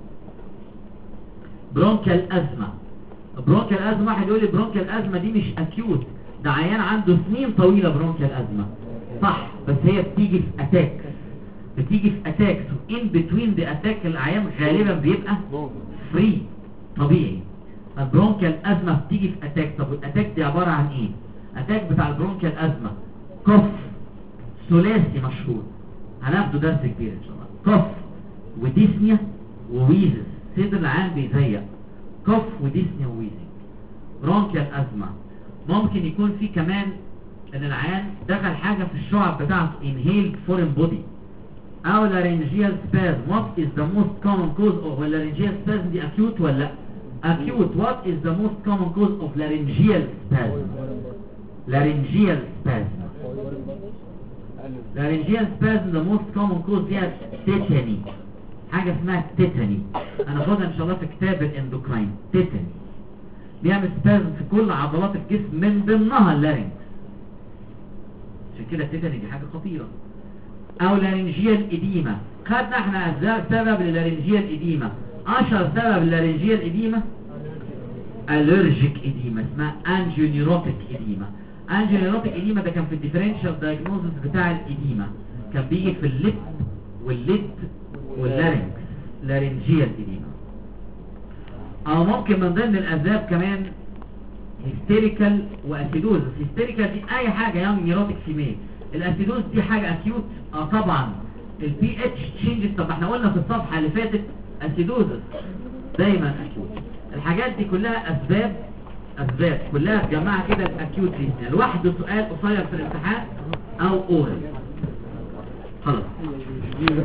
برونكال ازمه. برونكال ازمه، واحد يقول لي برونكال ازمه دي مش اكيوت، ده عيان عنده سنين طويله برونكال ازمه. صح، بس هي بتيجي في اتاك، بتيجي في اتاكس، وان بتوين ذا اتاك العيان غالبا بيبقى فري طبيعي. البرونكال ازمه بتيجي في اتاك. طب الاتاك دي عباره عن ايه؟ اتاك بتاع البرونكال ازمه كف ثلاثي مشهور، هناخده درس كبير ان شاء الله. كف وديسنيا وويزز، صدر العيان بيزيق، كف وديسنيا وويزنج. برونكال ازمه ممكن يكون في كمان ان العيان دخل حاجه في الشعب بتاعته inhaled foreign body او laryngeal spasm. what is the most common cause of laryngeal spasm؟ دي acute ولا لا؟ acute. what is the most common cause of laryngeal spasm؟ laryngeal spasm. laryngeal spasm the most common cause فيها تيتاني، حاجه اسمها تيتاني، انا خدها ان شاء الله في كتاب الاندوكراين. تيتاني بيعمل سبازم في كل عضلات الجسم من ضمنها اللارynx، عشان كده التيتاني دي حاجه خطيره. او لارنجيال اديمه، خدنا احنا سبب للارنجيال اديمه. اشهر سبب للارنجيال اديمه الرجيك اديمه، اسمها انجيونيروتيك اديمه. انجيونيروتيك اديمه ده كان في الديفرنشال دايجنوزس بتاع الاديمه، كان بيجي في اللب والليد واللارنكس، لارنجيال اديمه. او ممكن من ضمن الاسباب كمان هيستيريكال واسيدوز. هيستيريكال دي اي حاجه يعني نيروتيك فيميل. الاسيدوز دي حاجه اكيوت طبعا. البي اتش تشينجز، طب احنا قلنا في الصفحه اللي فاتت اسيدوزس دايما اكيوت. الحاجات دي كلها اسباب كلها تجمعها كده الاكيوت ديسنيا. لوحده سؤال قصير في الامتحان او اورال خلاص.